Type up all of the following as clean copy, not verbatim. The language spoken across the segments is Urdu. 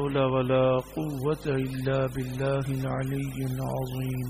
حول ولا قوة إلا بالله العلي العظيم.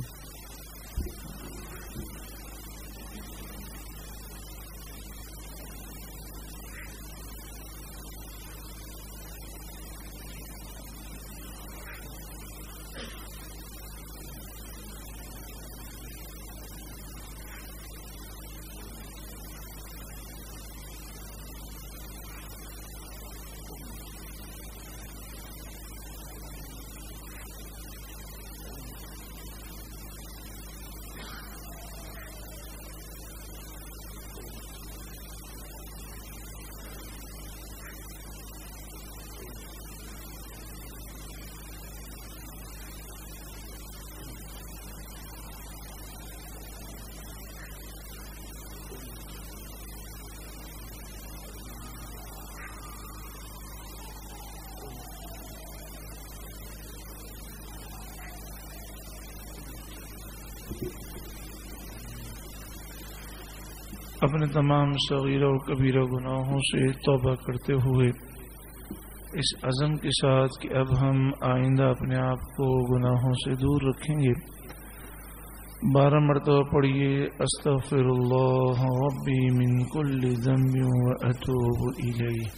اپنے تمام صغیرہ اور کبیرہ گناہوں سے توبہ کرتے ہوئے اس عزم کے ساتھ کہ اب ہم آئندہ اپنے آپ کو گناہوں سے دور رکھیں گے، 12 مرتبہ پڑھیے استغفر اللہ ربی من کل ذنب واتوب الیہ.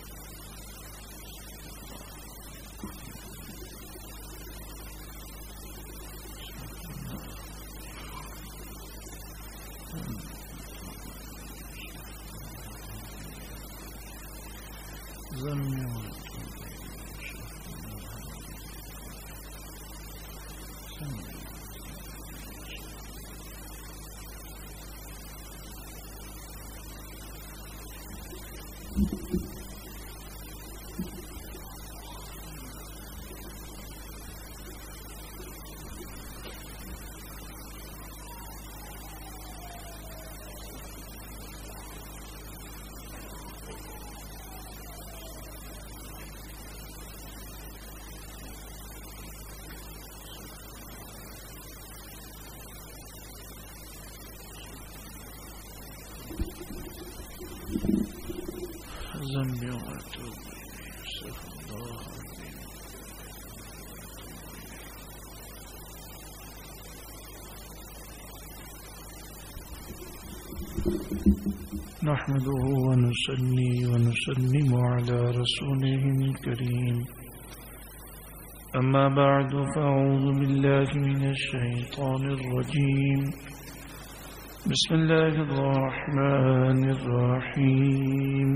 نحمده ونصلي ونسلم على رسوله الكريم. أما بعد فأعوذ بالله من الشيطان الرجيم. بسم الله الرحمن الرحيم.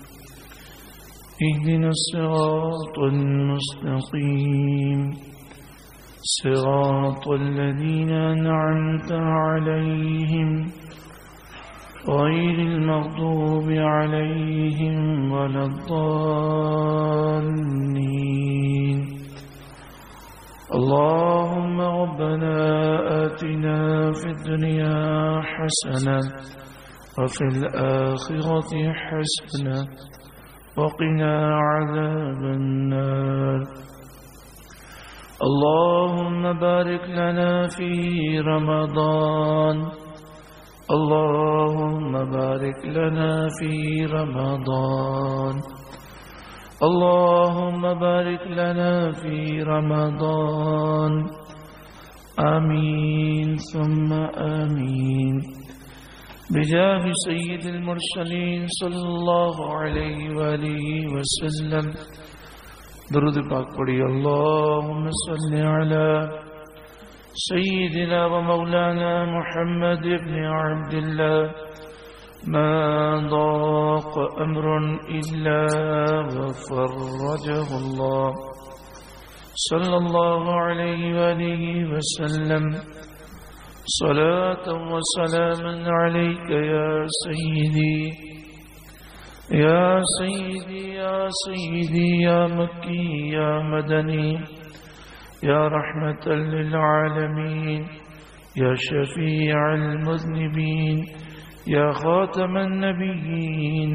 اهدنا الصراط المستقيم صراط الذين أنعمت عليهم غير المغضوب عليهم ولا الضالين. اللهم ربنا آتنا في الدنيا حسنة وفي الآخرة حسنة وقنا عذاب النار. اللهم بارك لنا في رمضان. اللهم بارك لنا في رمضان. اللهم بارك لنا في رمضان. آمين ثم آمين. بجاه سيد المرسلين صلى الله عليه وآله وسلم. درود پاک پڑھی. اللهم صل على سيدنا ومولانا محمد بن عبد الله. ما ضاق أمر إلا وفرجه الله صلى الله عليه وآله وسلم. صلاة وسلاما عليك يا سيدي يا سيدي يا سيدي يا مكي يا مدني يا رحمة للعالمين يا شفيع المذنبين يا خاتم النبيين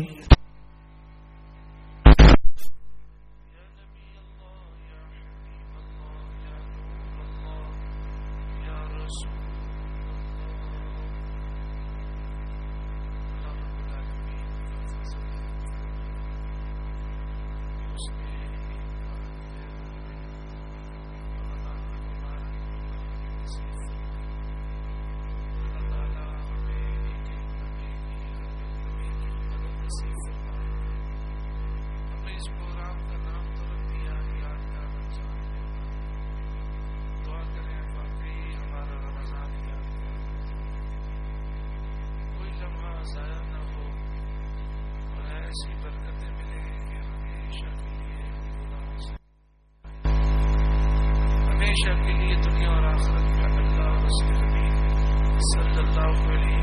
ہمیشہ کے لیے دنیا اور آخرت میں اللہ اور اس کے نبی صلی اللہ علیہ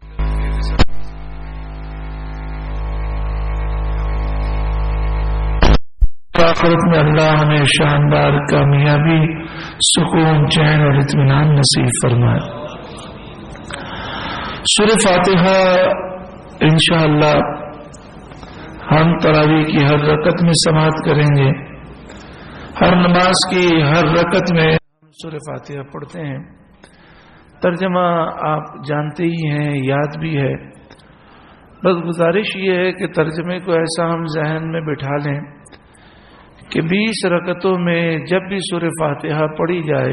آخرت میں اللہ ہمیں شاندار کامیابی، سکون، چین اور اطمینان نصیب فرمائے۔ سورہ فاتحہ انشاءاللہ ہم تراویح کی ہر رکعت میں سماعت کریں گے۔ ہر نماز کی ہر رکعت میں ہم سورہ فاتحہ پڑھتے ہیں۔ ترجمہ آپ جانتے ہی ہیں، یاد بھی ہے، بس گزارش یہ ہے کہ ترجمے کو ایسا ہم ذہن میں بٹھا لیں کہ 20 رکعتوں میں جب بھی سورہ فاتحہ پڑھی جائے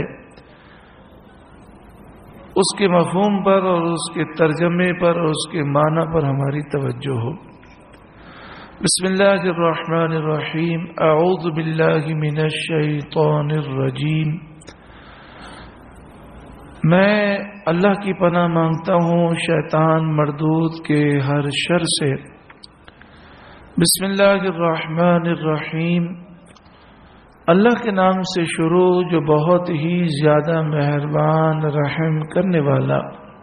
اس کے مفہوم پر اور اس کے ترجمے پر اور اس کے معنی پر ہماری توجہ ہو۔ بسم اللہ الرحمن الرحیم، اعوذ باللہ من الشیطان الرجیم۔ میں اللہ کی پناہ مانگتا ہوں شیطان مردود کے ہر شر سے۔ بسم اللہ الرحمن الرحیم، اللہ کے نام سے شروع جو بہت ہی زیادہ مہربان رحم کرنے والا۔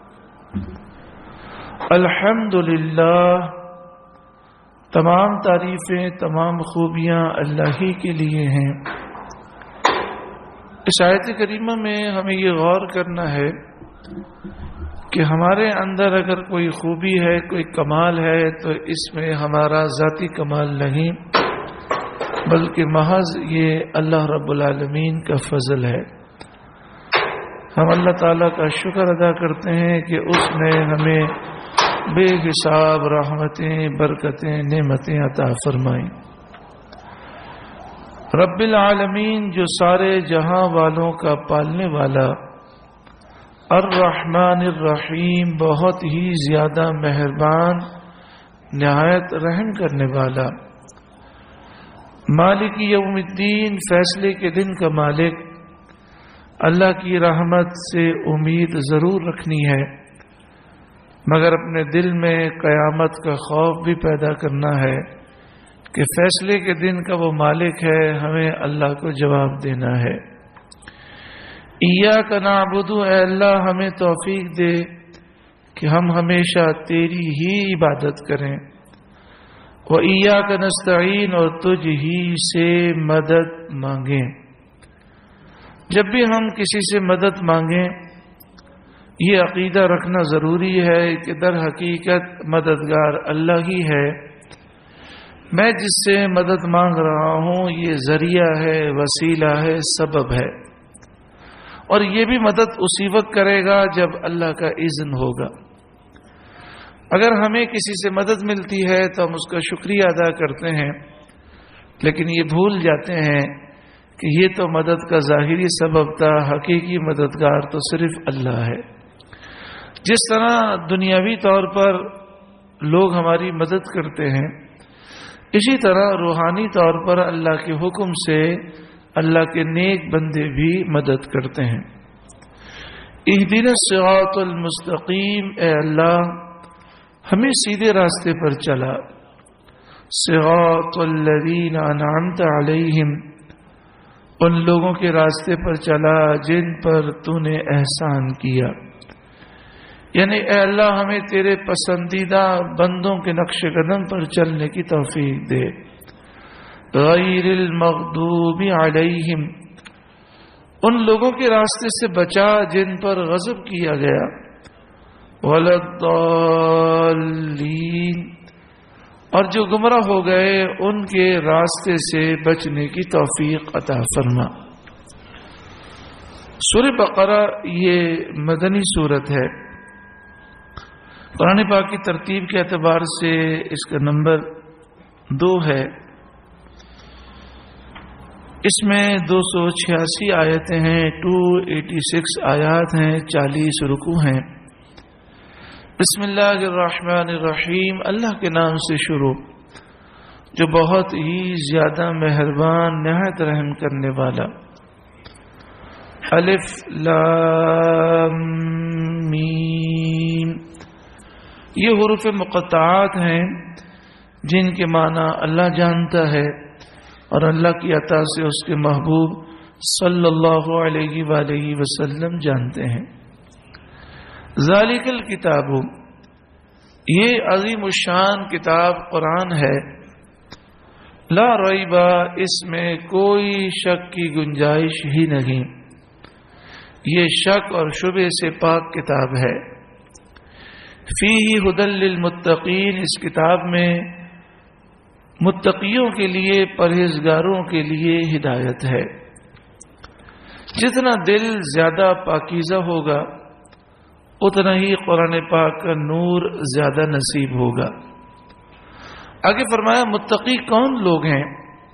الحمدللہ، تمام تعریفیں، تمام خوبیاں اللہ ہی کے لیے ہیں۔ اس آیت کریمہ میں ہمیں یہ غور کرنا ہے کہ ہمارے اندر اگر کوئی خوبی ہے، کوئی کمال ہے، تو اس میں ہمارا ذاتی کمال نہیں بلکہ محض یہ اللہ رب العالمین کا فضل ہے۔ ہم اللہ تعالیٰ کا شکر ادا کرتے ہیں کہ اس نے ہمیں بے حساب رحمتیں، برکتیں، نعمتیں عطا فرمائیں۔ رب العالمین جو سارے جہاں والوں کا پالنے والا، الرحمن الرحیم بہت ہی زیادہ مہربان، نہایت رحم کرنے والا، مالک یوم الدین فیصلے کے دن کا مالک۔ اللہ کی رحمت سے امید ضرور رکھنی ہے، مگر اپنے دل میں قیامت کا خوف بھی پیدا کرنا ہے کہ فیصلے کے دن کا وہ مالک ہے، ہمیں اللہ کو جواب دینا ہے۔ ایاک نعبد، اے اللہ ہمیں توفیق دے کہ ہم ہمیشہ تیری ہی عبادت کریں، وَإِيَّاكَ نَسْتَعِينُ، اور تجھ ہی سے مدد مانگیں۔ جب بھی ہم کسی سے مدد مانگیں یہ عقیدہ رکھنا ضروری ہے کہ در حقیقت مددگار اللہ ہی ہے، میں جس سے مدد مانگ رہا ہوں یہ ذریعہ ہے، وسیلہ ہے، سبب ہے، اور یہ بھی مدد اسی وقت کرے گا جب اللہ کا اذن ہوگا۔ اگر ہمیں کسی سے مدد ملتی ہے تو ہم اس کا شکریہ ادا کرتے ہیں، لیکن یہ بھول جاتے ہیں کہ یہ تو مدد کا ظاہری سبب تھا، حقیقی مددگار تو صرف اللہ ہے۔ جس طرح دنیاوی طور پر لوگ ہماری مدد کرتے ہیں، اسی طرح روحانی طور پر اللہ کے حکم سے اللہ کے نیک بندے بھی مدد کرتے ہیں۔ اہدنا الصراط المستقیم، اے اللہ ہمیں سیدھے راستے پر چلا۔ صراط الذین انعمت علیہم، ان لوگوں کے راستے پر چلا جن پر تو نے احسان کیا، یعنی اے اللہ ہمیں تیرے پسندیدہ بندوں کے نقش قدم پر چلنے کی توفیق دے۔ غیر المغضوب علیہم، ان لوگوں کے راستے سے بچا جن پر غضب کیا گیا، ولا الضالین، اور جو گمراہ ہو گئے ان کے راستے سے بچنے کی توفیق عطا فرما۔ سورہ بقرہ یہ مدنی سورت ہے، قرآن پاک کی ترتیب کے اعتبار سے اس کا نمبر 2 ہے۔ اس میں 286 آیتیں ہیں، 286 آیات ہیں، 40 رکوع ہیں۔ بسم اللہ الرحمن الرحیم، اللہ کے نام سے شروع جو بہت ہی زیادہ مہربان، نہایت رحم کرنے والا۔ الف لام میم، یہ حروف مقطعات ہیں جن کے معنی اللہ جانتا ہے، اور اللہ کی عطا سے اس کے محبوب صلی اللہ علیہ وآلہ وسلم جانتے ہیں۔ ذالک الکتاب، یہ عظیم الشان کتاب قرآن ہے، لا ریب، اس میں کوئی شک کی گنجائش ہی نہیں، یہ شک اور شبہ سے پاک کتاب ہے۔ فیہ ھدی للمتقین، اس کتاب میں متقیوں کے لیے، پرہیزگاروں کے لیے ہدایت ہے۔ جتنا دل زیادہ پاکیزہ ہوگا اتنا ہی قرآن پاک کا نور زیادہ نصیب ہوگا۔ آگے فرمایا متقی کون لوگ ہیں؟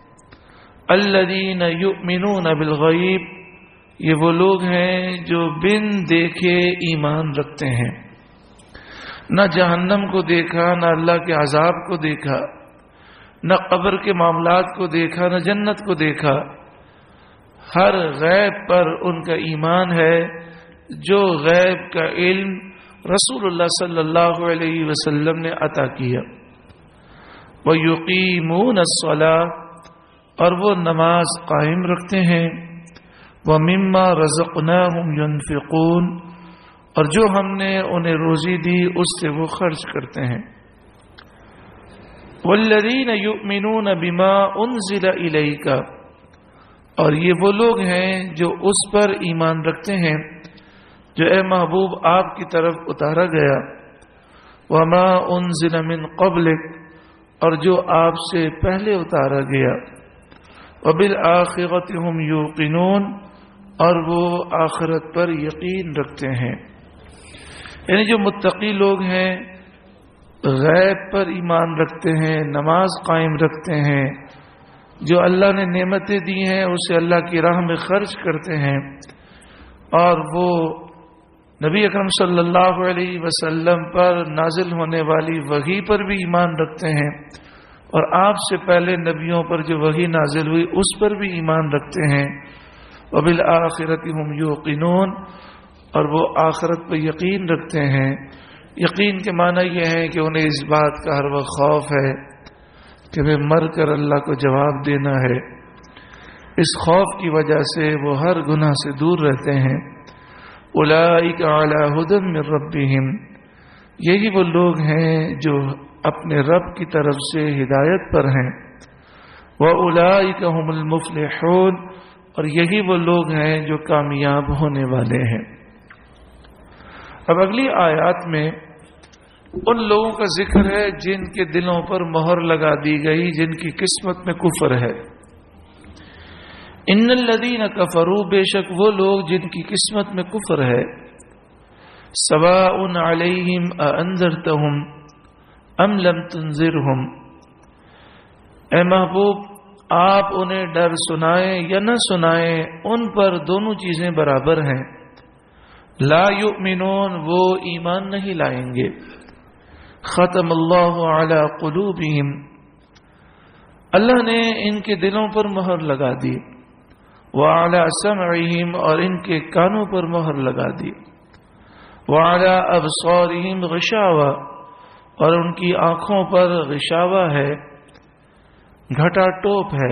الذین یؤمنون بالغیب، یہ وہ لوگ ہیں جو بن دیکھے ایمان رکھتے ہیں، نہ جہنم کو دیکھا، نہ اللہ کے عذاب کو دیکھا، نہ قبر کے معاملات کو دیکھا، نہ جنت کو دیکھا، ہر غیب پر ان کا ایمان ہے، جو غیب کا علم رسول اللہ صلی اللہ علیہ وسلم نے عطا کیا۔ وَيُقِيمُونَ الصَّلَاةَ، اور وہ نماز قائم رکھتے ہیں، وَمِمَّا رَزَقْنَاهُمْ يُنْفِقُونَ، اور جو ہم نے انہیں روزی دی اس سے وہ خرچ کرتے ہیں۔ وَالَّذِينَ يُؤْمِنُونَ بِمَا أُنزِلَ إِلَيْكَ، اور یہ وہ لوگ ہیں جو اس پر ایمان رکھتے ہیں جو اے محبوب آپ کی طرف اتارا گیا، وما انزل من قبلک، اور جو آپ سے پہلے اتارا گیا، وبالآخرۃ هم یوقنون، اور وہ آخرت پر یقین رکھتے ہیں۔ یعنی جو متقی لوگ ہیں، غیب پر ایمان رکھتے ہیں، نماز قائم رکھتے ہیں، جو اللہ نے نعمتیں دی ہیں اسے اللہ کی راہ میں خرچ کرتے ہیں، اور وہ نبی اکرم صلی اللہ علیہ وسلم پر نازل ہونے والی وحی پر بھی ایمان رکھتے ہیں، اور آپ سے پہلے نبیوں پر جو وحی نازل ہوئی اس پر بھی ایمان رکھتے ہیں۔ وبالآخرۃ هم یوقنون، اور وہ آخرت پر یقین رکھتے ہیں۔ یقین کے معنی یہ ہے کہ انہیں اس بات کا ہر وقت خوف ہے کہ میں مر کر اللہ کو جواب دینا ہے، اس خوف کی وجہ سے وہ ہر گناہ سے دور رہتے ہیں۔ اولئک علی ھدی من ربہم، یہی وہ لوگ ہیں جو اپنے رب کی طرف سے ہدایت پر ہیں۔ واولئک ھم المفلحون، اور یہی وہ لوگ ہیں جو کامیاب ہونے والے ہیں۔ اب اگلی آیات میں ان لوگوں کا ذکر ہے جن کے دلوں پر مہر لگا دی گئی، جن کی قسمت میں کفر ہے۔ ان الذین کفروا، بے شک وہ لوگ جن کی قسمت میں کفر ہے، سواء علیہم اانذرتہم ام لم تنذرہم، اے محبوب آپ انہیں ڈر سنائیں یا نہ سنائیں، ان پر دونوں چیزیں برابر ہیں۔ لا یؤمنون، وہ ایمان نہیں لائیں گے۔ ختم اللہ علی قلوبہم، اللہ نے ان کے دلوں پر مہر لگا دی، وعلی سمعہم، اور ان کے کانوں پر مہر لگا دی، وعلی ابصارہم غشاوہ، اور ان کی آنکھوں پر غشاوہ ہے، گھٹا ٹوپ ہے،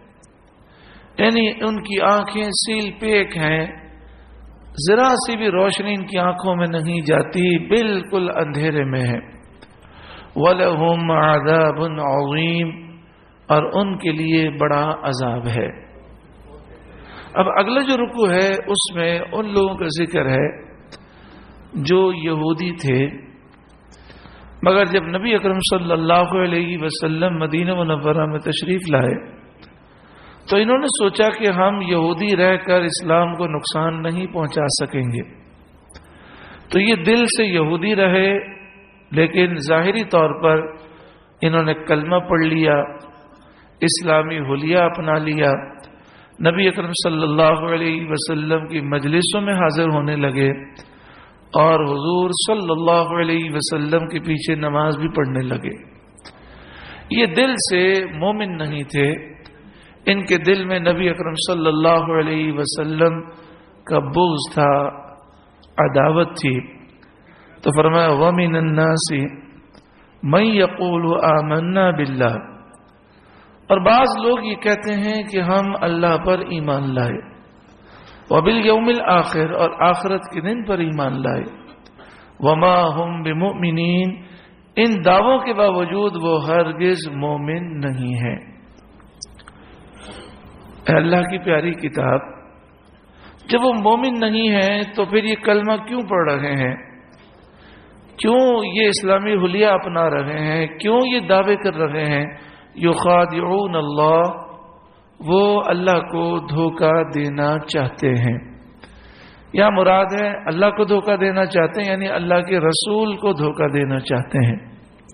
یعنی ان کی آنکھیں سیل پیک ہیں، ذرا سی بھی روشنی ان کی آنکھوں میں نہیں جاتی، بالکل اندھیرے میں ہے۔ وَلَهُمْ عَذَابٌ عَظِيمٌ، اور ان کے لیے بڑا عذاب ہے۔ اب اگلا جو رکوع ہے اس میں ان لوگوں کا ذکر ہے جو یہودی تھے، مگر جب نبی اکرم صلی اللہ علیہ وسلم مدینہ منورہ میں تشریف لائے تو انہوں نے سوچا کہ ہم یہودی رہ کر اسلام کو نقصان نہیں پہنچا سکیں گے، تو یہ دل سے یہودی رہے، لیکن ظاہری طور پر انہوں نے کلمہ پڑھ لیا، اسلامی حلیہ اپنا لیا، نبی اکرم صلی اللہ علیہ وسلم کی مجلسوں میں حاضر ہونے لگے، اور حضور صلی اللہ علیہ وسلم کے پیچھے نماز بھی پڑھنے لگے۔ یہ دل سے مومن نہیں تھے، ان کے دل میں نبی اکرم صلی اللہ علیہ وسلم کا بغض تھا، عداوت تھی۔ تو فرمایا وَمِنَ النَّاسِ مَن يَقُولُ آمَنَّا بِاللَّهِ، اور بعض لوگ یہ کہتے ہیں کہ ہم اللہ پر ایمان لائے، وبالیوم الآخر اور آخرت کے دن پر ایمان لائے. وما ہم بمؤمنین ان دعووں کے باوجود وہ ہرگز مومن نہیں ہیں. اے اللہ کی پیاری کتاب، جب وہ مومن نہیں ہیں تو پھر یہ کلمہ کیوں پڑھ رہے ہیں؟ کیوں یہ اسلامی حلیہ اپنا رہے ہیں؟ کیوں یہ دعوے کر رہے ہیں؟ یخادعون اللہ، وہ اللہ کو دھوکہ دینا چاہتے ہیں. یا مراد ہے اللہ کو دھوکہ دینا چاہتے ہیں، یعنی اللہ کے رسول کو دھوکہ دینا چاہتے ہیں.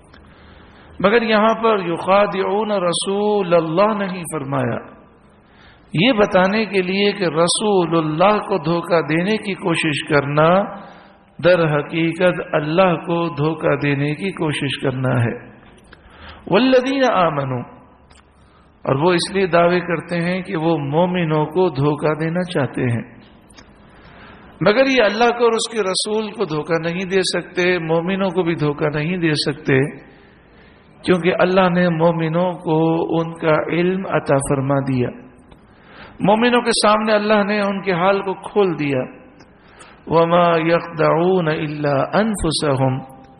مگر یہاں پر یخادعون رسول اللہ نہیں فرمایا، یہ بتانے کے لیے کہ رسول اللہ کو دھوکہ دینے کی کوشش کرنا در حقیقت اللہ کو دھوکہ دینے کی کوشش کرنا ہے. والذین آمنوا، اور وہ اس لیے دعوے کرتے ہیں کہ وہ مومنوں کو دھوکہ دینا چاہتے ہیں، مگر یہ اللہ کو اور اس کے رسول کو دھوکہ نہیں دے سکتے، مومنوں کو بھی دھوکہ نہیں دے سکتے، کیونکہ اللہ نے مومنوں کو ان کا علم عطا فرما دیا. مومنوں کے سامنے اللہ نے ان کے حال کو کھول دیا. وما یخدعون الا انفسهم،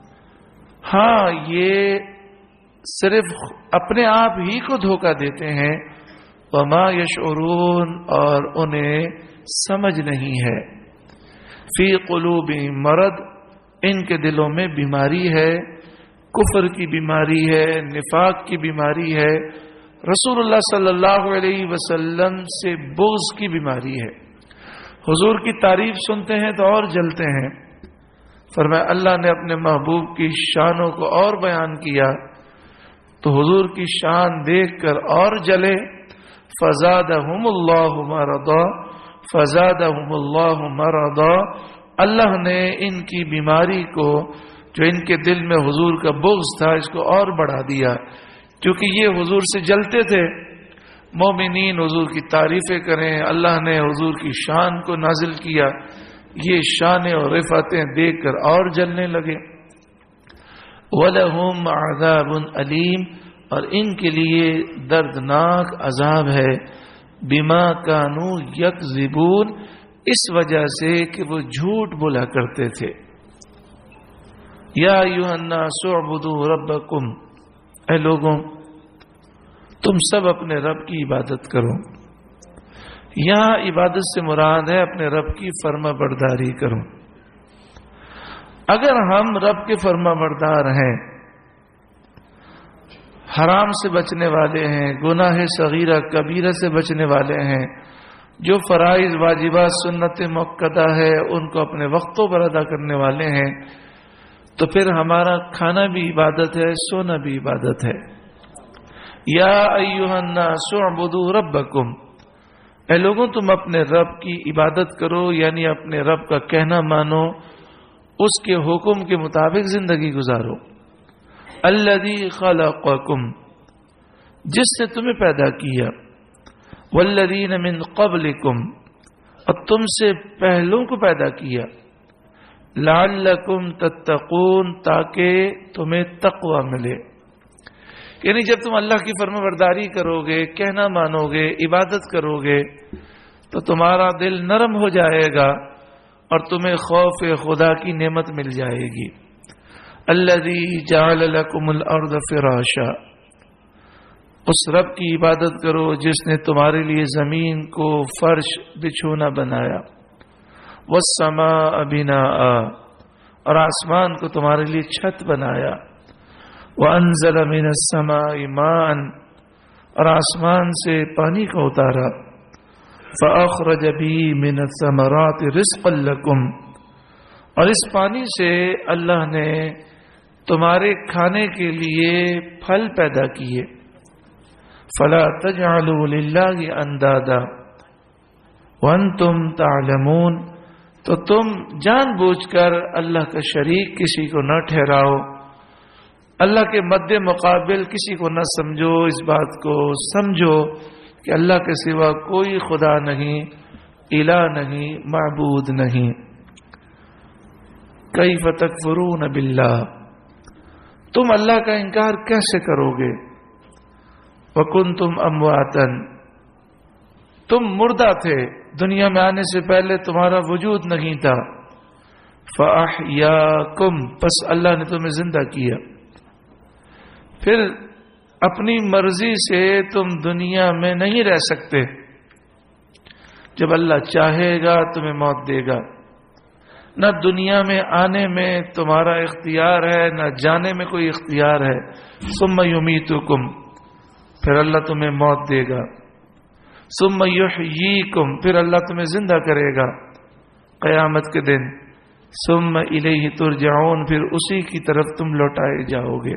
ہاں یہ صرف اپنے آپ ہی کو دھوکہ دیتے ہیں. وما یشعرون، اور انہیں سمجھ نہیں ہے. فی قلوبہم مرض، ان کے دلوں میں بیماری ہے، کفر کی بیماری ہے، نفاق کی بیماری ہے، رسول اللہ صلی اللہ علیہ وسلم سے بغض کی بیماری ہے. حضور کی تعریف سنتے ہیں تو اور جلتے ہیں. فرمایا اللہ نے اپنے محبوب کی شانوں کو اور بیان کیا تو حضور کی شان دیکھ کر اور جلے. فزادہم اللہ مرضا، فزادہم اللہ مرضا، اللہ نے ان کی بیماری کو، جو ان کے دل میں حضور کا بغض تھا، اس کو اور بڑھا دیا. کیونکہ یہ حضور سے جلتے تھے. مومنین حضور کی تعریفیں کریں، اللہ نے حضور کی شان کو نازل کیا، یہ شانیں اور رفعتیں دیکھ کر اور جلنے لگے. وَلَهُمْ عَذَابٌ أَلِيمٌ، اور ان کے لیے دردناک عذاب ہے. بِمَا كَانُوا يَكْذِبُونَ، اس وجہ سے کہ وہ جھوٹ بولا کرتے تھے. یا ایھا الناس اعبدوا ربکم، اے لوگوں تم سب اپنے رب کی عبادت کرو. یہاں عبادت سے مراد ہے اپنے رب کی فرما برداری کرو. اگر ہم رب کے فرما بردار ہیں، حرام سے بچنے والے ہیں، گناہ صغیرہ کبیرہ سے بچنے والے ہیں، جو فرائض واجبات سنت مؤکدہ ہے ان کو اپنے وقتوں پر ادا کرنے والے ہیں، تو پھر ہمارا کھانا بھی عبادت ہے، سونا بھی عبادت ہے. یا ایھا الناس اعبدوا ربکم، اے لوگوں تم اپنے رب کی عبادت کرو، یعنی اپنے رب کا کہنا مانو، اس کے حکم کے مطابق زندگی گزارو. الذی خلقکم، جس نے تمہیں پیدا کیا، والذین من قبلکم، اور تم سے پہلوں کو پیدا کیا، لعلکم تتقون، تاکہ تمہیں تقوی ملے. یعنی جب تم اللہ کی فرما برداری کرو گے، کہنا مانو گے، عبادت کرو گے، تو تمہارا دل نرم ہو جائے گا اور تمہیں خوف خدا کی نعمت مل جائے گی. الذی جعل لکم الارض فراشا، اس رب کی عبادت کرو جس نے تمہارے لیے زمین کو فرش بچھونا بنایا. والسماء بناء، اور آسمان کو تمہارے لیے چھت بنایا. وانزل من السماء ماء، اور آسمان سے پانی کو اتارا. فاخرج به من الثمرات رزقا لكم، اور اس پانی سے اللہ نے تمہارے کھانے کے لیے پھل پیدا کیے. فلا تجعلوا للہ اندادا وانتم تعلمون، تو تم جان بوجھ کر اللہ کا شریک کسی کو نہ ٹھہراؤ، اللہ کے مد مقابل کسی کو نہ سمجھو. اس بات کو سمجھو کہ اللہ کے سوا کوئی خدا نہیں، الہ نہیں، معبود نہیں. کیف تکفرون باللہ، تم اللہ کا انکار کیسے کرو گے؟ وکنتم امواتا، تم مردہ تھے، دنیا میں آنے سے پہلے تمہارا وجود نہیں تھا، فَأَحْيَاكُمْ پس اللہ نے تمہیں زندہ کیا، پھر اپنی مرضی سے تم دنیا میں نہیں رہ سکتے، جب اللہ چاہے گا تمہیں موت دے گا، نہ دنیا میں آنے میں تمہارا اختیار ہے نہ جانے میں کوئی اختیار ہے، ثم یمیتکم پھر اللہ تمہیں موت دے گا، ثم یحییکم پھر اللہ تمہیں زندہ کرے گا قیامت کے دن، ثم الیہ ترجعون پھر اسی کی طرف تم لوٹائے جاؤ گے۔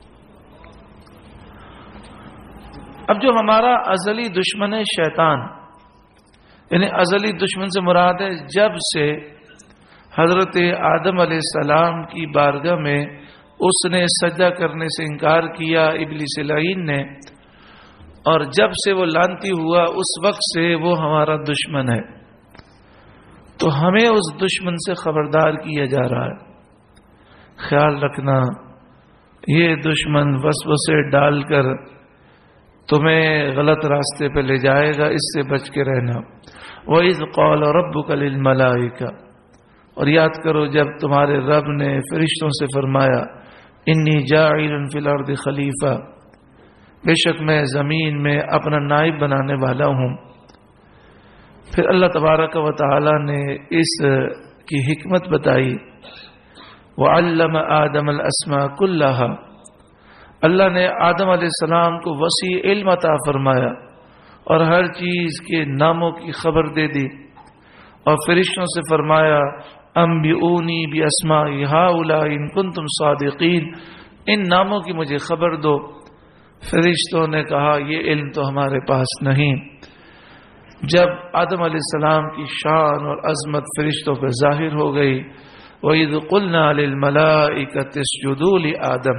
اب جو ہمارا ازلی دشمن ہے شیطان، یعنی ازلی دشمن سے مراد ہے جب سے حضرت آدم علیہ السلام کی بارگاہ میں اس نے سجدہ کرنے سے انکار کیا ابلیس لعین نے، اور جب سے وہ لعنتی ہوا اس وقت سے وہ ہمارا دشمن ہے، تو ہمیں اس دشمن سے خبردار کیا جا رہا ہے، خیال رکھنا یہ دشمن وسوسے ڈال کر تمہیں غلط راستے پہ لے جائے گا، اس سے بچ کے رہنا۔ وَإِذْ قَالَ رَبُّكَ لِلْمَلَائِكَةِ اور یاد کرو جب تمہارے رب نے فرشتوں سے فرمایا انی جاعل فی الارض خلیفہ، بے شک میں زمین میں اپنا نائب بنانے والا ہوں۔ پھر اللہ تبارک و تعالی نے اس کی حکمت بتائی، وعلم آدم الاسماء کلھا، اللہ نے آدم علیہ السلام کو وسیع علم عطا فرمایا اور ہر چیز کے ناموں کی خبر دے دی، اور فرشتوں سے فرمایا انبئونی باسماء ہؤلاء ان کنتم صادقین، ان ناموں کی مجھے خبر دو۔ فرشتوں نے کہا یہ علم تو ہمارے پاس نہیں۔ جب آدم علیہ السلام کی شان اور عظمت فرشتوں پہ ظاہر ہو گئی، وَإِذْ قُلْنَا لِلْمَلَائِكَةِ اسْجُدُوا لِآدَمَ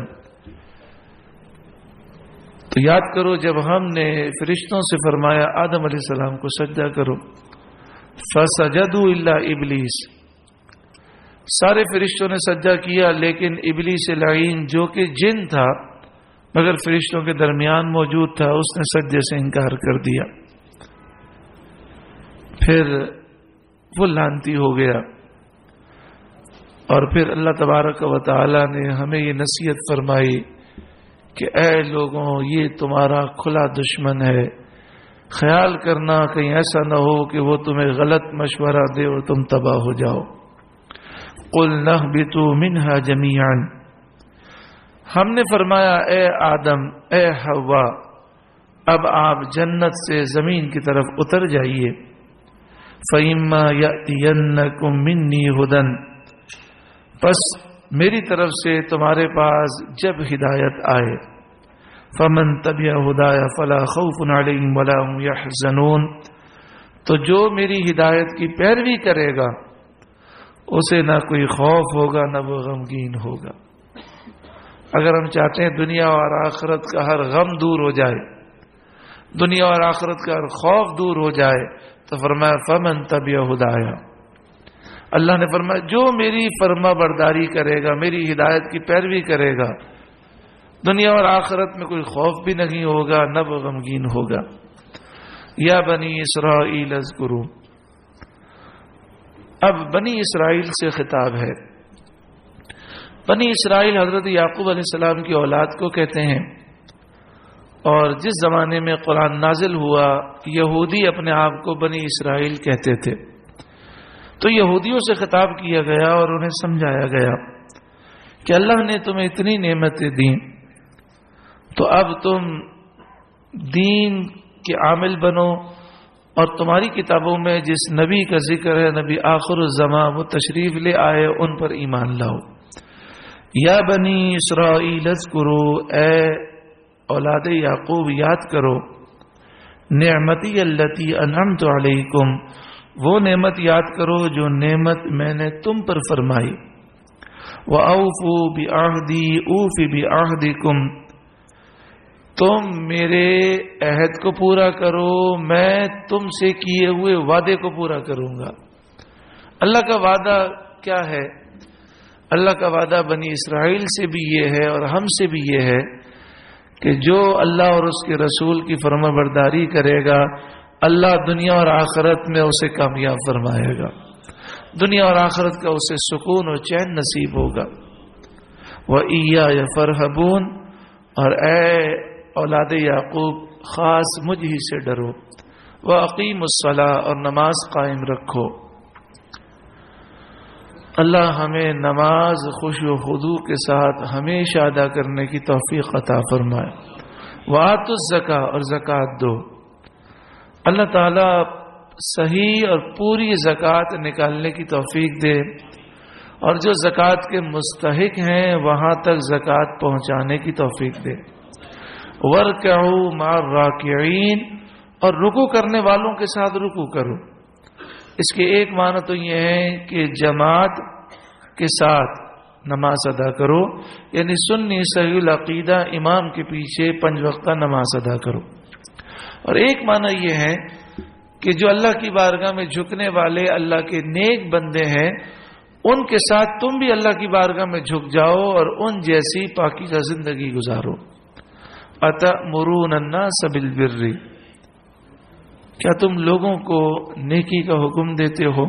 تو یاد کرو جب ہم نے فرشتوں سے فرمایا آدم علیہ السلام کو سجدہ کرو، فَسَجَدُوا إِلَّا إِبْلِيسَ سارے فرشتوں نے سجدہ کیا لیکن ابلیس لعین جو کہ جن تھا مگر فرشتوں کے درمیان موجود تھا، اس نے سجدے سے انکار کر دیا، پھر وہ لعنتی ہو گیا۔ اور پھر اللہ تبارک و تعالی نے ہمیں یہ نصیحت فرمائی کہ اے لوگوں یہ تمہارا کھلا دشمن ہے، خیال کرنا کہیں ایسا نہ ہو کہ وہ تمہیں غلط مشورہ دے اور تم تباہ ہو جاؤ۔ قُلْنَا اهْبِطُوا مِنْهَا جَمِيعًا ہم نے فرمایا اے آدم اے حوا اب آپ جنت سے زمین کی طرف اتر جائیے، فَإِمَّا يَأْتِيَنَّكُم مِّنِّي هُدًى پس میری طرف سے تمہارے پاس جب ہدایت آئے، فَمَن تَبِعَ هُدَايَ فَلَا خَوْفٌ عَلَيْهِمْ وَلَا هُمْ يَحْزَنُونَ تو جو میری ہدایت کی پیروی کرے گا اسے نہ کوئی خوف ہوگا نہ وہ غمگین ہوگا۔ اگر ہم چاہتے ہیں دنیا اور آخرت کا ہر غم دور ہو جائے، دنیا اور آخرت کا ہر خوف دور ہو جائے، تو فرمایا فَمَن تَبِعَ هُدَايَ اللہ نے فرمایا جو میری فرما برداری کرے گا، میری ہدایت کی پیروی کرے گا، دنیا اور آخرت میں کوئی خوف بھی نہیں ہوگا نہ وہ غمگین ہوگا۔ یا بنی اسرائیل اذکروا اب بنی اسرائیل سے خطاب ہے۔ بنی اسرائیل حضرت یعقوب علیہ السلام کی اولاد کو کہتے ہیں، اور جس زمانے میں قرآن نازل ہوا یہودی اپنے آپ کو بنی اسرائیل کہتے تھے، تو یہودیوں سے خطاب کیا گیا اور انہیں سمجھایا گیا کہ اللہ نے تمہیں اتنی نعمتیں دیں تو اب تم دین کے عامل بنو، اور تمہاری کتابوں میں جس نبی کا ذکر ہے نبی آخر الزمان وہ تشریف لے آئے ان پر ایمان لاؤ۔ یا بنی اسرائیل اذکروا اے اولاد یعقوب یاد کرو، نعمتی التی انعمت علیکم وہ نعمت یاد کرو جو نعمت میں نے تم پر فرمائی، وَأَوْفُوا بِعَهْدِي أُوفِ بِعَهْدِكُمْ تم میرے عہد کو پورا کرو، میں تم سے کیے ہوئے وعدے کو پورا کروں گا۔ اللہ کا وعدہ کیا ہے؟ اللہ کا وعدہ بنی اسرائیل سے بھی یہ ہے اور ہم سے بھی یہ ہے کہ جو اللہ اور اس کے رسول کی فرما برداری کرے گا اللہ دنیا اور آخرت میں اسے کامیاب فرمائے گا، دنیا اور آخرت کا اسے سکون اور چین نصیب ہوگا۔ وَإِيَّايَ فَارْهَبُونَ، اور اے اولاد یعقوب خاص مجھ ہی سے ڈرو۔ وَأَقِیمُوا الصَّلَاةَ، اور نماز قائم رکھو۔ اللہ ہمیں نماز خوشی و خضوع کے ساتھ ہمیشہ ادا کرنے کی توفیق عطا فرمائے۔ وَآتُوا الزَّکاۃ، اور زکوٰۃ دو۔ اللہ تعالیٰ صحیح اور پوری زکوٰۃ نکالنے کی توفیق دے، اور جو زکوٰۃ کے مستحق ہیں وہاں تک زکوٰۃ پہنچانے کی توفیق دے۔ وَارْكَعُوا مَعَ الرَّاكِعِينَ، اور رکوع کرنے والوں کے ساتھ رکوع کرو۔ اس کے ایک معنی تو یہ ہے کہ جماعت کے ساتھ نماز ادا کرو، یعنی سنی صحیح العقیدہ امام کے پیچھے 5 وقتہ نماز ادا کرو۔ اور ایک معنی یہ ہے کہ جو اللہ کی بارگاہ میں جھکنے والے اللہ کے نیک بندے ہیں ان کے ساتھ تم بھی اللہ کی بارگاہ میں جھک جاؤ اور ان جیسی پاکیزہ زندگی گزارو۔ أَتَأْمُرُونَ النَّاسَ بِالْبِرِّ، کیا تم لوگوں کو نیکی کا حکم دیتے ہو؟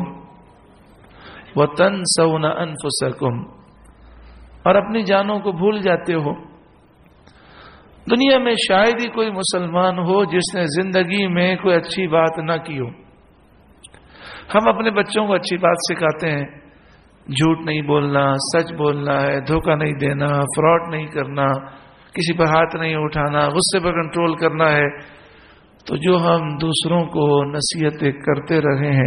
وَتَنْسَوْنَ أَنفُسَكُمْ، اور اپنی جانوں کو بھول جاتے ہو۔ دنیا میں شاید ہی کوئی مسلمان ہو جس نے زندگی میں کوئی اچھی بات نہ کی ہو۔ ہم اپنے بچوں کو اچھی بات سکھاتے ہیں، جھوٹ نہیں بولنا، سچ بولنا ہے، دھوکہ نہیں دینا، فراڈ نہیں کرنا، کسی پر ہاتھ نہیں اٹھانا، غصے پر کنٹرول کرنا ہے۔ تو جو ہم دوسروں کو نصیحتیں کرتے رہے ہیں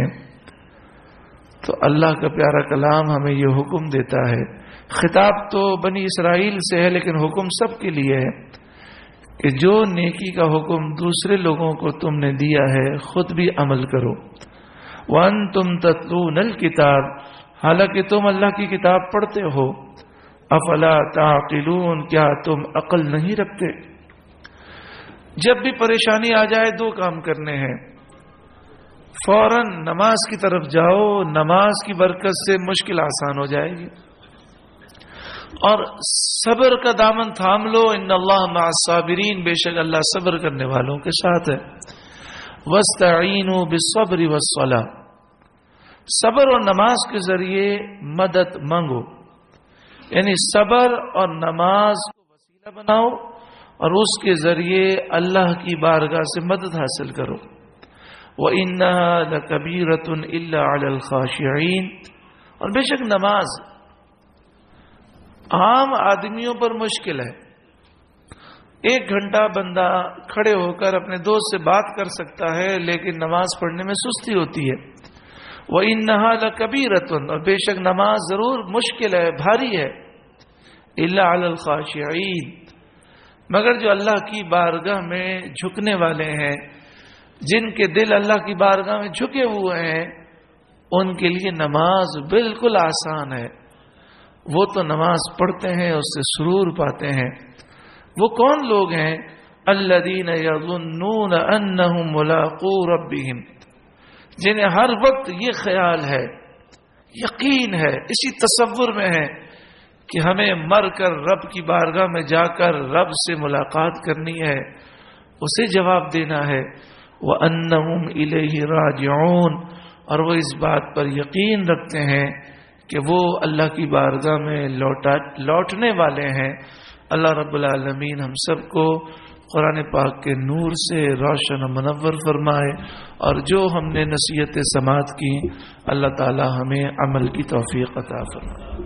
تو اللہ کا پیارا کلام ہمیں یہ حکم دیتا ہے، خطاب تو بنی اسرائیل سے ہے لیکن حکم سب کے لیے ہے کہ جو نیکی کا حکم دوسرے لوگوں کو تم نے دیا ہے خود بھی عمل کرو۔ وَأَنْتُمْ تَتْلُونَ الْكِتَابَ، حالانکہ تم اللہ کی کتاب پڑھتے ہو۔ افلا تعقلون، کیا تم عقل نہیں رکھتے؟ جب بھی پریشانی آ جائے 2 کام کرنے ہیں، فوراً نماز کی طرف جاؤ، نماز کی برکت سے مشکل آسان ہو جائے گی، اور صبر کا دامن تھام لو۔ ان اللہ مع الصابرین، بے شک اللہ صبر کرنے والوں کے ساتھ ہے۔ واستعینوا بالصبر والصلاۃ، صبر اور نماز کے ذریعے مدد مانگو، یعنی صبر اور نماز کو وسیلہ بناؤ اور اس کے ذریعے اللہ کی بارگاہ سے مدد حاصل کرو۔ وَإِنَّهَا لَكَبِيرَةٌ إِلَّا عَلَى الْخَاشِعِينَ، اور بے شک نماز عام آدمیوں پر مشکل ہے۔ 1 گھنٹہ بندہ کھڑے ہو کر اپنے دوست سے بات کر سکتا ہے لیکن نماز پڑھنے میں سستی ہوتی ہے۔ وَإِنَّهَا لَكَبِيرَةٌ، اور بے شک نماز ضرور مشکل ہے، بھاری ہے۔ إِلَّا عَلَى الْخَاشِعِينَ، مگر جو اللہ کی بارگاہ میں جھکنے والے ہیں، جن کے دل اللہ کی بارگاہ میں جھکے ہوئے ہیں، ان کے لیے نماز بالکل آسان ہے۔ وہ تو نماز پڑھتے ہیں، اس سے سرور پاتے ہیں۔ وہ کون لوگ ہیں؟ الذین یظنون انہم ملاقو ربہم، جنہیں ہر وقت یہ خیال ہے، یقین ہے، اسی تصور میں ہے کہ ہمیں مر کر رب کی بارگاہ میں جا کر رب سے ملاقات کرنی ہے، اسے جواب دینا ہے۔ وَأَنَّهُمْ إِلَيْهِ رَاجِعُونَ، اور وہ اس بات پر یقین رکھتے ہیں کہ وہ اللہ کی بارگاہ میں لوٹنے والے ہیں۔ اللہ رب العالمین ہم سب کو قرآن پاک کے نور سے روشن و منور فرمائے، اور جو ہم نے نصیحتیں سماعت کی اللہ تعالی ہمیں عمل کی توفیق عطا فرمائے۔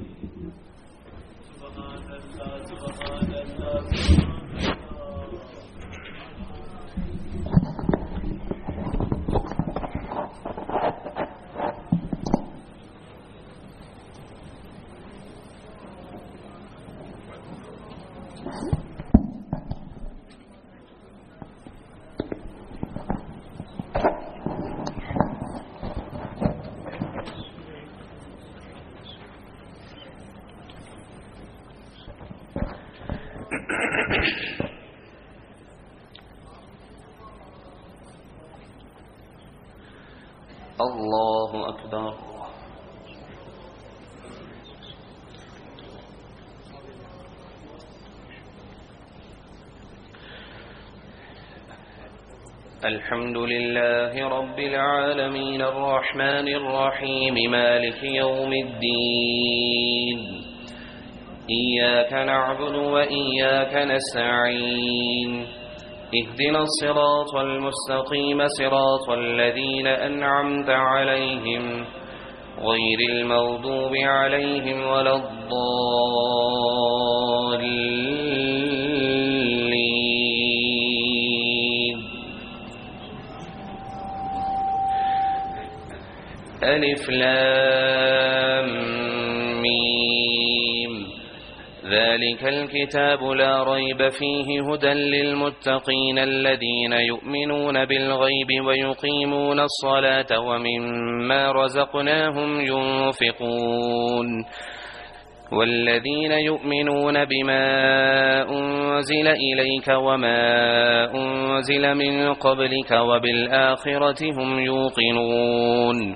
اللہ اکبر۔ الحمد لله رب العالمين الرحمن الرحيم مالك يوم الدين إياك نعبد وإياك نستعين اهدنا الصراط المستقيم صراط الذين أنعمت عليهم غير المغضوب عليهم ولا الضالين. ألف لام ميم ذلك الكتاب لا ريب فيه هدى للمتقين الذين يؤمنون بالغيب ويقيمون الصلاة ومما رزقناهم ينفقون والذين يؤمنون بما أنزل إليك وما أنزل من قبلك وبالآخرة هم يوقنون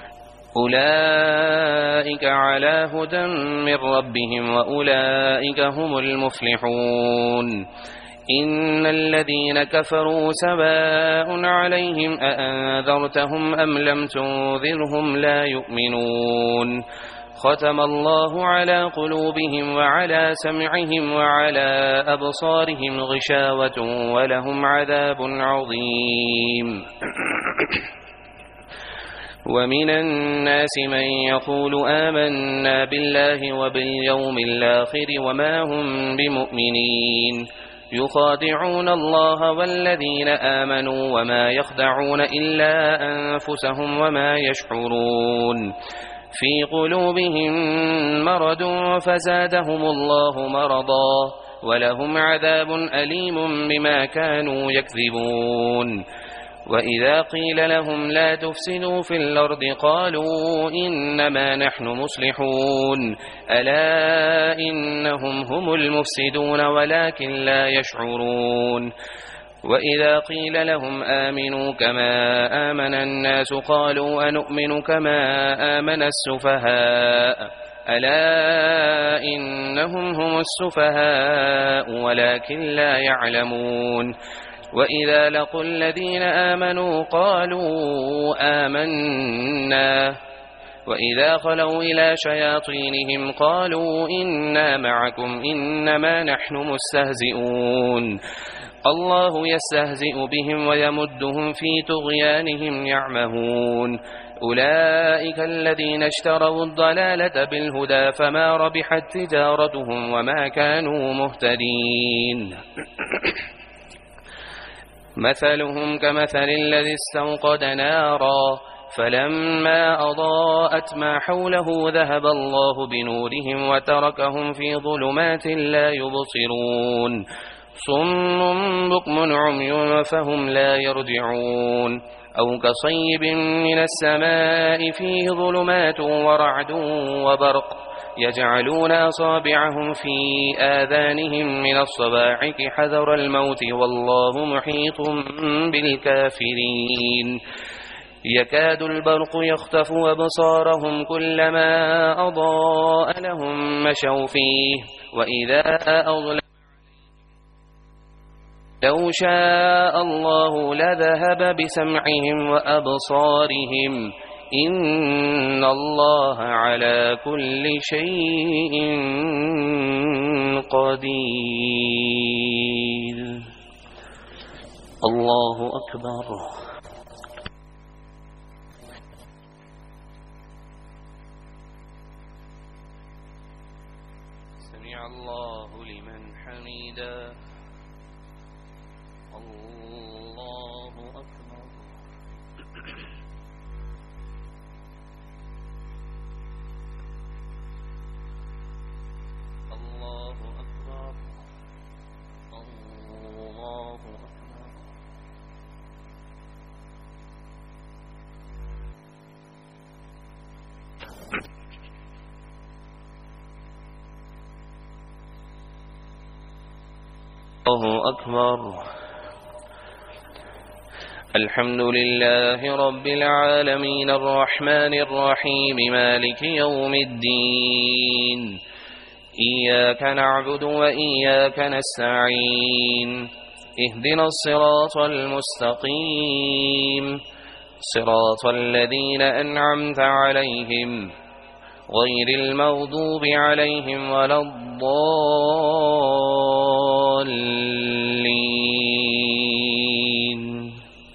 أولئك على هدى من ربهم وأولئك هم المفلحون. إن الذين كفروا سواء عليهم أأنذرتهم أم لم تنذرهم لا يؤمنون. ختم الله على قلوبهم وعلى سمعهم وعلى أبصارهم غشاوة ولهم عذاب عظيم. ومن الناس من يقول آمنا بالله وباليوم الآخر وما هم بمؤمنين يخادعون الله والذين آمنوا وما يخدعون إلا أنفسهم وما يشعرون. في قلوبهم مرض فزادهم الله مرضا ولهم عذاب أليم بما كانوا يكذبون. وإذا قيل لهم لا تفسدوا في الأرض قالوا إنما نحن مصلحون ألا إنهم هم المفسدون ولكن لا يشعرون. وإذا قيل لهم آمنوا كما آمن الناس قالوا أنؤمن كما آمن السفهاء ألا إنهم هم السفهاء ولكن لا يعلمون. وإذا لقوا الذين آمنوا قالوا آمنا وإذا خلوا إلى شياطينهم قالوا إنا معكم إنما نحن مستهزئون. الله يستهزئ بهم ويمدهم في طغيانهم يعمهون. أولئك الذين اشتروا الضلالة بالهدى فما ربحت تجارتهم وما كانوا مهتدين. مثلهم كمثل الذي استوقد نارا فلما أضاءت ما حوله ذهب الله بنورهم وتركهم في ظلمات لا يبصرون. صم بكم عمي فهم لا يرجعون. أو كصيب من السماء فيه ظلمات ورعد وبرق يجعلون أصابعهم في آذانهم من الصواعق حذر الموت والله محيط بالكافرين. يكاد البرق يخطف أبصارهم كلما أضاء لهم مشوا فيه وإذا أظلم لو شاء الله لذهب بسمعهم وأبصارهم إن الله على كل شيء قدير. الله أكبر. سمع الله لمن حمده. الله أكبر. الله أكبر. الله أكبر. الله أكبر. الحمد لله رب العالمين الرحمن الرحيم مالك يوم الدين إياك نعبد وإياك نستعين اهدنا الصراط المستقيم صراط الذين أنعمت عليهم غير المغضوب عليهم ولا الضالين.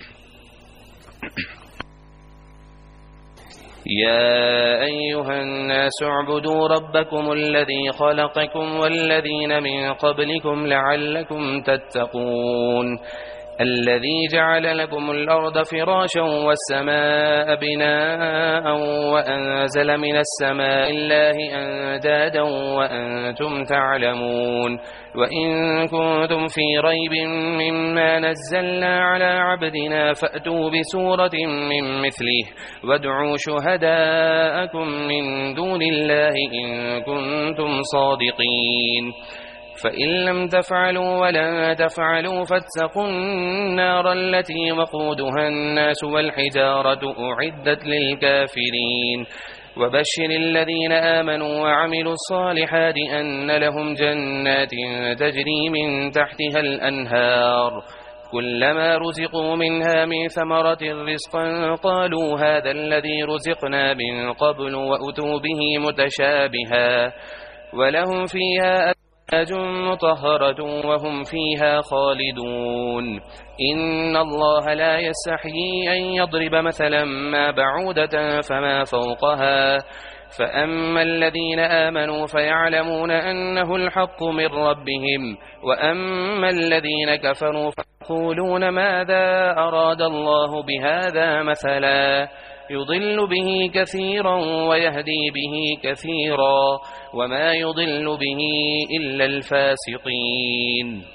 يا أيها الناس اعبدوا ربكم الذي خلقكم والذين من قبلكم لعلكم تتقون الذي جعل لكم الأرض فراشا والسماء بناء وأنزل من السماء الله أندادا وأنتم تعلمون وإن كنتم في ريب مما نزلنا على عبدنا فأتوا بسورة من مثله وادعوا شهداءكم من دون الله إن كنتم صادقين فإن لم تفعلوا ولن تفعلوا فاتقوا النار التي وقودها الناس والحجارة أعدت للكافرين وبشر الذين آمنوا وعملوا الصالحات أن لهم جنات تجري من تحتها الأنهار كلما رزقوا منها من ثمرة رزقا قالوا هذا الذي رزقنا من قبل وأتوا به متشابها ولهم فيها أزواج مطهرة وهم فيها خالدون إن الله لا يستحيي أن يضرب مثلا ما بعودة فما فوقها فأما الذين آمنوا فيعلمون أنه الحق من ربهم وأما الذين كفروا فيقولون ماذا أراد الله بهذا مثلا يضل به كثيرا ويهدي به كثيرا وما يضل به إلا الفاسقين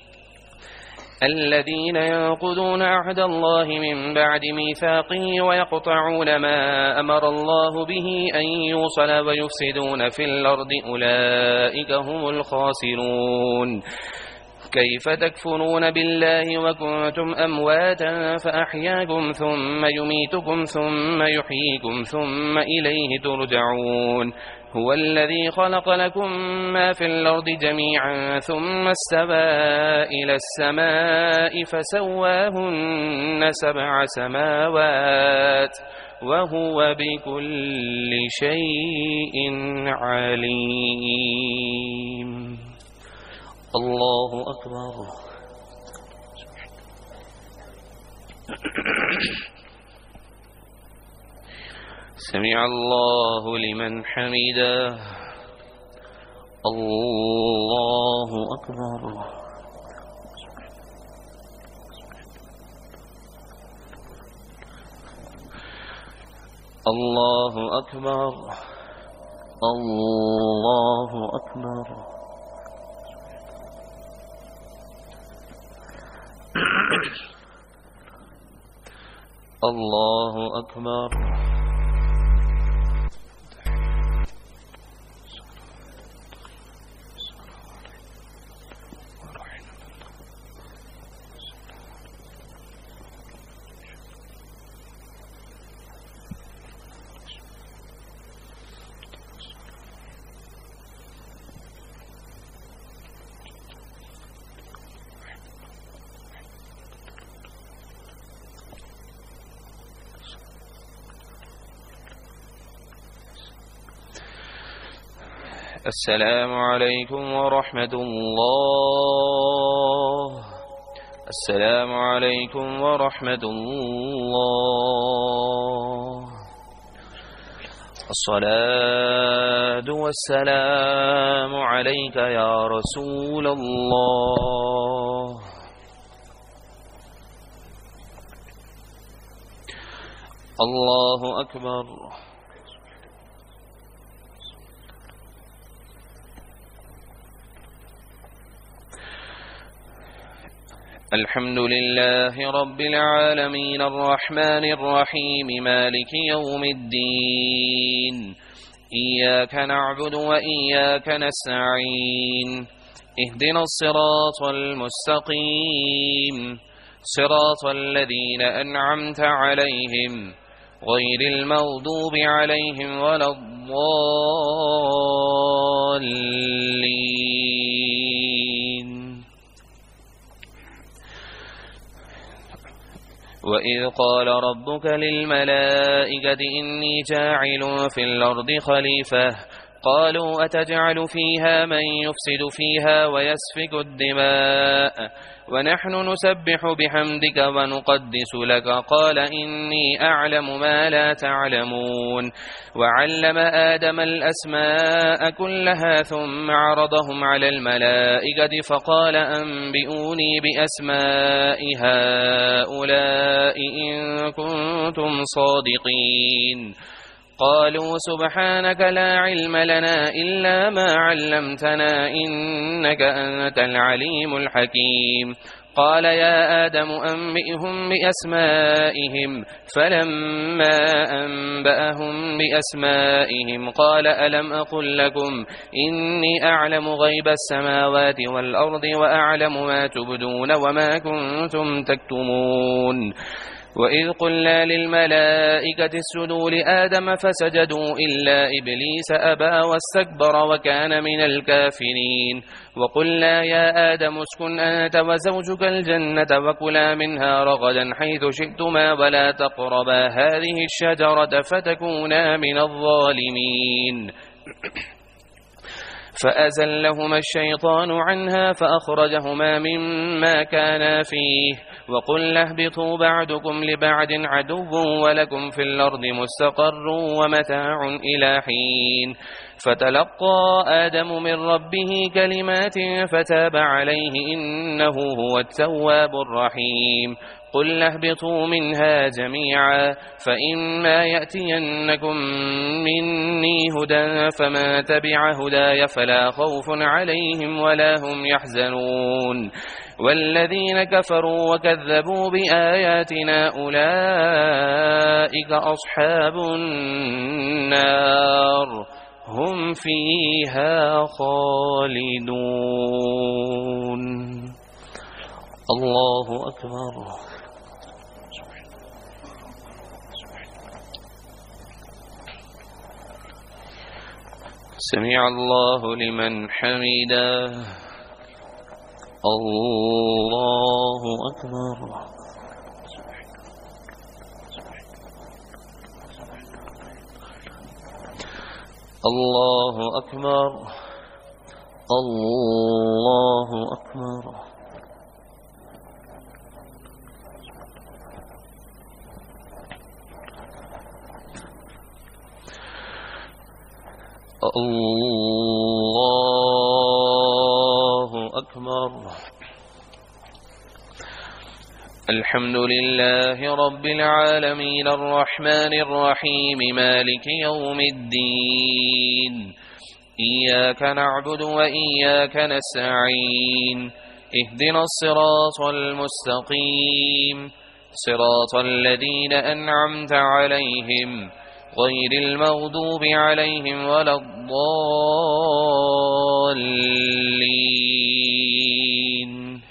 الذين ينقضون عهد الله من بعد ميثاقه ويقطعون ما أمر الله به أن يوصل ويفسدون في الأرض أولئك هم الخاسرون كيف تكفرون بالله وكنتم أمواتا فأحياكم ثم يميتكم ثم يحييكم ثم إليه ترجعون هو الذي خلق لكم ما في الأرض جميعا ثم استوى إلى السماء فسواهن 7 سماوات وهو بكل شيء عليم. الله أكبر. سمع الله لمن حمده. الله أكبر. الله أكبر. الله أكبر. الله أكبر. السلام عليكم ورحمة الله. السلام عليكم ورحمة الله. الصلاة والسلام عليك يا رسول الله. الله أكبر. الحمد لله رب العالمين الرحمن الرحيم مالك يوم الدين إياك نعبد وإياك نستعين اهدنا الصراط المستقيم صراط الذين أنعمت عليهم غير المغضوب عليهم ولا الضالين. وإذ قال ربك للملائكة إني جاعل في الأرض خليفة قالوا أتجعل فيها من يفسد فيها ويسفك الدماء ونحن نسبح بحمدك ونقدس لك قال إني أعلم ما لا تعلمون وعلم آدم الأسماء كلها ثم عرضهم على الملائكة فقال أنبئوني بأسماء هؤلاء إن كنتم صادقين قالوا سبحانك لا علم لنا إلا ما علمتنا إنك أنت العليم الحكيم قال يا آدم أنبئهم بأسمائهم فلما أنبأهم بأسمائهم قال ألم أقل لكم إني أعلم غيب السماوات والأرض وأعلم ما تبدون وما كنتم تكتمون وإذ قلنا للملائكة اسجدوا لآدم فسجدوا إلا إبليس أبى واستكبر وكان من الكافرين وقلنا يا آدم اسكن أنت وزوجك الجنة وكلا منها رغدا حيث شئتما ولا تقربا هذه الشجرة فتكونا من الظالمين فأزلهما الشيطان عنها فأخرجهما مما كانا فيه وقلنا اهبطوا بعضكم لبعض عدو ولكم في الأرض مستقر ومتاع إلى حين فتلقى آدم من ربه كلمات فتاب عليه إنه هو التواب الرحيم قل اهبطوا منها جميعا فإما يأتينكم مني هدى فمن تبع هداي فلا خوف عليهم ولا هم يحزنون والذين كفروا وكذبوا بآياتنا أولئك أصحاب النار هم فيها خالدون الله أكبر سمع الله لمن حمده الله أكبر الله أكبر الله أكبر الله أكبر الحمد لله رب العالمين الرحمن الرحيم مالك يوم الدين إياك نعبد وإياك نستعين اهدنا الصراط المستقيم صراط الذين أنعمت عليهم غير المغضوب عليهم ولا الضالين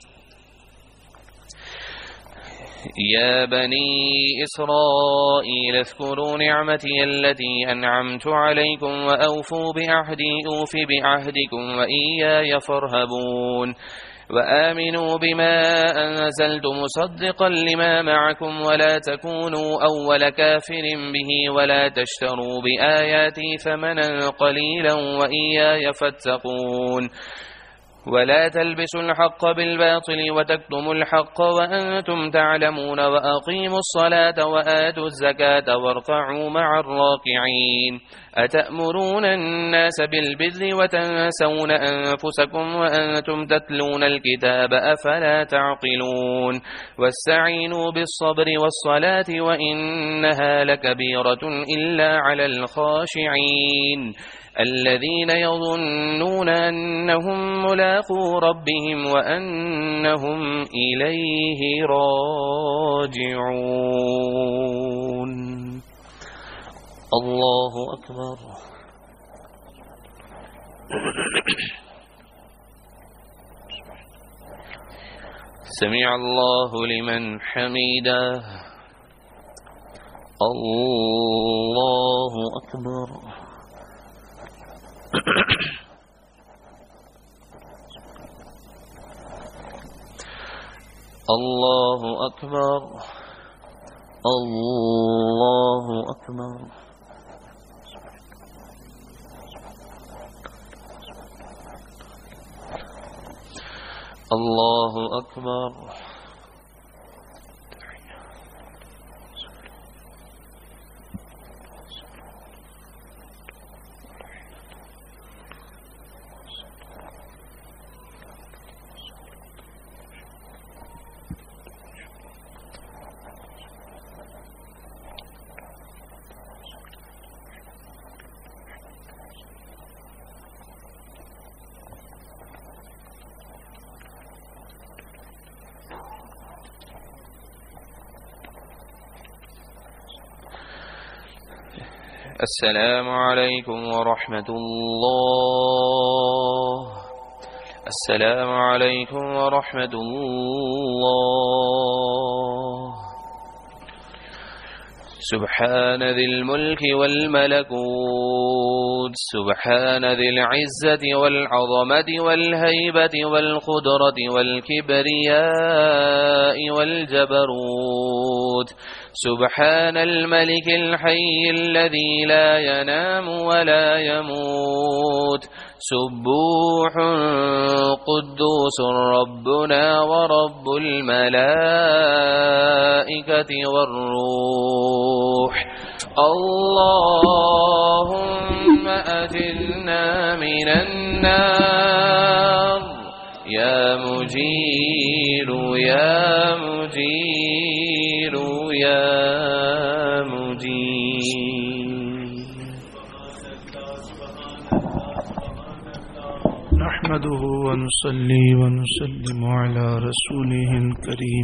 يا بني إسرائيل اذكروا نعمتي التي أنعمت عليكم وأوفوا بعهدي أوف بعهدكم وإياي فارهبون وآمنوا بما أنزلت مصدقا لما معكم ولا تكونوا أول كافر به ولا تشتروا بآياتي ثمنا قليلا وإياي فاتقون ولا تلبسوا الحق بالباطل وتكتموا الحق وأنتم تعلمون وأقيموا الصلاة وآتوا الزكاة واركعوا مع الراكعين أتأمرون الناس بالبر وتنسون أنفسكم وأنتم تتلون الكتاب أفلا تعقلون واستعينوا بالصبر والصلاة وإنها لكبيرة إلا على الخاشعين الذين يظنون أنهم ملاقو ربهم وأنهم إليه راجعون الله أكبر سمع الله لمن حمده الله أكبر الله أكبر الله أكبر الله أكبر السلام عليكم ورحمة الله. السلام عليكم ورحمة الله. سبحان ذي الملك والملكوت، سبحان ذي العزة والعظمة والهيبة والقدرة والكبرياء والجبروت، سبحان الملك الحي الذي لا ينام ولا يموت، سبوح قدوس ربنا ورب الملائكة والروح. اللهم أجرنا من النار يا مجير يا مجير يا مجير. نحمده ونصلي ونسلم على رسوله الكريم،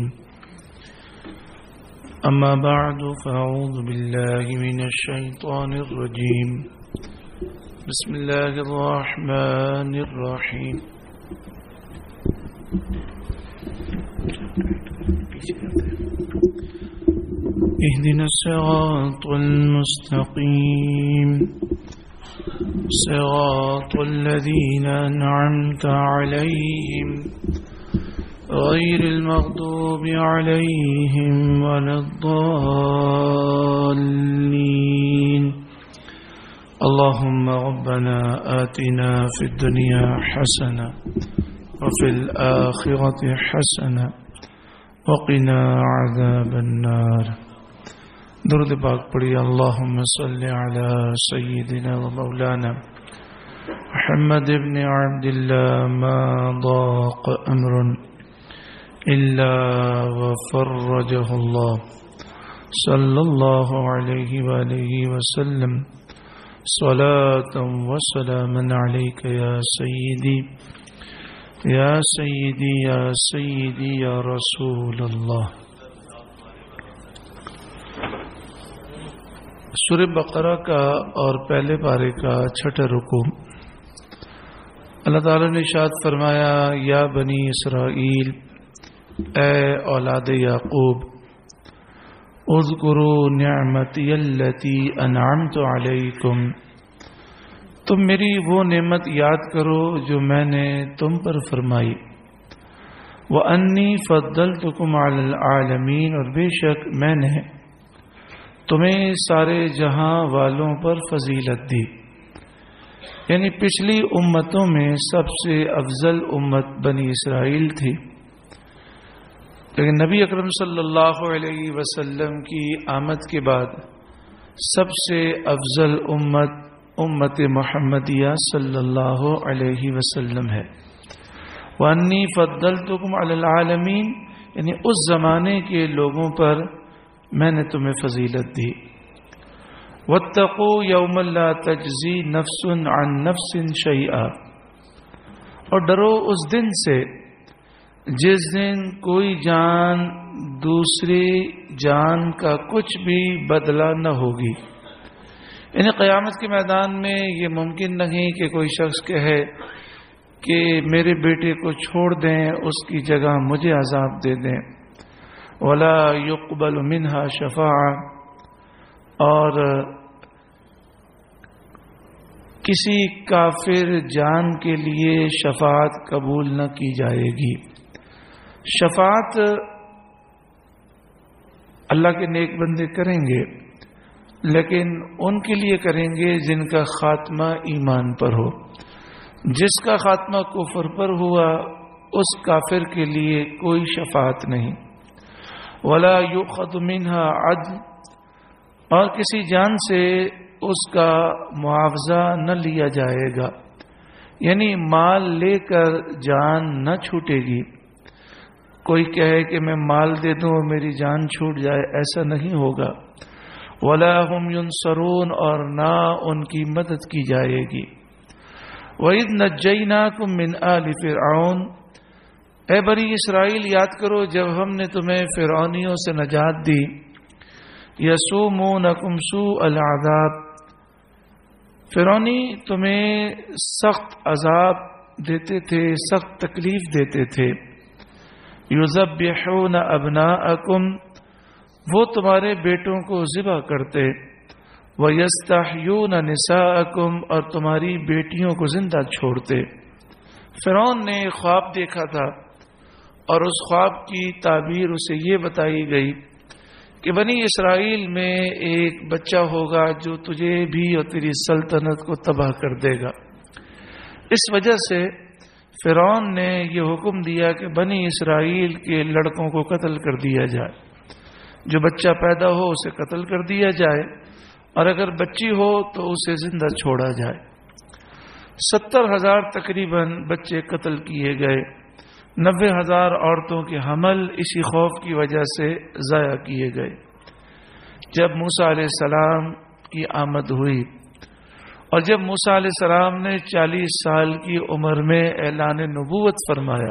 أما بعد فأعوذ بالله من الشيطان الرجيم. بسم الله الرحمن الرحيم. اهدنا الصراط المستقيم، صراط الذين أنعمت عليهم غير المغضوب عليهم ولا الضالين. اللهم ربنا آتنا في الدنيا حسنة وفي الآخرة حسنة وقنا عذاب النار. درود پاک پڑھی. اللهم صل على سيدنا ومولانا محمد بن عبد الله ما ضاق أمر إلا وفرجه الله صلى الله عليه وآله وسلم. صلاة وسلاما عليك يا سيدي يا سيدي يا سيدي يا رسول الله. سورہ بقرہ کا اور پہلے پارے کا چھٹا رکوع. اللہ تعالیٰ نے ارشاد فرمایا: یا بنی اسرائیل، اے اولاد یعقوب، اذکروا نعمتی التی انعمت علیکم، تم میری وہ نعمت یاد کرو جو میں نے تم پر فرمائی. وانی فضلتکم علی العالمین، اور بے شک میں نے تمہیں سارے جہاں والوں پر فضیلت دی. یعنی پچھلی امتوں میں سب سے افضل امت بنی اسرائیل تھی، لیکن نبی اکرم صلی اللہ علیہ وسلم کی آمد کے بعد سب سے افضل امت امت محمدیہ صلی اللہ علیہ وسلم ہے. وانی فضلتکم علی العالمین، یعنی اس زمانے کے لوگوں پر میں نے تمہیں فضیلت دی. واتقوا یوما لا تجزی نفس عن نفس شیئا، اور ڈرو اس دن سے جس دن کوئی جان دوسری جان کا کچھ بھی بدلہ نہ ہوگی. یعنی قیامت کے میدان میں یہ ممکن نہیں کہ کوئی شخص کہے کہ میرے بیٹے کو چھوڑ دیں، اس کی جگہ مجھے عذاب دے دیں. ولا يقبل منها شفاعہ، اور کسی کافر جان کے لیے شفاعت قبول نہ کی جائے گی. شفاعت اللہ کے نیک بندے کریں گے، لیکن ان کے لیے کریں گے جن کا خاتمہ ایمان پر ہو۔ جس کا خاتمہ کفر پر ہوا اس کافر کے لیے کوئی شفاعت نہیں۔ ولا یؤخذ منها عدل، اور کسی جان سے اس کا معاوضہ نہ لیا جائے گا، یعنی مال لے کر جان نہ چھوٹے گی۔ کوئی کہے کہ میں مال دے دوں اور میری جان چھوٹ جائے، ایسا نہیں ہوگا۔ ولا هم ينصرون، اور نہ ان کی مدد کی جائے گی۔ وَإِذْ نَجَّيْنَاكُمْ مِنْ آلِ فِرْعَوْنَ، اے بنی اسرائیل یاد کرو جب ہم نے تمہیں فرعونیوں سے نجات دی۔ یسومونکم سوء العذاب، فرعونی تمہیں سخت عذاب دیتے تھے، سخت تکلیف دیتے تھے۔ یذبحون ابناءکم، وہ تمہارے بیٹوں کو ذبح کرتے۔ وَيَسْتَحْيُونَ نِسَاءَكُمْ، اور تمہاری بیٹیوں کو زندہ چھوڑتے۔ فرعون نے خواب دیکھا تھا اور اس خواب کی تعبیر اسے یہ بتائی گئی کہ بنی اسرائیل میں ایک بچہ ہوگا جو تجھے بھی اور تیری سلطنت کو تباہ کر دے گا۔ اس وجہ سے فرعون نے یہ حکم دیا کہ بنی اسرائیل کے لڑکوں کو قتل کر دیا جائے، جو بچہ پیدا ہو اسے قتل کر دیا جائے، اور اگر بچی ہو تو اسے زندہ چھوڑا جائے۔ 70,000 تقریباً بچے قتل کیے گئے، 90,000 عورتوں کے حمل اسی خوف کی وجہ سے ضائع کیے گئے۔ جب موسیٰ علیہ السلام کی آمد ہوئی اور جب موسیٰ علیہ السلام نے 40 سال کی عمر میں اعلان نبوت فرمایا،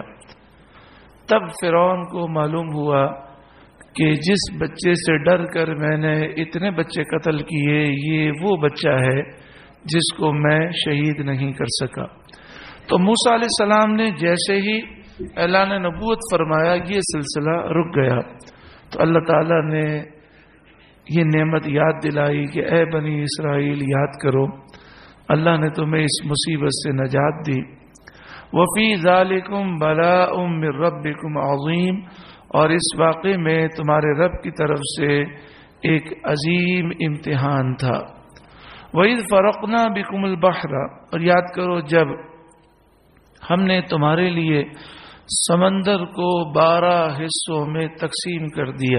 تب فرعون کو معلوم ہوا کہ جس بچے سے ڈر کر میں نے اتنے بچے قتل کیے، یہ وہ بچہ ہے جس کو میں شہید نہیں کر سکا۔ تو موسیٰ علیہ السلام نے جیسے ہی اعلان نبوت فرمایا یہ سلسلہ رک گیا۔ تو اللہ تعالیٰ نے یہ نعمت یاد دلائی کہ اے بنی اسرائیل یاد کرو، اللہ نے تمہیں اس مصیبت سے نجات دی۔ وفی ذالکم بلاء من ربکم عظیم، اور اس واقعے میں تمہارے رب کی طرف سے ایک عظیم امتحان تھا۔ وَإِذْ فَرَقْنَا بِكُمُ الْبَحْرَ، اور یاد کرو جب ہم نے تمہارے لیے سمندر کو 12 حصوں میں تقسیم کر دیا۔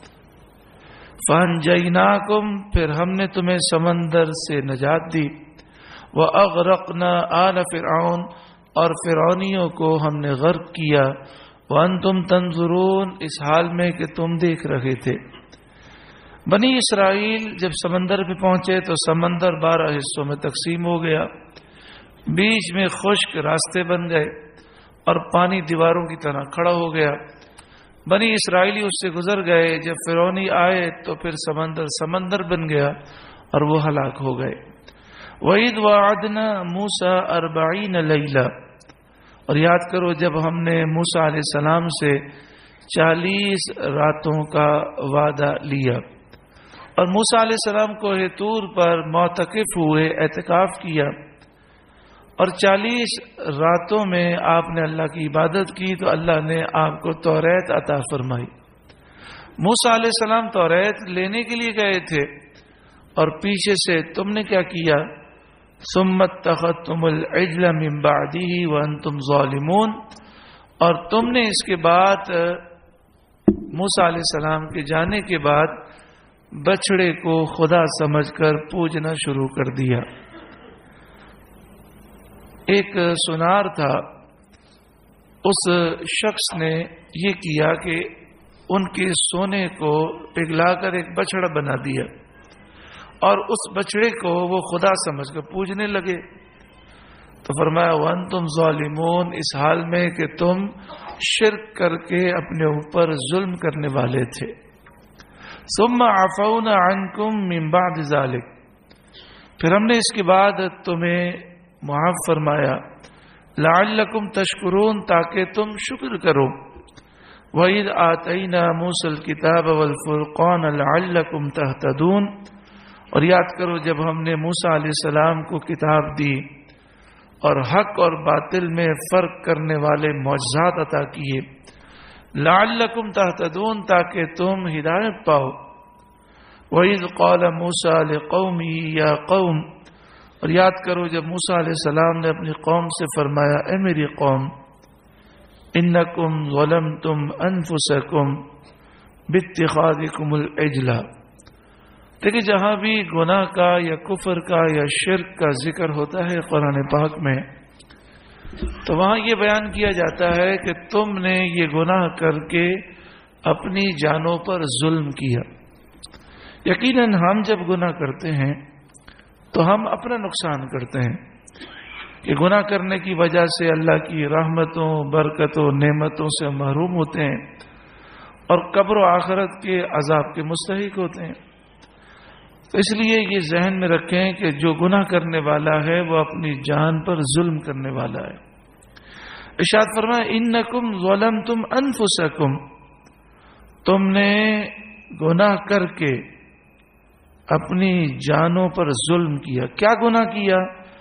فَأَنْجَيْنَاكُمْ، پھر ہم نے تمہیں سمندر سے نجات دی۔ وَأَغْرَقْنَا آلَ فِرْعَوْنَ، اور فرعونیوں کو ہم نے غرق کیا۔ وَأَنْتُمْ تَنْظُرُونَ، اس حال میں کہ تم دیکھ رہے تھے۔ بنی اسرائیل جب سمندر پہ پہنچے تو سمندر 12 حصوں میں تقسیم ہو گیا، بیچ میں خشک راستے بن گئے اور پانی دیواروں کی طرح کھڑا ہو گیا۔ بنی اسرائیلی اس سے گزر گئے، جب فرعونی آئے تو پھر سمندر بن گیا اور وہ ہلاک ہو گئے۔ وَإِذْ وَعَدْنَا مُوسَىٰ 40 لَيْلَةً، اور یاد کرو جب ہم نے موسیٰ علیہ السلام سے 40 راتوں کا وعدہ لیا، اور موسیٰ علیہ السلام کوہ طور پر معتکف ہوئے، اعتکاف کیا، اور 40 راتوں میں آپ نے اللہ کی عبادت کی تو اللہ نے آپ کو توریت عطا فرمائی۔ موسیٰ علیہ السلام توریت لینے کے لیے گئے تھے اور پیچھے سے تم نے کیا کیا؟ ثم اتخذتم العجل من بعده وانتم ظالمون، اور تم نے اس کے بعد موسیٰ علیہ السلام کے جانے کے بعد بچڑے کو خدا سمجھ کر پوجنا شروع کر دیا۔ ایک سنار تھا، اس شخص نے یہ کیا کہ ان کے سونے کو پگھلا کر ایک بچڑا بنا دیا اور اس بچڑے کو وہ خدا سمجھ کر پوجنے لگے۔ تو فرمایا وَأَنْتُمْ ظَالِمُونَ، اس حال میں کہ تم شرک کر کے اپنے اوپر ظلم کرنے والے تھے۔ ثُمَّ عَفَوْنَا عَنْكُمْ مِنْ بَعْدِ ذَلِكَ، پھر ہم نے اس کے بعد تمہیں معاف فرمایا۔ لَعَلَّكُمْ تَشْكُرُونَ، تاکہ تم شکر کرو۔ وَإِذْ آتَيْنَا مُوسَى الْكِتَابَ وَالْفُرْقَانَ لَعَلَّكُمْ تَهْتَدُونَ، اور یاد کرو جب ہم نے موسیٰ علیہ السلام کو کتاب دی اور حق اور باطل میں فرق کرنے والے معجزات عطا کیے، لعلکم تہتدون، تاکہ تم ہدایت پاؤ۔ وَإِذْ قَالَ مُوسَىٰ لِقَوْمِهِ يَا قَوْمِ، اور یاد کرو جب موسیٰ علیہ السلام نے اپنی قوم سے فرمایا اے میری قوم، انکم ظلمتم انفسکم باتخاذکم العجل، دیکھیں جہاں بھی گناہ کا یا کفر کا یا شرک کا ذکر ہوتا ہے قرآن پاک میں، تو وہاں یہ بیان کیا جاتا ہے کہ تم نے یہ گناہ کر کے اپنی جانوں پر ظلم کیا۔ یقیناً ہم جب گناہ کرتے ہیں تو ہم اپنا نقصان کرتے ہیں کہ گناہ کرنے کی وجہ سے اللہ کی رحمتوں، برکتوں، نعمتوں سے محروم ہوتے ہیں اور قبر و آخرت کے عذاب کے مستحق ہوتے ہیں۔ تو اس لیے یہ ذہن میں رکھیں کہ جو گناہ کرنے والا ہے وہ اپنی جان پر ظلم کرنے والا ہے۔ ارشاد فرمایا انکم ظلمتم انفسکم، تم نے گناہ کر کے اپنی جانوں پر ظلم کیا۔ کیا گناہ کیا؟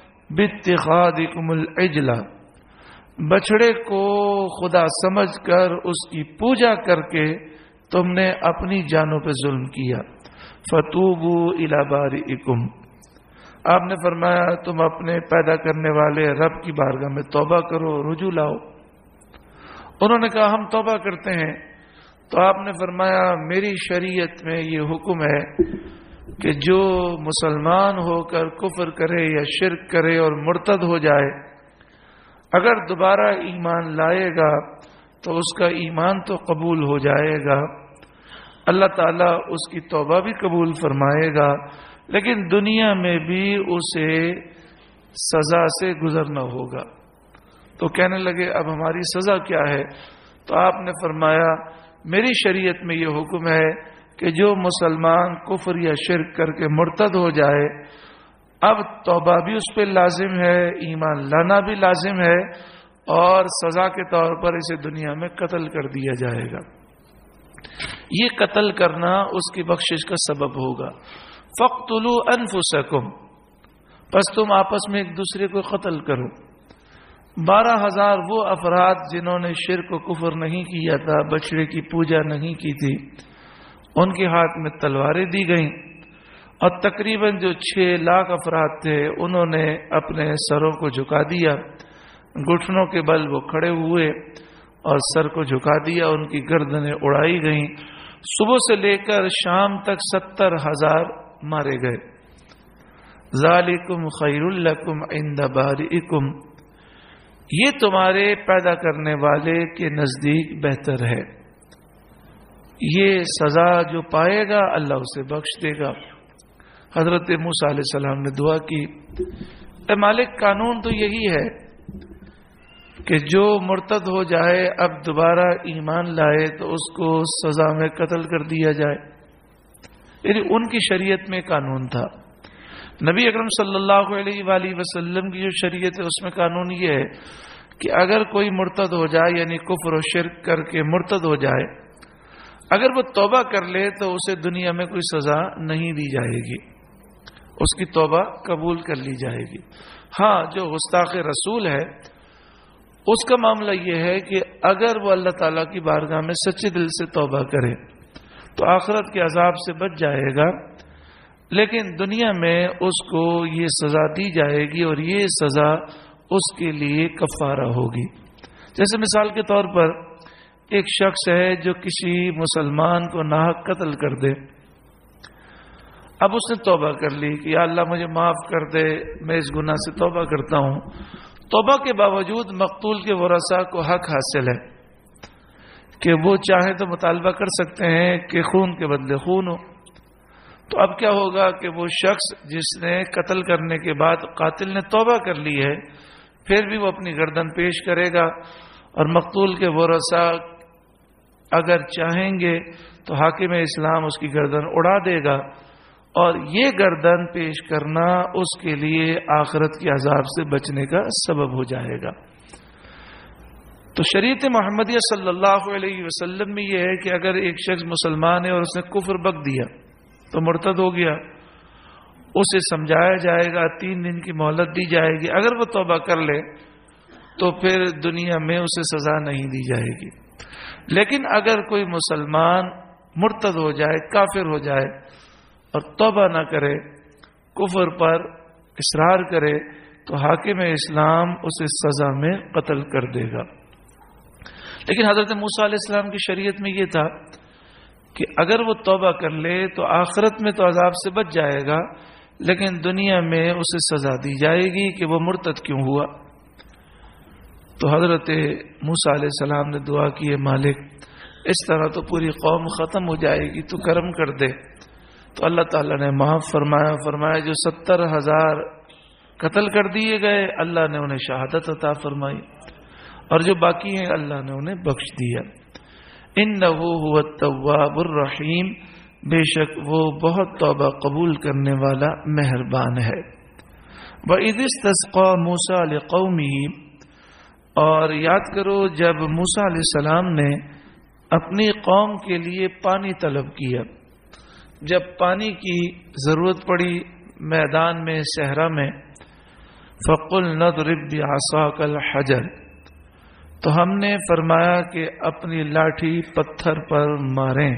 باتخاذکم العجل، بچڑے کو خدا سمجھ کر اس کی پوجا کر کے تم نے اپنی جانوں پہ ظلم کیا۔ فتوبوا الی بارئکم، آپ نے فرمایا تم اپنے پیدا کرنے والے رب کی بارگاہ میں توبہ کرو، رجوع لاؤ۔ انہوں نے کہا ہم توبہ کرتے ہیں، تو آپ نے فرمایا میری شریعت میں یہ حکم ہے کہ جو مسلمان ہو کر کفر کرے یا شرک کرے اور مرتد ہو جائے، اگر دوبارہ ایمان لائے گا تو اس کا ایمان تو قبول ہو جائے گا، اللہ تعالیٰ اس کی توبہ بھی قبول فرمائے گا، لیکن دنیا میں بھی اسے سزا سے گزرنا ہوگا۔ تو کہنے لگے اب ہماری سزا کیا ہے؟ تو آپ نے فرمایا میری شریعت میں یہ حکم ہے کہ جو مسلمان کفر یا شرک کر کے مرتد ہو جائے، اب توبہ بھی اس پہ لازم ہے، ایمان لانا بھی لازم ہے، اور سزا کے طور پر اسے دنیا میں قتل کر دیا جائے گا۔ یہ قتل کرنا اس کی بخشش کا سبب ہوگا۔ فَاقْتُلُوا أَنفُسَكُمْ، پس تم آپس میں ایک دوسرے کو قتل کرو۔ 12,000 وہ افراد جنہوں نے شرک و کفر نہیں کیا تھا، بچڑے کی پوجا نہیں کی تھی، ان کے ہاتھ میں تلواریں دی گئیں، اور تقریباً جو 6 لاکھ افراد تھے انہوں نے اپنے سروں کو جھکا دیا، گھٹنوں کے بل وہ کھڑے ہوئے اور سر کو جھکا دیا، ان کی گردنیں اڑائی گئیں۔ صبح سے لے کر شام تک 70,000 مارے گئے۔ ذالکم خیر لکم عند بارئکم، یہ تمہارے پیدا کرنے والے کے نزدیک بہتر ہے، یہ سزا جو پائے گا اللہ اسے بخش دے گا۔ حضرت موسیٰ علیہ السلام نے دعا کی، اے مالک قانون تو یہی ہے کہ جو مرتد ہو جائے اب دوبارہ ایمان لائے تو اس کو سزا میں قتل کر دیا جائے، یعنی ان کی شریعت میں قانون تھا۔ نبی اکرم صلی اللہ علیہ وآلہ وسلم کی جو شریعت ہے اس میں قانون یہ ہے کہ اگر کوئی مرتد ہو جائے، یعنی کفر و شرک کر کے مرتد ہو جائے، اگر وہ توبہ کر لے تو اسے دنیا میں کوئی سزا نہیں دی جائے گی، اس کی توبہ قبول کر لی جائے گی۔ ہاں جو گستاخ رسول ہے اس کا معاملہ یہ ہے کہ اگر وہ اللہ تعالیٰ کی بارگاہ میں سچے دل سے توبہ کرے تو آخرت کے عذاب سے بچ جائے گا، لیکن دنیا میں اس کو یہ سزا دی جائے گی اور یہ سزا اس کے لیے کفارہ ہوگی۔ جیسے مثال کے طور پر ایک شخص ہے جو کسی مسلمان کو ناحق قتل کر دے، اب اس نے توبہ کر لی کہ یا اللہ مجھے معاف کر دے، میں اس گناہ سے توبہ کرتا ہوں۔ توبہ کے باوجود مقتول کے ورثاء کو حق حاصل ہے کہ وہ چاہے تو مطالبہ کر سکتے ہیں کہ خون کے بدلے خون ہو۔ تو اب کیا ہوگا کہ وہ شخص جس نے قتل کرنے کے بعد قاتل نے توبہ کر لی ہے، پھر بھی وہ اپنی گردن پیش کرے گا، اور مقتول کے ورثاء اگر چاہیں گے تو حاکم اسلام اس کی گردن اڑا دے گا، اور یہ گردن پیش کرنا اس کے لیے آخرت کے عذاب سے بچنے کا سبب ہو جائے گا۔ تو شریعت محمدیہ صلی اللہ علیہ وسلم میں یہ ہے کہ اگر ایک شخص مسلمان ہے اور اس نے کفر بک دیا تو مرتد ہو گیا، اسے سمجھایا جائے گا، 3 دن کی مہلت دی جائے گی، اگر وہ توبہ کر لے تو پھر دنیا میں اسے سزا نہیں دی جائے گی، لیکن اگر کوئی مسلمان مرتد ہو جائے، کافر ہو جائے اور توبہ نہ کرے، کفر پر اصرار کرے، تو حاکم اسلام اسے سزا میں قتل کر دے گا۔ لیکن حضرت موسیٰ علیہ السلام کی شریعت میں یہ تھا کہ اگر وہ توبہ کر لے تو آخرت میں تو عذاب سے بچ جائے گا، لیکن دنیا میں اسے سزا دی جائے گی کہ وہ مرتد کیوں ہوا۔ تو حضرت موسیٰ علیہ السلام نے دعا کی، مالک اس طرح تو پوری قوم ختم ہو جائے گی، تو کرم کر دے۔ تو اللہ تعالیٰ نے معاف فرمایا جو 70,000 قتل کر دیے گئے اللہ نے انہیں شہادت عطا فرمائی، اور جو باقی ہیں اللہ نے انہیں بخش دیا۔ انہ هو التواب الرحیم، بے شک وہ بہت توبہ قبول کرنے والا مہربان ہے۔ وَإِذِ اسْتَسْقَىٰ مُوسَىٰ لِقَوْمِهِ، اور یاد کرو جب موسیٰ علیہ السلام نے اپنی قوم کے لیے پانی طلب کیا، جب پانی کی ضرورت پڑی میدان میں، صحرا میں، فَقُلْنَا اضْرِب بِعَصَاكَ الْحَجَرَ، تو ہم نے فرمایا کہ اپنی لاٹھی پتھر پر ماریں۔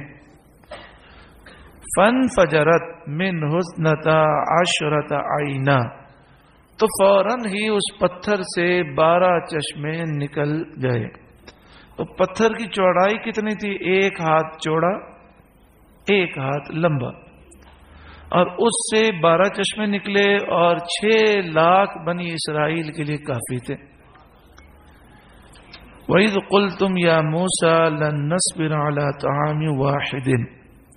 فَانْفَجَرَتْ مِنْهُ اثْنَتَا عَشْرَةَ عَيْنًا، تو فوراً ہی اس پتھر سے 12 چشمے نکل گئے۔ تو پتھر کی چوڑائی کتنی تھی؟ 1 ہاتھ چوڑا، 1 ہاتھ لمبا، اور اس سے 12 چشمے نکلے، اور 6 لاکھ بنی اسرائیل کے لیے کافی تھے۔ وَإِذْ قُلْتُمْ يَا مُوسَىٰ لَن نَّصْبِرَ عَلَىٰ طَعَامٍ وَاحِدٍ،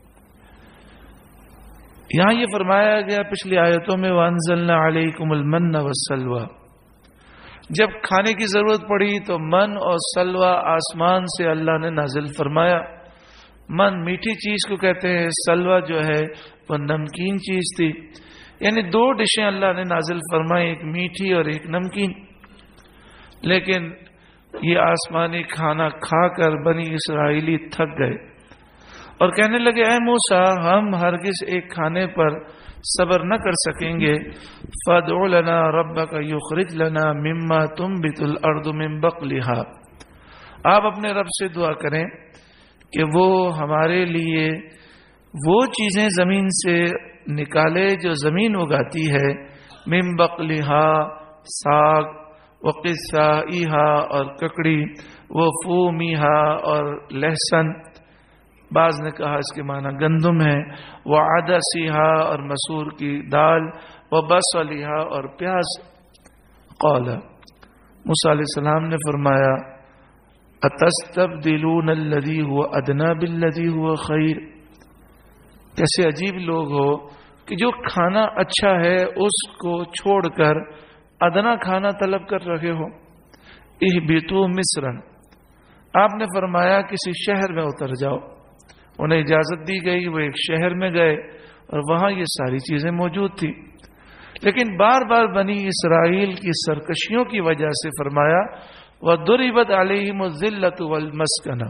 یہاں یہ فرمایا گیا پچھلی آیتوں میں وَأَنزَلْنَا عَلَيْكُمُ الْمَنَّ وَالسَّلْوَىٰ، جب کھانے کی ضرورت پڑی تو من اور سلوہ آسمان سے اللہ نے نازل فرمایا۔ من میٹھی چیز کو کہتے ہیں، سلوہ جو ہے وہ نمکین چیز تھی، یعنی 2 ڈشیں اللہ نے نازل فرمائی، ایک میٹھی اور ایک نمکین۔ لیکن یہ آسمانی کھانا کھا کر بنی اسرائیلی تھک گئے اور کہنے لگے اے موسیٰ ہم ہرگز ایک کھانے پر صبر نہ کر سکیں گے، فَادْعُ لَنَا رَبَّكَ يُخْرِجْ لَنَا مِمَّا تُنبِتُ الْأَرْضُ مِن بَقْلِهَا، آپ اپنے رب سے دعا کریں کہ وہ ہمارے لیے وہ چیزیں زمین سے نکالے جو زمین اگاتی ہے، من بقلها ساگ، وقثائها اور ککڑی، وفومها اور لہسن، بعض نے کہا اس کے معنی گندم ہے، وعدسها اور مسور کی دال، وبصلها اور پیاز۔ قال موسیٰ علیہ السلام نے فرمایا اتستبدلون الذی هو ادنی بالذی هو خیر، کیسے عجیب لوگ ہو کہ جو کھانا اچھا ہے اس کو چھوڑ کر ادنا کھانا طلب کر رہے ہو۔ اہبطوا مصرا، آپ نے فرمایا کسی شہر میں اتر جاؤ، انہیں اجازت دی گئی، وہ ایک شہر میں گئے اور وہاں یہ ساری چیزیں موجود تھی، لیکن بار بار بنی اسرائیل کی سرکشیوں کی وجہ سے فرمایا وَضُرِبَتْ عَلَيْهِمُ الذِّلَّةُ وَالْمَسْكَنَةُ،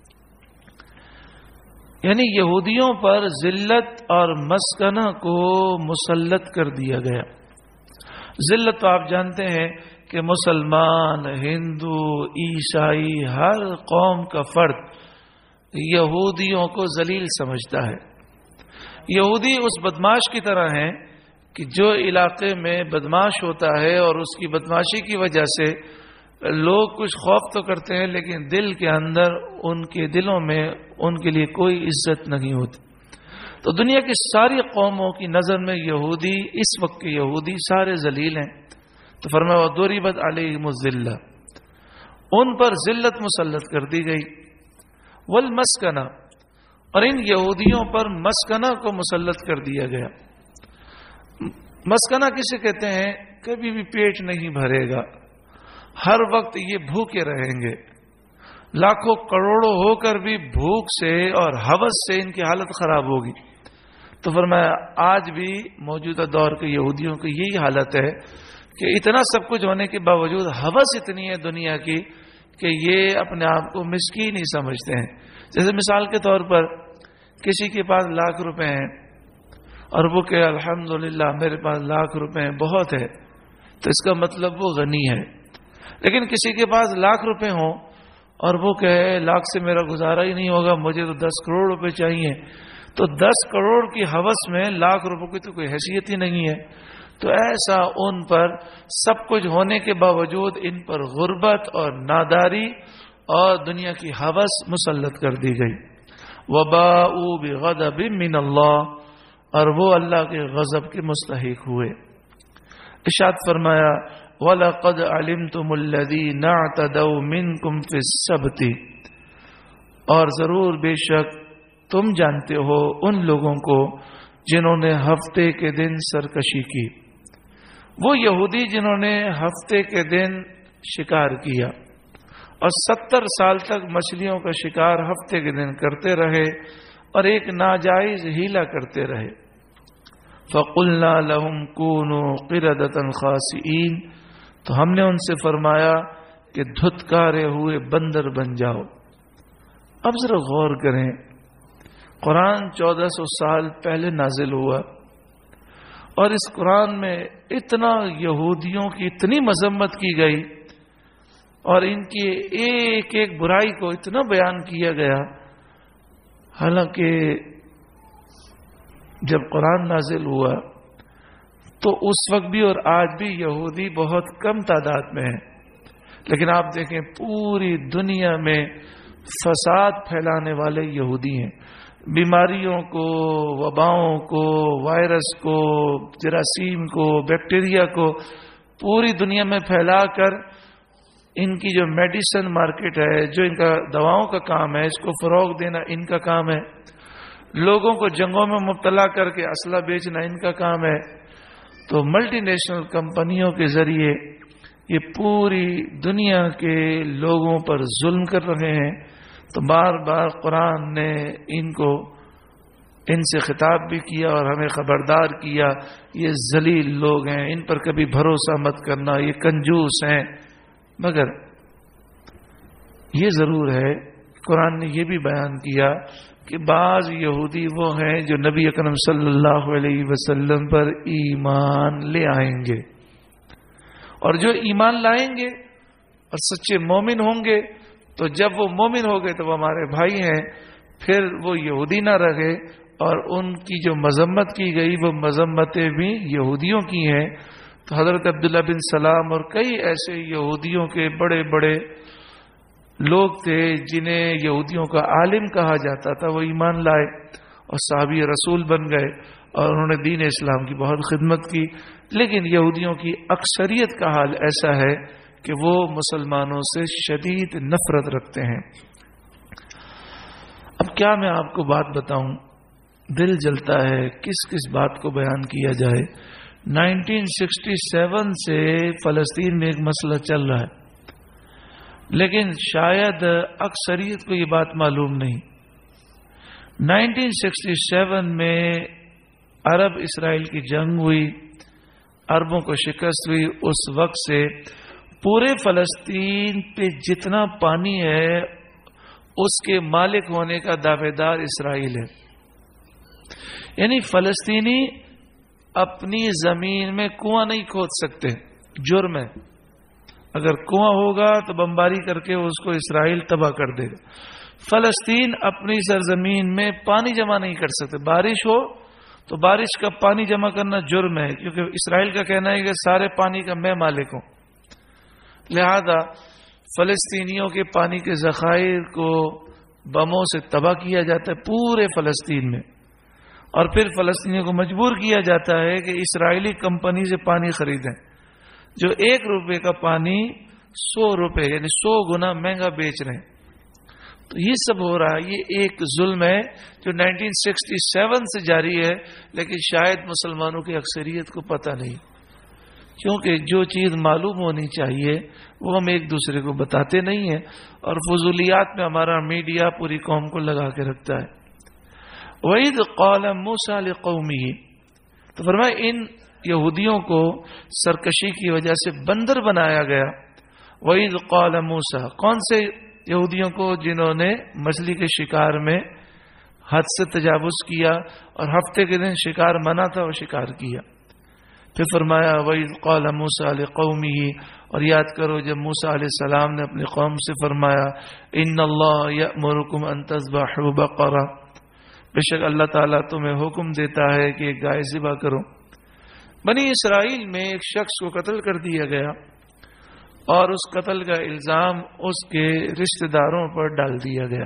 یعنی یہودیوں پر ذلت اور مسکنہ کو مسلط کر دیا گیا۔ ذلت تو آپ جانتے ہیں کہ مسلمان، ہندو، عیسائی، ہر قوم کا فرد یہودیوں کو ذلیل سمجھتا ہے۔ یہودی اس بدماش کی طرح ہیں کہ جو علاقے میں بدماش ہوتا ہے اور اس کی بدماشی کی وجہ سے لوگ کچھ خوف تو کرتے ہیں لیکن دل کے اندر ان کے دلوں میں ان کے لیے کوئی عزت نہیں ہوتی۔ تو دنیا کی ساری قوموں کی نظر میں یہودی، اس وقت کے یہودی سارے ذلیل ہیں۔ تو فرمایا وَضُرِبَتْ عَلَيْهِمُ الذِّلَّةُ، ان پر ذلت مسلط کر دی گئی، والمسکنہ، اور ان یہودیوں پر مسکنہ کو مسلط کر دیا گیا۔ مسکنہ کسے کہتے ہیں؟ کبھی بھی پیٹ نہیں بھرے گا، ہر وقت یہ بھوکے رہیں گے، لاکھوں کروڑوں ہو کر بھی بھوک سے اور ہوس سے ان کی حالت خراب ہوگی۔ تو فرمایا آج بھی موجودہ دور کے یہودیوں کی یہی حالت ہے کہ اتنا سب کچھ ہونے کے باوجود ہوس اتنی ہے دنیا کی کہ یہ اپنے آپ کو مسکین ہی سمجھتے ہیں۔ جیسے مثال کے طور پر کسی کے پاس لاکھ روپے ہیں اور وہ کہ الحمدللہ میرے پاس لاکھ روپے ہیں، بہت ہے، تو اس کا مطلب وہ غنی ہے۔ لیکن کسی کے پاس لاکھ روپے ہوں اور وہ کہے لاکھ سے میرا گزارا ہی نہیں ہوگا، مجھے تو 10 کروڑ روپے چاہیے، تو 10 کروڑ کی ہوس میں لاکھ روپے کی تو کوئی حیثیت ہی نہیں ہے. تو ایسا ان پر سب کچھ ہونے کے باوجود ان پر غربت اور ناداری اور دنیا کی ہوس مسلط کر دی گئی. وباءوا بغضب من اللہ، اور وہ اللہ کے غضب کے مستحق ہوئے. ارشاد فرمایا وَلَقَدْ عَلِمْتُمُ الَّذِينَ اعْتَدَوْا مِنْكُمْ فِي السَّبْتِ، اور ضرور بے شک تم جانتے ہو ان لوگوں کو جنہوں نے ہفتے کے دن سرکشی کی. وہ یہودی جنہوں نے ہفتے کے دن شکار کیا اور 70 سال تک مچھلیوں کا شکار ہفتے کے دن کرتے رہے اور ایک ناجائز ہیلا کرتے رہے. فَقُلْنَا لَهُمْ كُونُوا قِرَدَةً خَاسِئِينَ، تو ہم نے ان سے فرمایا کہ دھتکارے ہوئے بندر بن جاؤ. اب ذرا غور کریں، قرآن 1400 سال پہلے نازل ہوا اور اس قرآن میں اتنا یہودیوں کی اتنی مذمت کی گئی اور ان کی ایک ایک برائی کو اتنا بیان کیا گیا. حالانکہ جب قرآن نازل ہوا تو اس وقت بھی اور آج بھی یہودی بہت کم تعداد میں ہیں، لیکن آپ دیکھیں پوری دنیا میں فساد پھیلانے والے یہودی ہیں. بیماریوں کو، وباؤں کو، وائرس کو، جراثیم کو، بیکٹیریا کو پوری دنیا میں پھیلا کر ان کی جو میڈیسن مارکیٹ ہے، جو ان کا دواؤں کا کام ہے، اس کو فروغ دینا ان کا کام ہے. لوگوں کو جنگوں میں مبتلا کر کے اسلحہ بیچنا ان کا کام ہے. تو ملٹی نیشنل کمپنیوں کے ذریعے یہ پوری دنیا کے لوگوں پر ظلم کر رہے ہیں. تو بار بار قرآن نے ان سے خطاب بھی کیا اور ہمیں خبردار کیا، یہ ذلیل لوگ ہیں، ان پر کبھی بھروسہ مت کرنا، یہ کنجوس ہیں. مگر یہ ضرور ہے قرآن نے یہ بھی بیان کیا کہ بعض یہودی وہ ہیں جو نبی اکرم صلی اللہ علیہ وسلم پر ایمان لے آئیں گے، اور جو ایمان لائیں گے اور سچے مومن ہوں گے تو جب وہ مومن ہو گئے تو وہ ہمارے بھائی ہیں. پھر وہ یہودی نہ رہے اور ان کی جو مذمت کی گئی وہ مذمتیں بھی یہودیوں کی ہیں. تو حضرت عبداللہ بن سلام اور کئی ایسے یہودیوں کے بڑے بڑے لوگ تھے جنہیں یہودیوں کا عالم کہا جاتا تھا، وہ ایمان لائے اور صحابی رسول بن گئے اور انہوں نے دین اسلام کی بہت خدمت کی. لیکن یہودیوں کی اکثریت کا حال ایسا ہے کہ وہ مسلمانوں سے شدید نفرت رکھتے ہیں. اب کیا میں آپ کو بات بتاؤں، دل جلتا ہے کس کس بات کو بیان کیا جائے. 1967 سے فلسطین میں ایک مسئلہ چل رہا ہے، لیکن شاید اکثریت کو یہ بات معلوم نہیں. 1967 میں عرب اسرائیل کی جنگ ہوئی، عربوں کو شکست ہوئی. اس وقت سے پورے فلسطین پہ جتنا پانی ہے اس کے مالک ہونے کا دعوے دار اسرائیل ہے. یعنی فلسطینی اپنی زمین میں کنواں نہیں کھود سکتے، جرم ہے. اگر کنواں ہوگا تو بمباری کر کے اس کو اسرائیل تباہ کر دے گا. فلسطین اپنی سرزمین میں پانی جمع نہیں کر سکتے. بارش ہو تو بارش کا پانی جمع کرنا جرم ہے، کیونکہ اسرائیل کا کہنا ہے کہ سارے پانی کا میں مالک ہوں. لہذا فلسطینیوں کے پانی کے ذخائر کو بموں سے تباہ کیا جاتا ہے پورے فلسطین میں، اور پھر فلسطینیوں کو مجبور کیا جاتا ہے کہ اسرائیلی کمپنی سے پانی خریدیں، جو 1 روپے کا پانی 100 روپے یعنی 100 گنا مہنگا بیچ رہے ہیں. تو یہ سب ہو رہا ہے. یہ ایک ظلم ہے جو 1967 سے جاری ہے، لیکن شاید مسلمانوں کی اکثریت کو پتہ نہیں، کیونکہ جو چیز معلوم ہونی چاہیے وہ ہم ایک دوسرے کو بتاتے نہیں ہیں، اور فضولیات میں ہمارا میڈیا پوری قوم کو لگا کے رکھتا ہے. وَإِذْ قَالَ مُوسَىٰ لِقَوْمِهِ، تو فرمایا ان یہودیوں کو سرکشی کی وجہ سے بندر بنایا گیا. وَإِذْ قَالَ مُوسَىٰ، کون سے یہودیوں کو؟ جنہوں نے مچھلی کے شکار میں حد سے تجاوز کیا اور ہفتے کے دن شکار منع تھا وہ شکار کیا. پھر فرمایا وَإِذْ قَالَ مُوسَىٰ لِقَوْمِهِ، اور یاد کرو جب موسیٰ علیہ السلام نے اپنی قوم سے فرمایا ان اللہ یأمرکم ان تذبحوا بقرہ، بے شک اللہ تعالیٰ تمہیں حکم دیتا ہے کہ ایک گائے ذبح کرو۔ بنی اسرائیل میں ایک شخص کو قتل کر دیا گیا اور اس قتل کا الزام اس کے رشتہ داروں پر ڈال دیا گیا،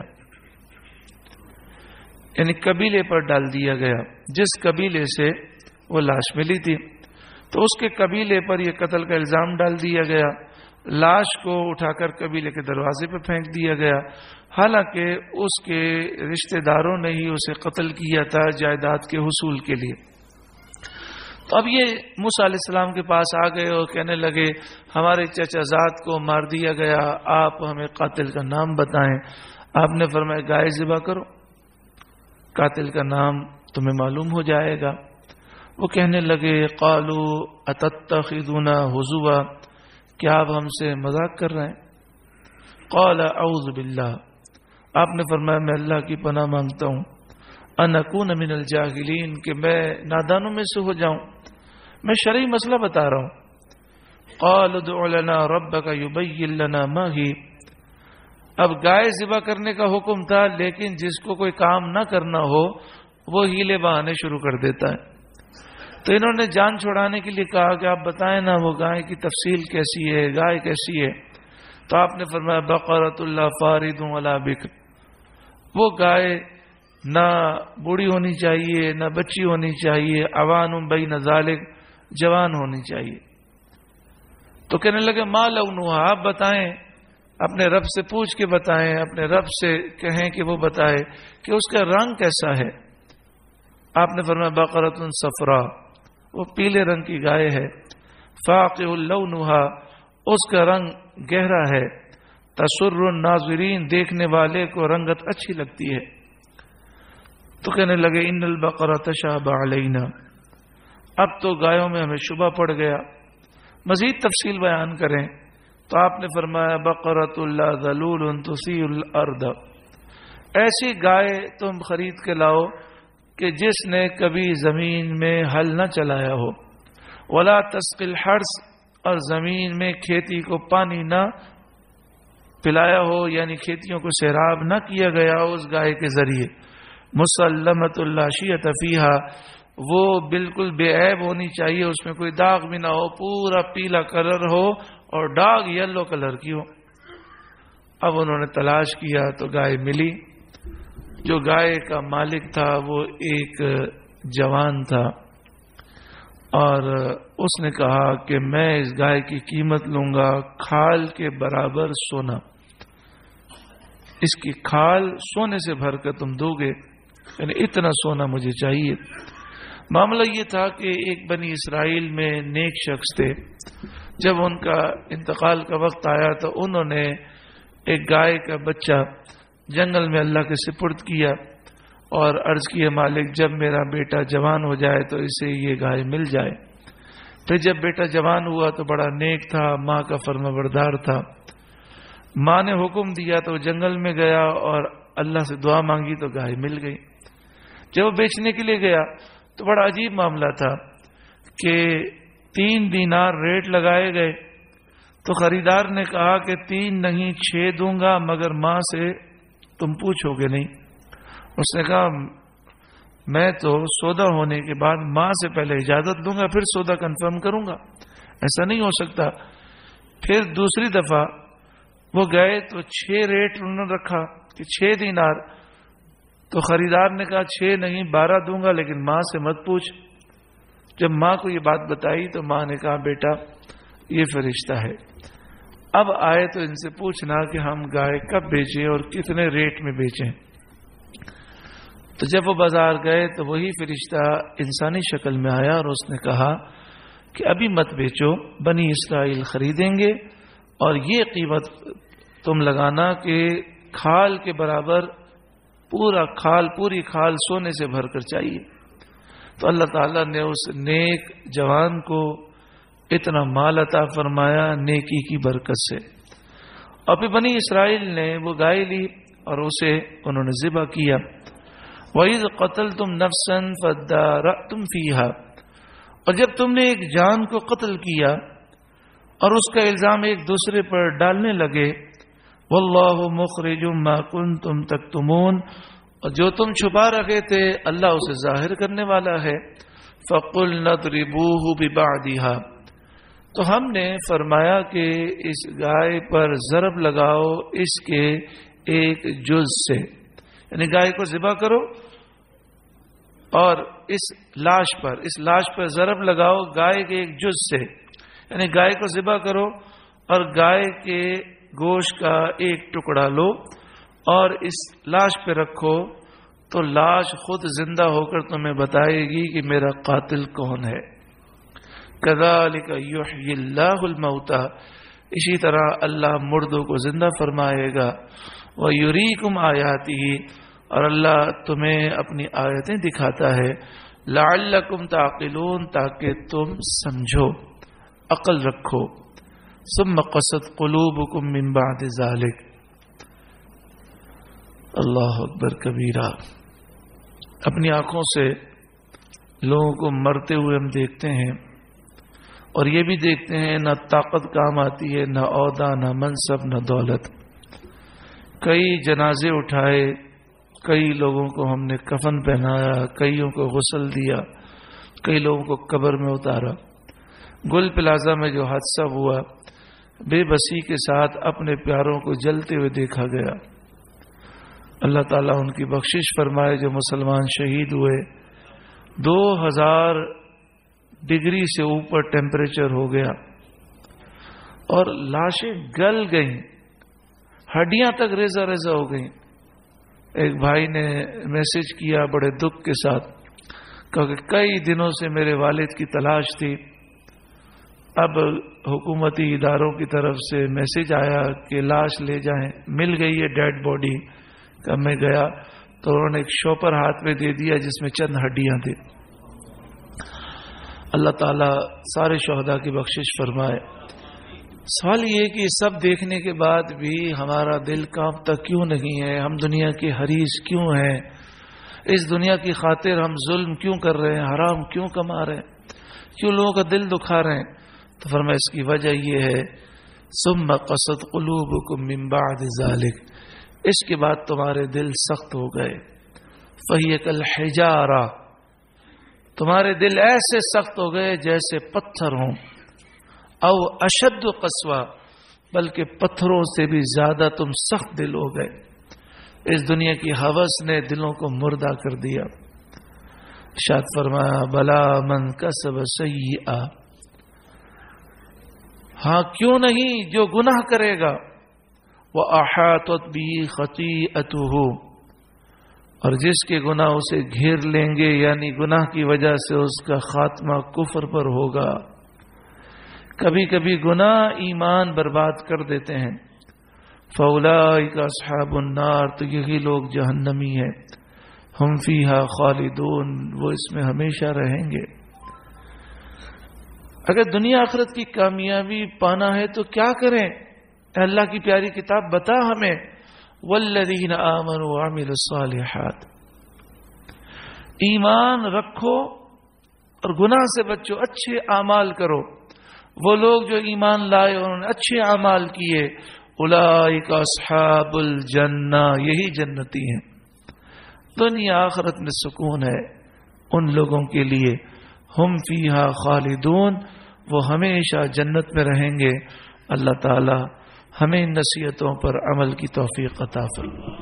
یعنی قبیلے پر ڈال دیا گیا جس قبیلے سے وہ لاش ملی تھی، تو اس کے قبیلے پر یہ قتل کا الزام ڈال دیا گیا، لاش کو اٹھا کر قبیلے کے دروازے پہ پھینک دیا گیا، حالانکہ اس کے رشتہ داروں نے ہی اسے قتل کیا تھا جائیداد کے حصول کے لیے۔ تو اب یہ موسیٰ علیہ السلام کے پاس آ گئے اور کہنے لگے ہمارے چچا زاد کو مار دیا گیا، آپ ہمیں قاتل کا نام بتائیں۔ آپ نے فرمایا گائے ذبح کرو، قاتل کا نام تمہیں معلوم ہو جائے گا۔ وہ کہنے لگے قالوا اتتخذنا ہزوا، کیا آپ ہم سے مذاق کر رہے ہیں؟ قال اعوذ باللہ، آپ نے فرمایا میں اللہ کی پناہ مانگتا ہوں، ان اکون من الجاہلین، کہ میں نادانوں میں سے ہو جاؤں، میں شرعی مسئلہ بتا رہا ہوں۔ قال ادع لنا ربک یبین لنا ما ہی، اب گائے ذبح کرنے کا حکم تھا، لیکن جس کو کوئی کام نہ کرنا ہو وہ ہیلے بہانے شروع کر دیتا ہے، تو انہوں نے جان چھڑانے کے لیے کہا کہ آپ بتائیں نا وہ گائے کی تفصیل کیسی ہے، گائے کیسی ہے؟ تو آپ نے فرمایا بقرۃ لا فارض ولا بکر، وہ گائے نہ بوڑھی ہونی چاہیے نہ بچی ہونی چاہیے، اوان بین ذالک، جوان ہونی چاہیے۔ تو کہنے لگے ما لونھا، آپ بتائیں، اپنے رب سے پوچھ کے بتائیں، اپنے رب سے کہیں کہ وہ بتائے کہ اس کا رنگ کیسا ہے۔ آپ نے فرمایا بقرۃ صفرا، وہ پیلے رنگ کی گائے ہے، فاقع لونھا، اس کا رنگ گہرا ہے، تسر الناظرین، دیکھنے والے کو رنگت اچھی لگتی ہے۔ تو کہنے لگے ان البقرہ تشابہ علینا، اب تو گایوں میں ہمیں شبہ پڑ گیا، مزید تفصیل بیان کریں۔ تو آپ نے فرمایا بقرۃ لا ذلول تسیء الارض، ایسی گائے تم خرید کے لاؤ کہ جس نے کبھی زمین میں ہل نہ چلایا ہو، ولا تسقی الحرث، اور زمین میں کھیتی کو پانی نہ پلایا ہو، یعنی کھیتیوں کو سیراب نہ کیا گیا ہو اس گائے کے ذریعے، مسلمۃ لا شیۃ فیہا، وہ بالکل بے عیب ہونی چاہیے، اس میں کوئی داغ بھی نہ ہو، پورا پیلا کلر ہو اور ڈاغ یلو کلر کی ہو۔ اب انہوں نے تلاش کیا تو گائے ملی، جو گائے کا مالک تھا وہ ایک جوان تھا، اور اس نے کہا کہ میں اس گائے کی قیمت لوں گا کھال کے برابر سونا، اس کی کھال سونے سے بھر کر تم دو گے، یعنی اتنا سونا مجھے چاہیے۔ معاملہ یہ تھا کہ ایک بنی اسرائیل میں نیک شخص تھے، جب ان کا انتقال کا وقت آیا تو انہوں نے ایک گائے کا بچہ جنگل میں اللہ کے سپرد کیا اور عرض کیا مالک جب میرا بیٹا جوان ہو جائے تو اسے یہ گائے مل جائے۔ پھر جب بیٹا جوان ہوا تو بڑا نیک تھا، ماں کا فرمانبردار تھا، ماں نے حکم دیا تو جنگل میں گیا اور اللہ سے دعا مانگی تو گائے مل گئی۔ جب وہ بیچنے کے لیے گیا تو بڑا عجیب معاملہ تھا کہ 3 دینار ریٹ لگائے گئے، تو خریدار نے کہا کہ 3 نہیں 6 دوں گا، مگر ماں سے تم پوچھو گے نہیں۔ اس نے کہا میں تو سودا ہونے کے بعد ماں سے پہلے اجازت لوں گا پھر سودا کنفرم کروں گا، ایسا نہیں ہو سکتا۔ پھر دوسری دفعہ وہ گئے تو 6 ریٹ انہوں نے رکھا کہ 6 دینار، تو خریدار نے کہا 6 نہیں 12 دوں گا، لیکن ماں سے مت پوچھ۔ جب ماں کو یہ بات بتائی تو ماں نے کہا بیٹا یہ فرشتہ ہے، اب آئے تو ان سے پوچھنا کہ ہم گائے کب بیچیں اور کتنے ریٹ میں بیچیں۔ تو جب وہ بازار گئے تو وہی فرشتہ انسانی شکل میں آیا اور اس نے کہا کہ ابھی مت بیچو، بنی اسرائیل خریدیں گے اور یہ قیمت تم لگانا کہ کھال کے برابر پوری کھال سونے سے بھر کر چاہیے۔ تو اللہ تعالیٰ نے اس نیک جوان کو اتنا مال عطا فرمایا نیکی کی برکت سے، اور پھر بنی اسرائیل نے وہ گائے لی اور اسے انہوں نے ذبح کیا۔ وَإِذْ قَتَلْتُمْ نَفْسًا فَادَّارَأْتُمْ فِيهَا، اور جب تم نے ایک جان کو قتل کیا اور اس کا الزام ایک دوسرے پر ڈالنے لگے. واللہ مخرج ما کنتم تکتمون، اور جو تم چھپا رکھے تھے اللہ اسے ظاہر کرنے والا ہے. فقلنا اضربوہ ببعضھا، تو ہم نے فرمایا کہ اس گائے پر ضرب لگاؤ اس کے ایک جز سے، یعنی گائے کو ذبح کرو اور اس لاش پر ضرب لگاؤ گائے کے ایک جز سے، یعنی گائے کو ذبح کرو اور گائے کے گوشت کا ایک ٹکڑا لو اور اس لاش پہ رکھو، تو لاش خود زندہ ہو کر تمہیں بتائے گی کہ میرا قاتل کون ہے. کذالک یحیی اللہ الموتى، اسی طرح اللہ مردوں کو زندہ فرمائے گا. ویریکم آیاتہ، اور اللہ تمہیں اپنی آیتیں دکھاتا ہے. لعلکم تعقلون، تاکہ تم سمجھو، عقل رکھو. ثم قست قلوبکم من بعد ذلک. اللہ اکبر کبیرہ. اپنی آنکھوں سے لوگوں کو مرتے ہوئے ہم دیکھتے ہیں، اور یہ بھی دیکھتے ہیں نہ طاقت کام آتی ہے، نہ عہدہ، نہ منصب، نہ دولت. کئی جنازے اٹھائے، کئی لوگوں کو ہم نے کفن پہنایا، کئیوں کو غسل دیا، کئی لوگوں کو قبر میں اتارا. گل پلازا میں جو حادثہ ہوا، بے بسی کے ساتھ اپنے پیاروں کو جلتے ہوئے دیکھا گیا. اللہ تعالیٰ ان کی بخشش فرمائے. جو مسلمان شہید ہوئے، 2000 ڈگری سے اوپر ٹیمپریچر ہو گیا اور لاشیں گل گئیں، ہڈیاں تک ریزہ ریزہ ہو گئیں. ایک بھائی نے میسج کیا بڑے دکھ کے ساتھ، کیونکہ کئی دنوں سے میرے والد کی تلاش تھی. اب حکومتی اداروں کی طرف سے میسج آیا کہ لاش لے جائیں، مل گئی ہے ڈیڈ باڈی. کب میں گیا تو انہوں نے ایک شوپر ہاتھ میں دے دیا جس میں چند ہڈیاں تھیں. اللہ تعالیٰ سارے شہداء کی بخشش فرمائے. سوال یہ کہ سب دیکھنے کے بعد بھی ہمارا دل کانپتا کیوں نہیں ہے؟ ہم دنیا کے حریص کیوں ہیں؟ اس دنیا کی خاطر ہم ظلم کیوں کر رہے ہیں؟ حرام کیوں کما رہے ہیں؟ کیوں لوگوں کا دل دکھا رہے ہیں؟ تو فرمایا اس کی وجہ یہ ہے ثم قست قلوبکم من بعد ذلک، اس کے بعد تمہارے دل سخت ہو گئے. فہی کالحجارہ، تمہارے دل ایسے سخت ہو گئے جیسے پتھر ہوں. او اشد قسوہ، بلکہ پتھروں سے بھی زیادہ تم سخت دل ہو گئے. اس دنیا کی ہوس نے دلوں کو مردہ کر دیا. ارشاد فرمایا بلا من کسب سیئہ، ہاں کیوں نہیں جو گناہ کرے گا. وَأَحَاطَتْ بِهِ خَطِيئَتُهُ، اور جس کے گناہ اسے گھیر لیں گے، یعنی گناہ کی وجہ سے اس کا خاتمہ کفر پر ہوگا. کبھی کبھی گناہ ایمان برباد کر دیتے ہیں. فَأُولَئِكَ أَصْحَابُ النَّارِ، تو یہی لوگ جہنمی ہیں. ہم فیہا خالدون، وہ اس میں ہمیشہ رہیں گے. اگر دنیا آخرت کی کامیابی پانا ہے تو کیا کریں؟ اللہ کی پیاری کتاب بتا ہمیں. والذین آمنوا وعملوا الصالحات، ایمان رکھو اور گناہ سے بچو، اچھے اعمال کرو. وہ لوگ جو ایمان لائے اور انہوں نے اچھے اعمال کیے، اولئک اصحاب الجنہ، یہی جنتی ہیں. دنیا آخرت میں سکون ہے ان لوگوں کے لیے. ہم فیہا خالدون، وہ ہمیشہ جنت میں رہیں گے. اللہ تعالی ہمیں ان نصیحتوں پر عمل کی توفیق عطا فرمائے.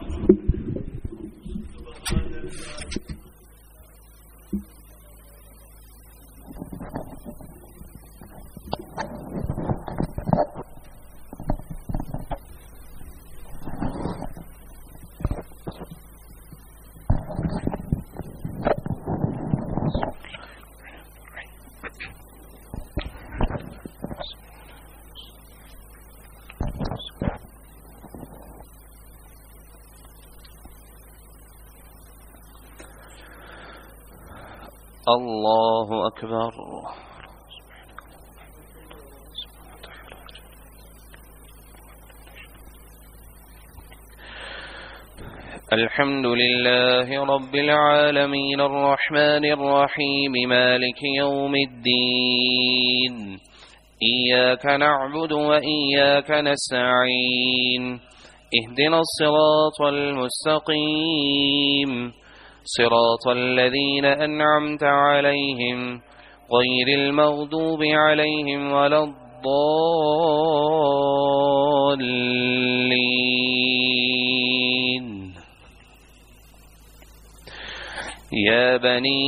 اللہ اکبر. الحمد لله رب العالمين الرحمن الرحيم مالك يوم الدين إياك نعبد وإياك نستعين اهدنا الصراط المستقيم صراط الذين أنعمت عليهم غير المغضوب عليهم ولا الضالين. يا بني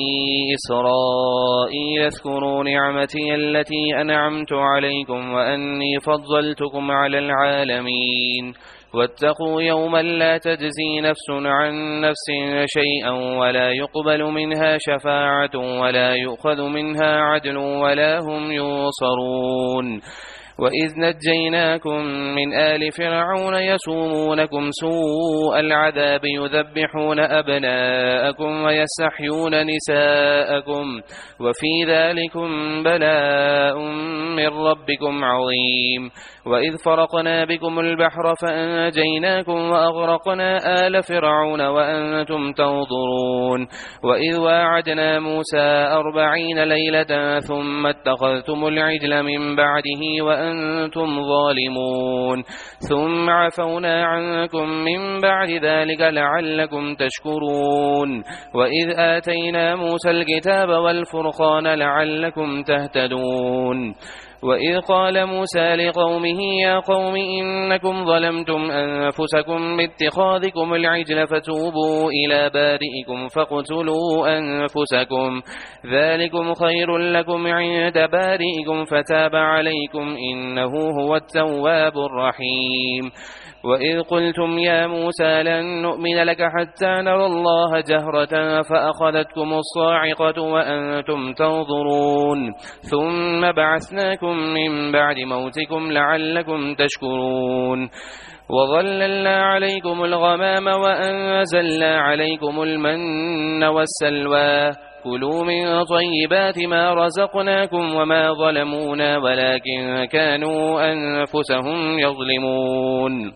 إسرائيل اذكروا نعمتي التي أنعمت عليكم وأني فضلتكم على العالمين واتقوا يوما لا تجزي نفس عن نفس شيئا ولا يقبل منها شفاعة ولا يؤخذ منها عدل ولا هم ينصرون. وإذ نجيناكم من آل فرعون يسومونكم سوء العذاب يذبحون أبناءكم ويستحيون نساءكم وفي ذلكم بلاء من ربكم عظيم. وإذ فرقنا بكم البحر فأنجيناكم وأغرقنا آل فرعون وأنتم تنظرون. وإذ واعدنا موسى 40 ليلة ثم اتخذتم العجل من بعده وأنتم ظالمون ثم عفونا عنكم من بعد ذلك لعلكم تشكرون. وإذ آتينا موسى الكتاب والفرقان لعلكم تهتدون. وإذ قال موسى لقومه يا قوم إنكم ظلمتم أنفسكم باتخاذكم العجل فتوبوا إلى بارئكم فاقتلوا أنفسكم ذلكم خير لكم عند بارئكم فتاب عليكم إنه هو التواب الرحيم. وإذ قلتم يا موسى لن نؤمن لك حتى نرى الله جهرة فأخذتكم الصاعقة وأنتم تنظرون ثم بعثناكم من بعد موتكم لعلكم تشكرون. وظللنا عليكم الغمام وأنزلنا عليكم المن والسلوى كلوا من طيبات ما رزقناكم وما ظلمونا ولكن كانوا أنفسهم يظلمون.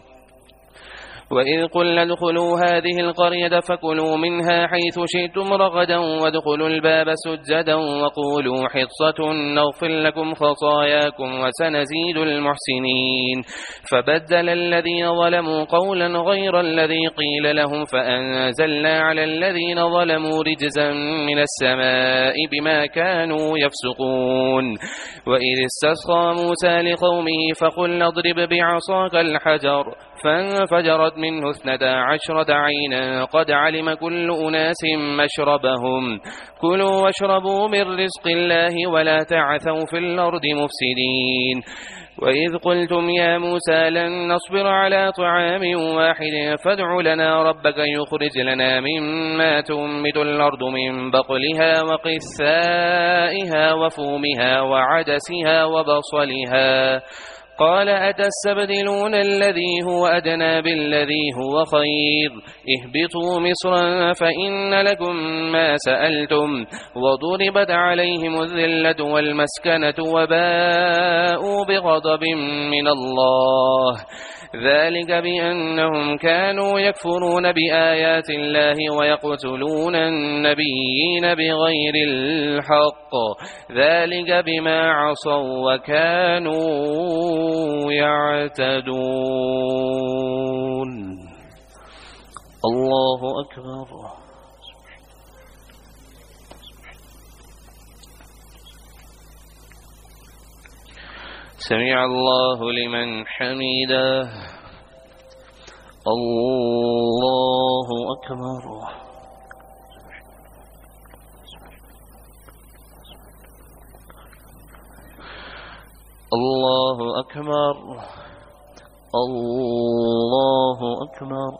وإذ قلنا ادخلوا هذه القرية فكلوا منها حيث شئتم رغدا وادخلوا الباب سجدا وقولوا حطة نغفر لكم خطاياكم وسنزيد المحسنين. فبدل الذين ظلموا قولا غير الذي قيل لهم فأنزلنا على الذين ظلموا رجزا من السماء بما كانوا يفسقون. وإذ استسقى موسى لقومه فقلنا اضرب بعصاك الحجر فانفجرت منه 12 عينا قد علم كل أناس مشربهم كلوا واشربوا من رزق الله ولا تعثوا في الأرض مفسدين. وإذ قلتم يا موسى لن نصبر على طعام واحد فادع لنا ربك يخرج لنا مما تنبت الأرض من بقلها وقثائها وفومها وعدسها وبصلها قال أتستبدلون الذي هو أدنى بالذي هو خير اهبطوا مصرا فإن لكم ما سألتم وضربت عليهم الذلة والمسكنة وباءوا بغضب من الله ذلك بأنهم كانوا يكفرون بآيات الله ويقتلون النبيين بغير الحق ذلك بما عصوا وكانوا يعتدون. الله أكبر. سمع الله لمن حمده. الله أكبر. الله أكبر. الله أكبر.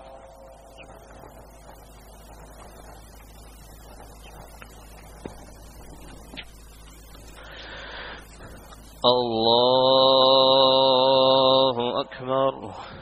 الله أكبر.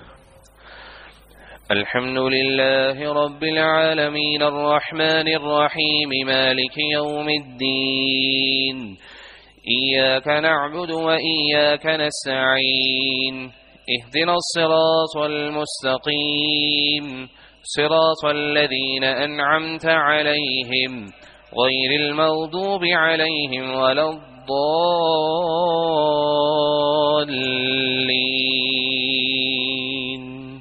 الحمد لله رب العالمين الرحمن الرحيم مالك يوم الدين إياك نعبد وإياك نستعين اهدنا الصراط المستقيم صراط الذين أنعمت عليهم غير المغضوب عليهم ولا الضالين. الضالين.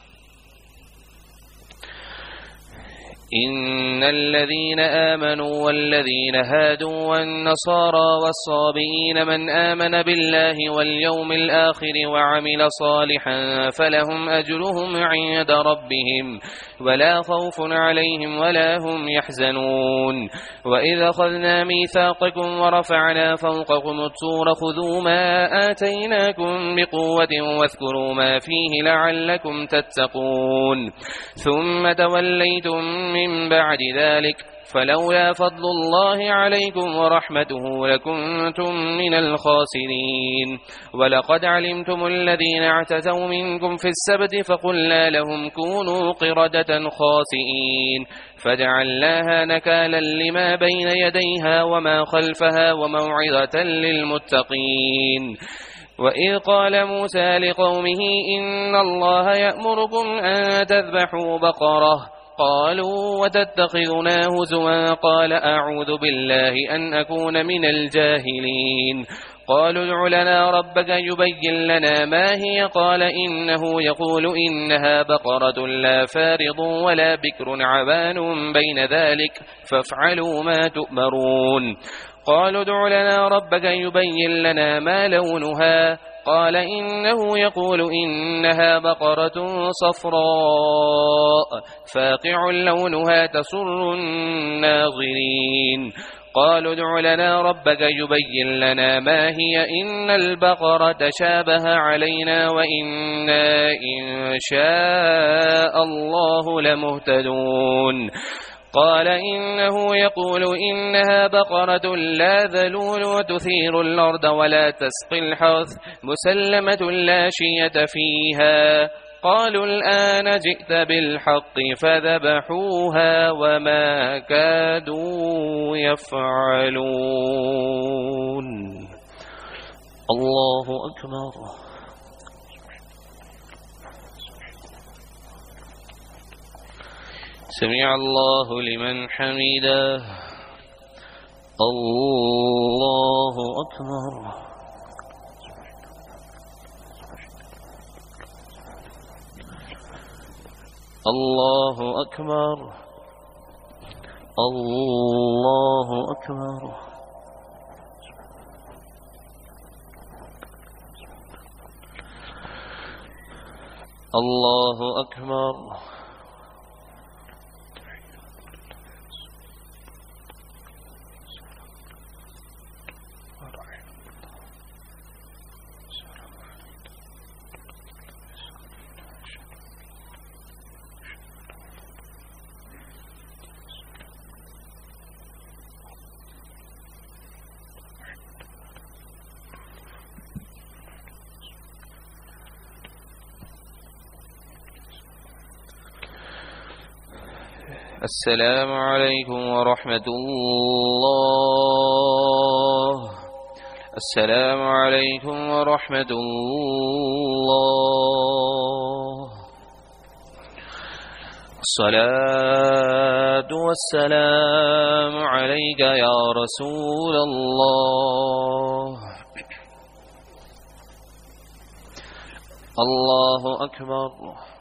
إن الذين آمنوا والذين هادوا والنصارى والصابئين من آمن بالله واليوم الآخر وعمل صالحا فلهم أجرهم عند ربهم ولا خوف عليهم ولا هم يحزنون. وإذ أخذنا ميثاقكم ورفعنا فوقكم الطور خذوا ما آتيناكم بقوة واذكروا ما فيه لعلكم تتقون. ثم توليتم من بعد ذلك فلولا فضل الله عليكم ورحمته لكنتم من الخاسرين. ولقد علمتم الذين اعتدوا منكم في السبت فقلنا لهم كونوا قردة خاسئين فجعلناها نكالا لما بين يديها وما خلفها وموعظة للمتقين. وإذ قال موسى لقومه إن الله يأمركم أن تذبحوا بقرة قالوا وتتخذنا هزوا قال أعوذ بالله أن أكون من الجاهلين. قالوا ادع لنا ربك يبين لنا ما هي قال إنه يقول إنها بقرة لا فارض ولا بكر عبان بين ذلك فافعلوا ما تؤمرون. قالوا ادع لنا ربك يبين لنا ما لونها قال إنه يقول إنها بقرة صفراء فاقع لونها تسر الناظرين. قالوا ادع لنا ربك يبين لنا ما هي إن البقرة شابه علينا وإنا إن شاء الله لمهتدون. قال إنه يقول إنها بقرة لا ذلول وتثير الأرض ولا تسقي الحرث مسلمة لا شية فيها. قالوا الآن جئت بالحق فذبحوها وما كادوا يفعلون. الله أكبر. سمع الله لمن حمده. الله أكبر. الله أكبر. الله أكبر. الله أكبر. السلام عليكم ورحمة الله. السلام عليكم ورحمة الله. الصلاة والسلام عليك يا رسول الله. الله أكبر.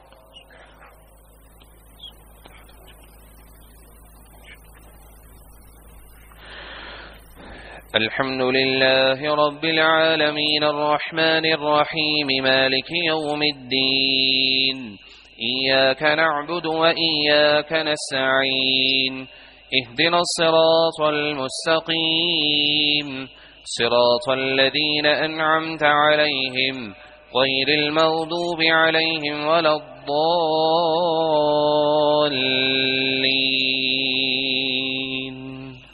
الحمد لله رب العالمين الرحمن الرحيم مالك يوم الدين. إياك نعبد وإياك نستعين. اهدنا الصراط المستقيم صراط الذين أنعمت عليهم غير المغضوب عليهم ولا الضالين.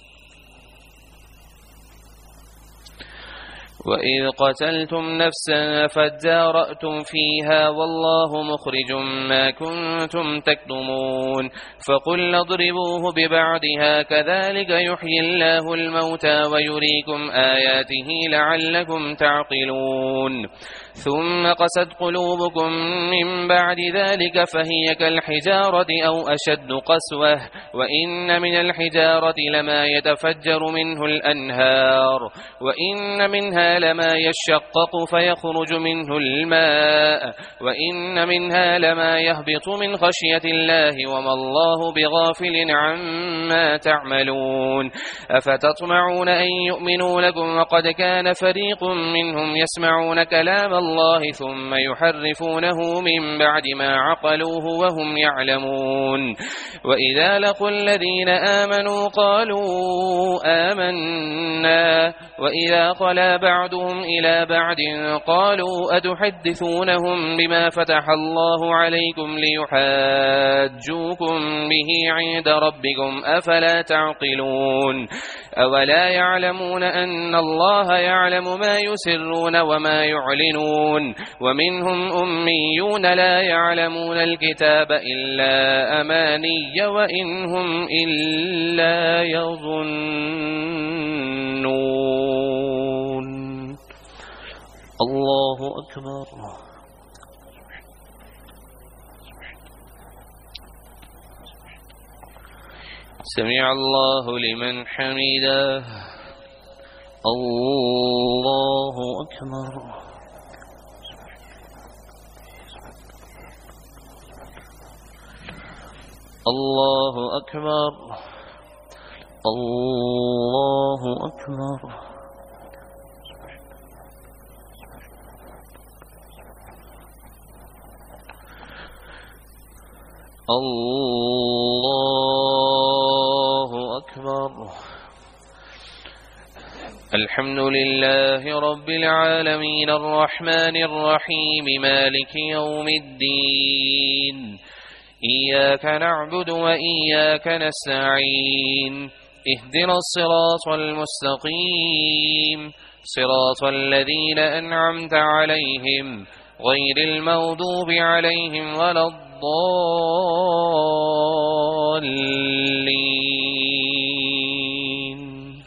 وإذ قتلتم نفسا فادارأتم فيها والله مخرج ما كنتم تكتمون فقلنا اضربوه ببعضها كذلك يحيي الله الموتى ويريكم آياته لعلكم تعقلون. ثم قست قلوبكم من بعد ذلك فهي كالحجارة أو أشد قسوة وإن من الحجارة لما يتفجر منه الأنهار وإن منها لما يشقق فيخرج منه الماء وإن منها لما يهبط من خشية الله وما الله بغافل عما تعملون أفتطمعون أن يؤمنوا لكم وقد كان فريق منهم يسمعون كلام الله ثم يحرفونه من بعد ما عقلوه وهم يعلمون وإذا لقوا الذين آمنوا قالوا آمنا وإذا خلا بعضهم إلى بعض قالوا أتحدثونهم بما فتح الله عليكم ليحاجوكم به عند ربكم أفلا تعقلون أولا يعلمون أن الله يعلم ما يسرون وما يعلنون ومنهم أميون لا يعلمون الكتاب إلا أماني وإن هم إلا يظنون الله أكبر سمع الله لمن حمده الله أكبر الله أكبر الله أكبر الله أكبر الحمد لله رب العالمين الرحمن الرحيم مالك يوم الدين إياك نعبد وإياك نستعين اهدنا الصراط المستقيم صراط الذين أنعمت عليهم غير المغضوب عليهم ولا الضالين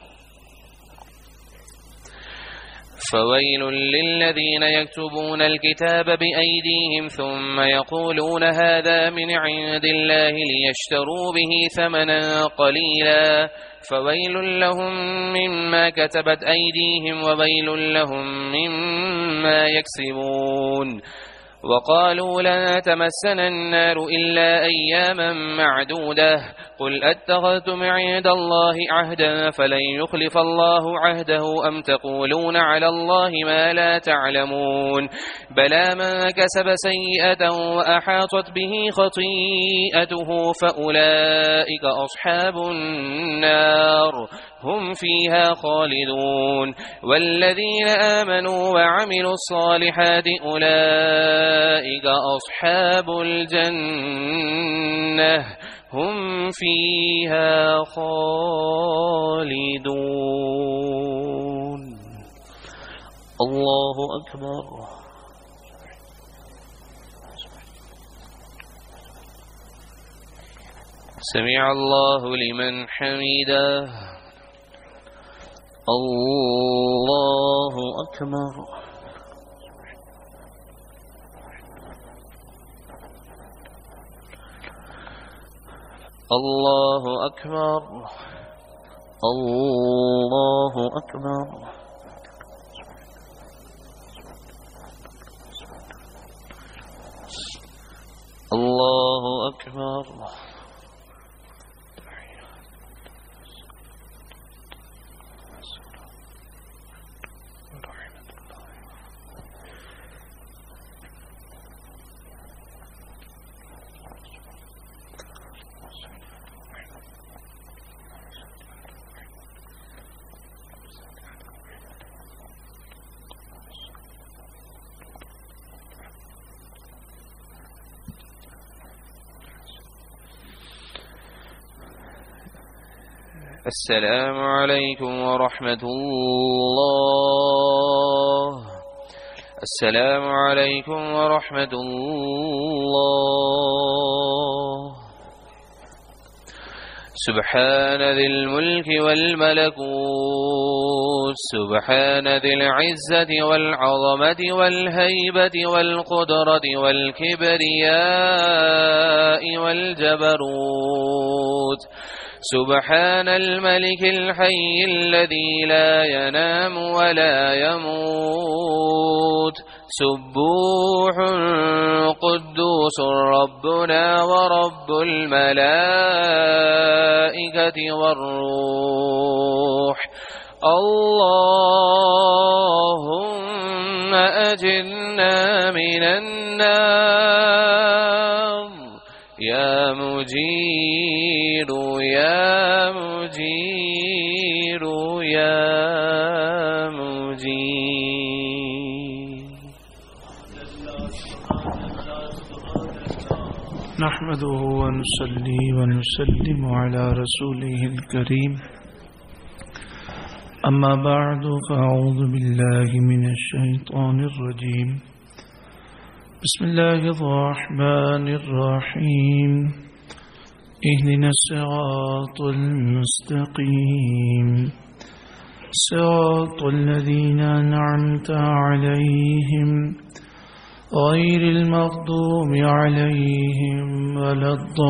فويل للذين يكتبون الكتاب بأيديهم ثم يقولون هذا من عند الله ليشتروا به ثمنا قليلا فويل لهم مما كتبت أيديهم وويل لهم مما يكسبون وقالوا لا تمسنا النار إلا أياما معدودة قل أتخذتم عند الله عهدا فلن يخلف الله عهده أم تقولون على الله ما لا تعلمون بلى من كسب سيئة وأحاطت به خطيئته فأولئك أصحاب النار هم فيها خالدون والذين آمنوا وعملوا الصالحات أولئك أصحاب الجنة هم فيها خالدون الله أكبر سمع الله لمن حمده الله أكبر الله أكبر الله أكبر الله أكبر السلام عليكم ورحمة الله السلام عليكم ورحمة الله سبحان ذي الملك والملكوت سبحان ذي العزة والعظمة والهيبة والقدرة والكبرياء والجبروت سبحان الملك الحي الذي لا ينام ولا يموت سبوح قدوس ربنا ورب الملائكة والروح اللهم أجرنا من النار يا مجير يا مجير يا مجير. نحمده ونصلي ونسلم على رسوله الكريم أما بعد فأعوذ بالله من الشيطان الرجيم بسم الله الرحمن الرحيم اهدنا الصراط المستقيم صراط الذين أنعمت عليهم غير المغضوب عليهم ولا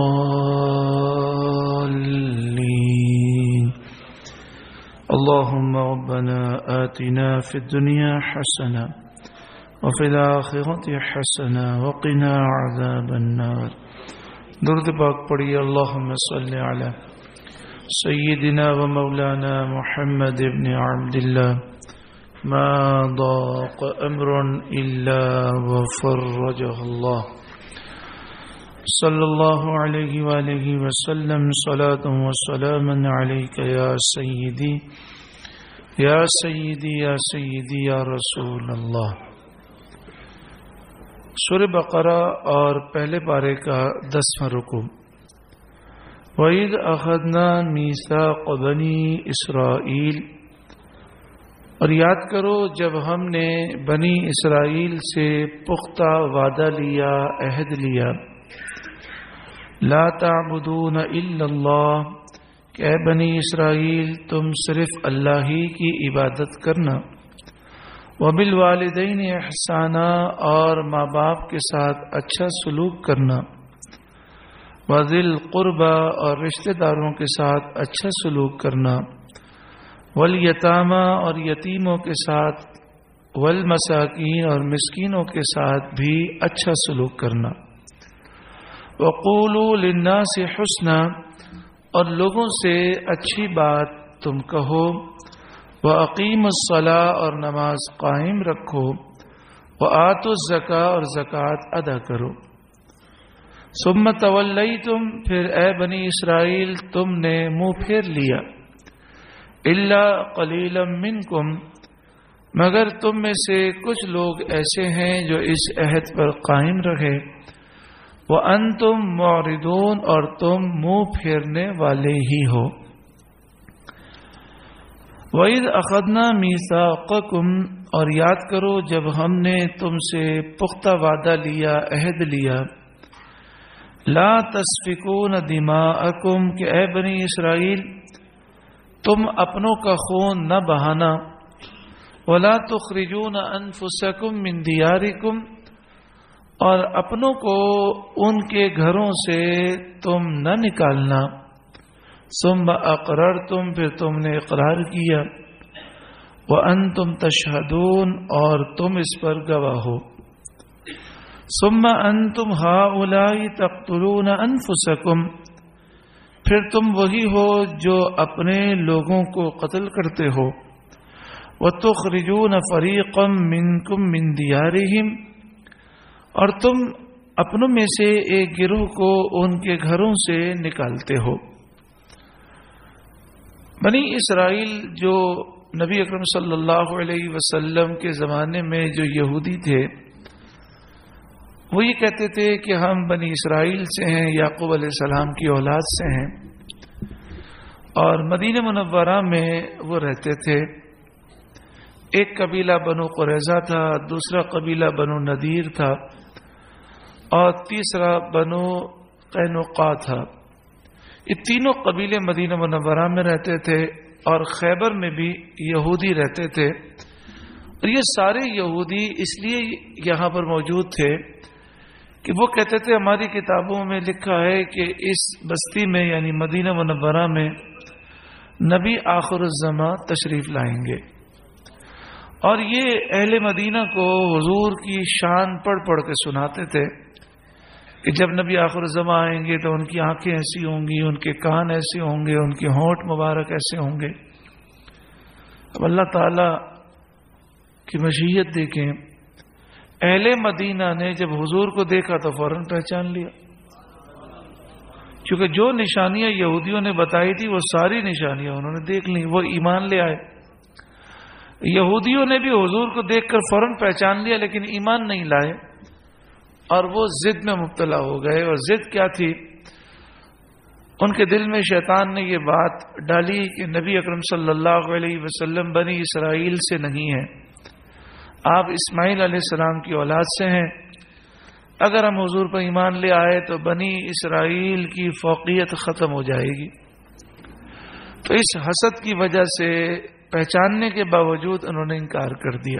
الضالين. اللهم ربنا آتنا في الدنيا حسنة وفي الآخرة حسنة وقنا عذاب النار. درود پاک پڑھیے اللهم صل على سيدنا ومولانا محمد بن عبد الله ما ضاق أمر إلا وفرجه الله صلى الله عليه وآله وسلم صلاة وسلاما عليك يا سيدي يا سيدي يا سيدي يا رسول الله. سورہ بقرہ اور پہلے پارے کا 10واں رکوع. وَإِذْ أَخَذْنَا مِيثَاقَ بَنِي إِسْرَائِيلَ، اور یاد کرو جب ہم نے بنی اسرائیل سے پختہ وعدہ لیا، عہد لیا. لا تعبدون الا اللہ، کہ اے بنی اسرائیل تم صرف اللہ ہی کی عبادت کرنا. وبالوالدین احسانا، اور ماں باپ کے ساتھ اچھا سلوک کرنا. وذی القربى، اور رشتہ داروں کے ساتھ اچھا سلوک کرنا. والیتامی، اور یتیموں کے ساتھ. والمساکین، اور مسکینوں کے ساتھ بھی اچھا سلوک کرنا. وقولوا للناس حسنا، اور لوگوں سے اچھی بات تم کہو. وَأَقِيمُوا الصَّلَاةَ، اور نماز قائم رکھو. وَآتُوا الزَّكَاةَ، اور زکوٰۃ ادا کرو. ثُمَّ تَوَلَّيْتُمْ، پھر اے بنی اسرائیل تم نے منہ پھیر لیا. إِلَّا قَلِيلًا مِّنْكُمْ، مگر تم میں سے کچھ لوگ ایسے ہیں جو اس عہد پر قائم رہے. وَأَنْتُمْ مُعْرِضُونَ، اور تم منہ پھیرنے والے ہی ہو. وَإِذْ أَخَذْنَا مِيثَاقَكُمْ، اور یاد کرو جب ہم نے تم سے پختہ وعدہ لیا، عہد لیا. لَا تَسْفِكُونَ دِمَاءَكُمْ، کہ اے بنی اسرائیل تم اپنوں کا خون نہ بہانا. وَلَا تُخْرِجُونَ أَنفُسَكُمْ مِنْ دِيَارِكُمْ، اور اپنوں کو ان کے گھروں سے تم نہ نکالنا. ثم اقررتم، پھر تم نے اقرار کیا. وانتم تشہدون، اور تم اس پر گواہ ہو. ثم انتم ہؤلاء تقتلون انفسکم، پھر تم وہی ہو جو اپنے لوگوں کو قتل کرتے ہو. وتخرجون فریقا منکم من دیارہم، اور تم اپنوں میں سے ایک گروہ کو ان کے گھروں سے نکالتے ہو. بنی اسرائیل جو نبی اکرم صلی اللہ علیہ وسلم کے زمانے میں جو یہودی تھے، وہ یہ کہتے تھے کہ ہم بنی اسرائیل سے ہیں، یعقوب علیہ السلام کی اولاد سے ہیں، اور مدینہ منورہ میں وہ رہتے تھے. ایک قبیلہ بنو قریظہ تھا، دوسرا قبیلہ بنو نذیر تھا، اور تیسرا بنو قینقاع تھا. یہ تینوں قبیلے مدینہ منورہ میں رہتے تھے اور خیبر میں بھی یہودی رہتے تھے، اور یہ سارے یہودی اس لیے یہاں پر موجود تھے کہ وہ کہتے تھے ہماری کتابوں میں لکھا ہے کہ اس بستی میں یعنی مدینہ منورہ میں نبی آخر الزماں تشریف لائیں گے، اور یہ اہل مدینہ کو حضور کی شان پڑھ پڑھ کے سناتے تھے کہ جب نبی آخر الزماں آئیں گے تو ان کی آنکھیں ایسی ہوں گی، ان کے کان ایسے ہوں گے، ان کے ہونٹ مبارک ایسے ہوں گے۔ اب اللہ تعالی کی مشیت دیکھیں، اہل مدینہ نے جب حضور کو دیکھا تو فوراً پہچان لیا، کیونکہ جو نشانیاں یہودیوں نے بتائی تھی وہ ساری نشانیاں انہوں نے دیکھ لیں، وہ ایمان لے آئے۔ یہودیوں نے بھی حضور کو دیکھ کر فوراً پہچان لیا لیکن ایمان نہیں لائے، اور وہ ضد میں مبتلا ہو گئے۔ اور ضد کیا تھی؟ ان کے دل میں شیطان نے یہ بات ڈالی کہ نبی اکرم صلی اللہ علیہ وسلم بنی اسرائیل سے نہیں ہیں، آپ اسماعیل علیہ السلام کی اولاد سے ہیں، اگر ہم حضور پر ایمان لے آئے تو بنی اسرائیل کی فوقیت ختم ہو جائے گی۔ تو اس حسد کی وجہ سے پہچاننے کے باوجود انہوں نے انکار کر دیا۔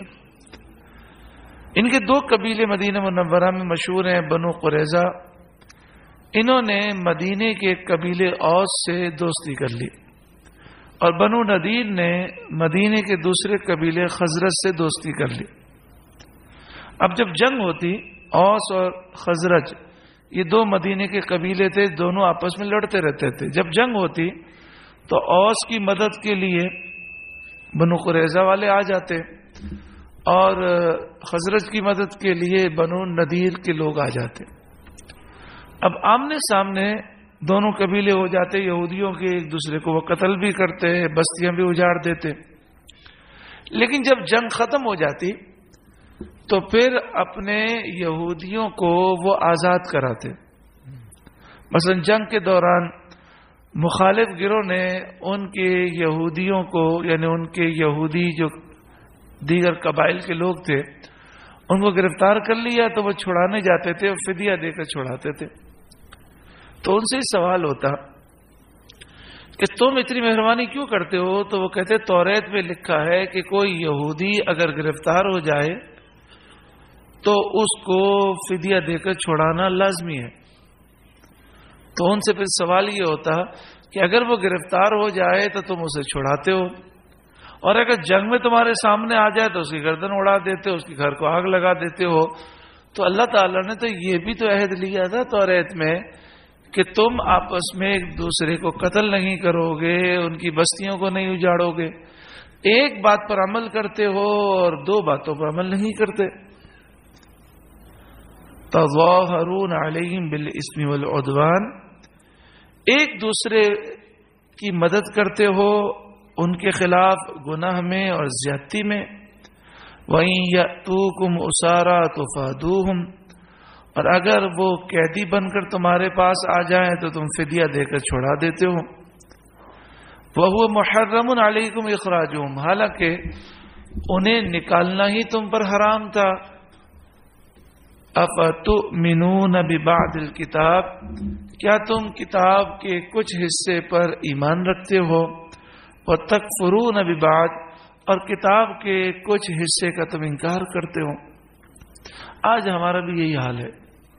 ان کے دو قبیلے مدینہ منورہ میں مشہور ہیں، بنو قریظہ، انہوں نے مدینے کے قبیلے اوس سے دوستی کر لی، اور بنو نذیر نے مدینے کے دوسرے قبیلے خزرج سے دوستی کر لی۔ اب جب جنگ ہوتی، اوس اور خزرج یہ دو مدینے کے قبیلے تھے، دونوں آپس میں لڑتے رہتے تھے۔ جب جنگ ہوتی تو اوس کی مدد کے لیے بنو قریظہ والے آ جاتے اور خزرج کی مدد کے لیے بنو نذیر کے لوگ آ جاتے۔ اب آمنے سامنے دونوں قبیلے ہو جاتے یہودیوں کے، ایک دوسرے کو وہ قتل بھی کرتے، بستیاں بھی اجاڑ دیتے۔ لیکن جب جنگ ختم ہو جاتی تو پھر اپنے یہودیوں کو وہ آزاد کراتے۔ مثلا جنگ کے دوران مخالف گروہ نے ان کے یہودیوں کو، یعنی ان کے یہودی جو دیگر قبائل کے لوگ تھے، ان کو گرفتار کر لیا تو وہ چھڑانے جاتے تھے اور فدیہ دے کر چھڑاتے تھے۔ تو ان سے سوال ہوتا کہ تم اتنی مہربانی کیوں کرتے ہو؟ تو وہ کہتے توریت میں لکھا ہے کہ کوئی یہودی اگر گرفتار ہو جائے تو اس کو فدیہ دے کر چھڑانا لازمی ہے۔ تو ان سے پھر سوال یہ ہوتا کہ اگر وہ گرفتار ہو جائے تو تم اسے چھڑاتے ہو، اور اگر جنگ میں تمہارے سامنے آ جائے تو اس کی گردن اڑا دیتے ہو، اس کے گھر کو آگ لگا دیتے ہو۔ تو اللہ تعالیٰ نے تو یہ بھی تو عہد لیا تھا توریت میں کہ تم آپس میں ایک دوسرے کو قتل نہیں کرو گے، ان کی بستیوں کو نہیں اجاڑو گے، ایک بات پر عمل کرتے ہو اور دو باتوں پر عمل نہیں کرتے۔ تظاہرون علیہم بالاسم والعدوان، ایک دوسرے کی مدد کرتے ہو ان کے خلاف گناہ میں اور زیادتی میں۔ وَإِن يَأْتُوكُمْ أُسَارَىٰ تُفَادُوهُمْ، اور اگر وہ قیدی بن کر تمہارے پاس آ جائیں تو تم فدیہ دے کر چھڑا دیتے ہو۔ وَهُوَ مُحَرَّمٌ عَلَيْكُمْ إِخْرَاجُهُمْ، حالانکہ انہیں نکالنا ہی تم پر حرام تھا۔ اَفَتُؤْمِنُونَ بِبَعْضِ الْكِتَابِ، کیا تم کتاب کے کچھ حصے پر ایمان رکھتے ہو؟ وَتَكْفُرُونَ بِبَعْضِ، اور کتاب کے کچھ حصے کا تم انکار کرتے ہو۔ آج ہمارا بھی یہی حال ہے،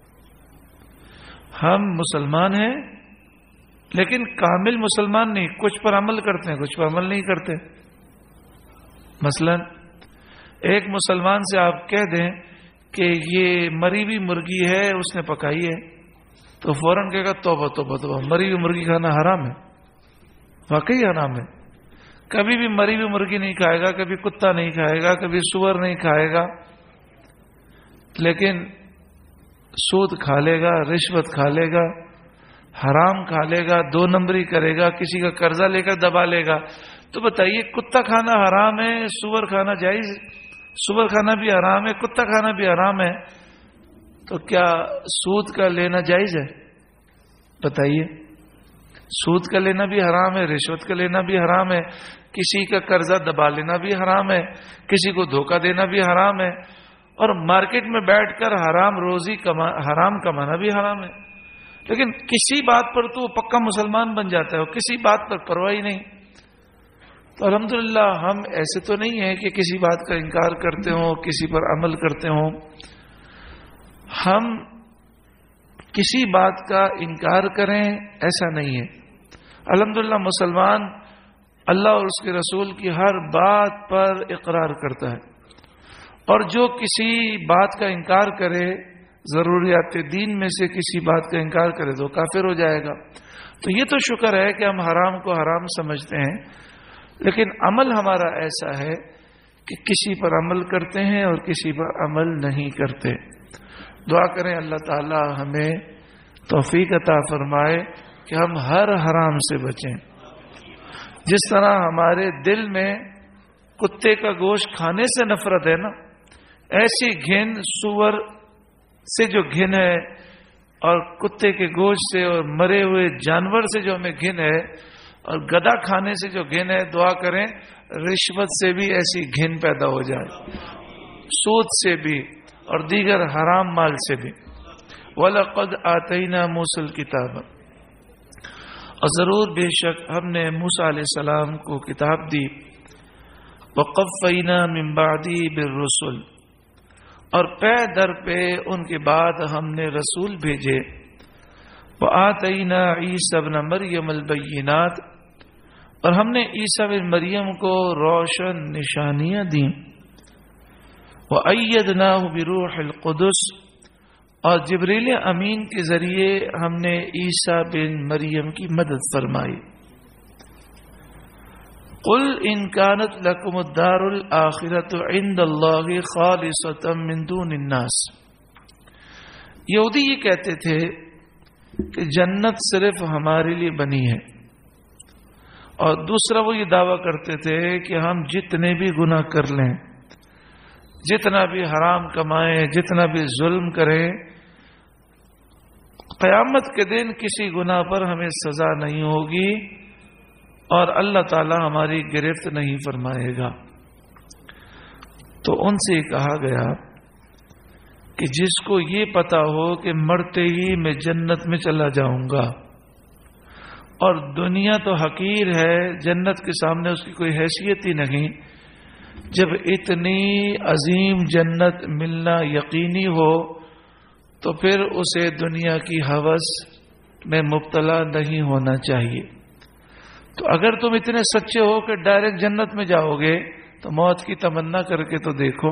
ہم مسلمان ہیں لیکن کامل مسلمان نہیں، کچھ پر عمل کرتے ہیں کچھ پر عمل نہیں کرتے۔ مثلا ایک مسلمان سے آپ کہہ دیں کہ یہ مری ہوئی مرغی ہے اس نے پکائی ہے، تو فوراً کہے گا توبہ توبہ توبہ، مری ہوئی مرغی کھانا حرام ہے، واقعی حرام ہے۔ کبھی بھی مری ہوئی مرغی نہیں کھائے گا، کبھی کتا نہیں کھائے گا، کبھی سور نہیں کھائے گا، لیکن سود کھا لے گا، رشوت کھا لے گا، حرام کھا لے گا، دو نمبری کرے گا، کسی کا قرضہ لے کر دبا لے گا۔ تو بتائیے کتا کھانا حرام ہے، سور کھانا جائز، سور کھانا بھی حرام ہے، کتا کھانا بھی حرام ہے، تو کیا سود کا لینا جائز ہے؟ بتائیے، سود کا لینا بھی حرام ہے، رشوت کا لینا بھی حرام ہے، کسی کا قرضہ دبا لینا بھی حرام ہے، کسی کو دھوکہ دینا بھی حرام ہے، اور مارکیٹ میں بیٹھ کر حرام روزی حرام کمانا بھی حرام ہے۔ لیکن کسی بات پر تو پکا مسلمان بن جاتا ہے اور کسی بات پر پرواہ ہی نہیں. تو الحمدللہ ہم ایسے تو نہیں ہیں کہ کسی بات کا انکار کرتے ہوں، کسی پر عمل کرتے ہوں. ہم کسی بات کا انکار کریں ایسا نہیں ہے. الحمدللہ مسلمان اللہ اور اس کے رسول کی ہر بات پر اقرار کرتا ہے، اور جو کسی بات کا انکار کرے، ضروریات دین میں سے کسی بات کا انکار کرے تو کافر ہو جائے گا. تو یہ تو شکر ہے کہ ہم حرام کو حرام سمجھتے ہیں، لیکن عمل ہمارا ایسا ہے کہ کسی پر عمل کرتے ہیں اور کسی پر عمل نہیں کرتے. دعا کریں اللہ تعالی ہمیں توفیق عطا فرمائے کہ ہم ہر حرام سے بچیں. جس طرح ہمارے دل میں کتے کا گوشت کھانے سے نفرت ہے نا، ایسی گھن سور سے جو گھن ہے اور کتے کے گوشت سے اور مرے ہوئے جانور سے جو ہمیں گھن ہے اور گدا کھانے سے جو گھن ہے، دعا کریں رشوت سے بھی ایسی گھن پیدا ہو جائے، سود سے بھی اور دیگر حرام مال سے بھی. وَلَقَدْ آتَيْنَا مُوسَى الْكِتَابَ، اور ضرور بے شک ہم نے موسیٰ علیہ السلام کو کتاب دی. وَقَفَّيْنَا مِن بَعْدِهِ بِالرُّسُلِ، اور پے در پہ ان کے بعد ہم نے رسول بھیجے. وَآتَيْنَا عِيسَى ابْنَ مَرْيَمَ الْبَيِّنَاتِ، اور ہم نے عیسیٰ بن مریم کو روشن نشانیاں دیں. وَأَيَّدْنَاهُ بِرُوحِ الْقُدُسِ، اور جبریل امین کے ذریعے ہم نے عیسیٰ بن مریم کی مدد فرمائی. قُلْ إِنْ كَانَتْ لَكُمُ الدَّارُ الْآخِرَةُ عِنْدَ اللَّهِ خَالِصَةً مِّن دُونِ النَّاسِ، یہودی یہ کہتے تھے کہ جنت صرف ہمارے لیے بنی ہے، اور دوسرا وہ یہ دعویٰ کرتے تھے کہ ہم جتنے بھی گناہ کر لیں، جتنا بھی حرام کمائیں، جتنا بھی ظلم کریں، قیامت کے دن کسی گناہ پر ہمیں سزا نہیں ہوگی اور اللہ تعالی ہماری گرفت نہیں فرمائے گا. تو ان سے کہا گیا کہ جس کو یہ پتا ہو کہ مرتے ہی میں جنت میں چلا جاؤں گا اور دنیا تو حقیر ہے، جنت کے سامنے اس کی کوئی حیثیت ہی نہیں، جب اتنی عظیم جنت ملنا یقینی ہو تو پھر اسے دنیا کی ہوس میں مبتلا نہیں ہونا چاہیے. تو اگر تم اتنے سچے ہو کہ ڈائریکٹ جنت میں جاؤ گے تو موت کی تمنا کر کے تو دیکھو.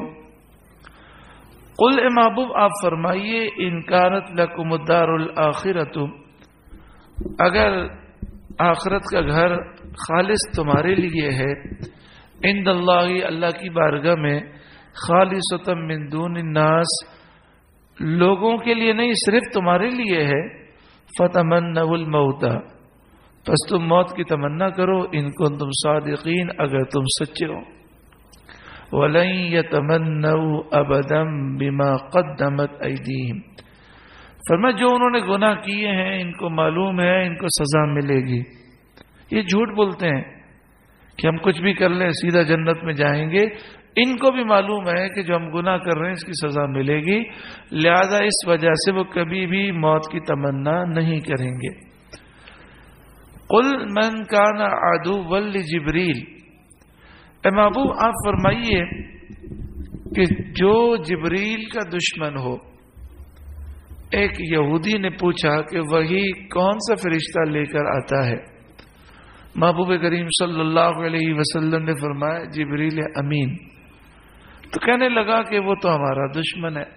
قل اے محبوب آپ فرمائیے ان کانت لکم الدار الآخرۃ، اگر آخرت کا گھر خالص تمہارے لیے ہے، عند اللہ اللہ کی بارگاہ میں، خالصۃ من دون الناس لوگوں کے لیے نہیں صرف تمہارے لیے ہے، فتمنوا الموت پس تم موت کی تمنا کرو، ان کنتم صادقین اگر تم سچے ہو. وَلَن يَتَمَنَّوْا أَبَدًا بِمَا قَدَّمَتْ أَيْدِيهِمْ، فرمایا جو انہوں نے گناہ کیے ہیں ان کو معلوم ہے ان کو سزا ملے گی. یہ جھوٹ بولتے ہیں کہ ہم کچھ بھی کر لیں سیدھا جنت میں جائیں گے. ان کو بھی معلوم ہے کہ جو ہم گناہ کر رہے ہیں اس کی سزا ملے گی، لہذا اس وجہ سے وہ کبھی بھی موت کی تمنا نہیں کریں گے. قل من کان عدوا لجبریل، اے محبوب آپ فرمائیے کہ جو جبریل کا دشمن ہو. ایک یہودی نے پوچھا کہ وہی کون سا فرشتہ لے کر آتا ہے؟ محبوب کریم صلی اللہ علیہ وسلم نے فرمایا جبریل امین. تو کہنے لگا کہ وہ تو ہمارا دشمن ہے،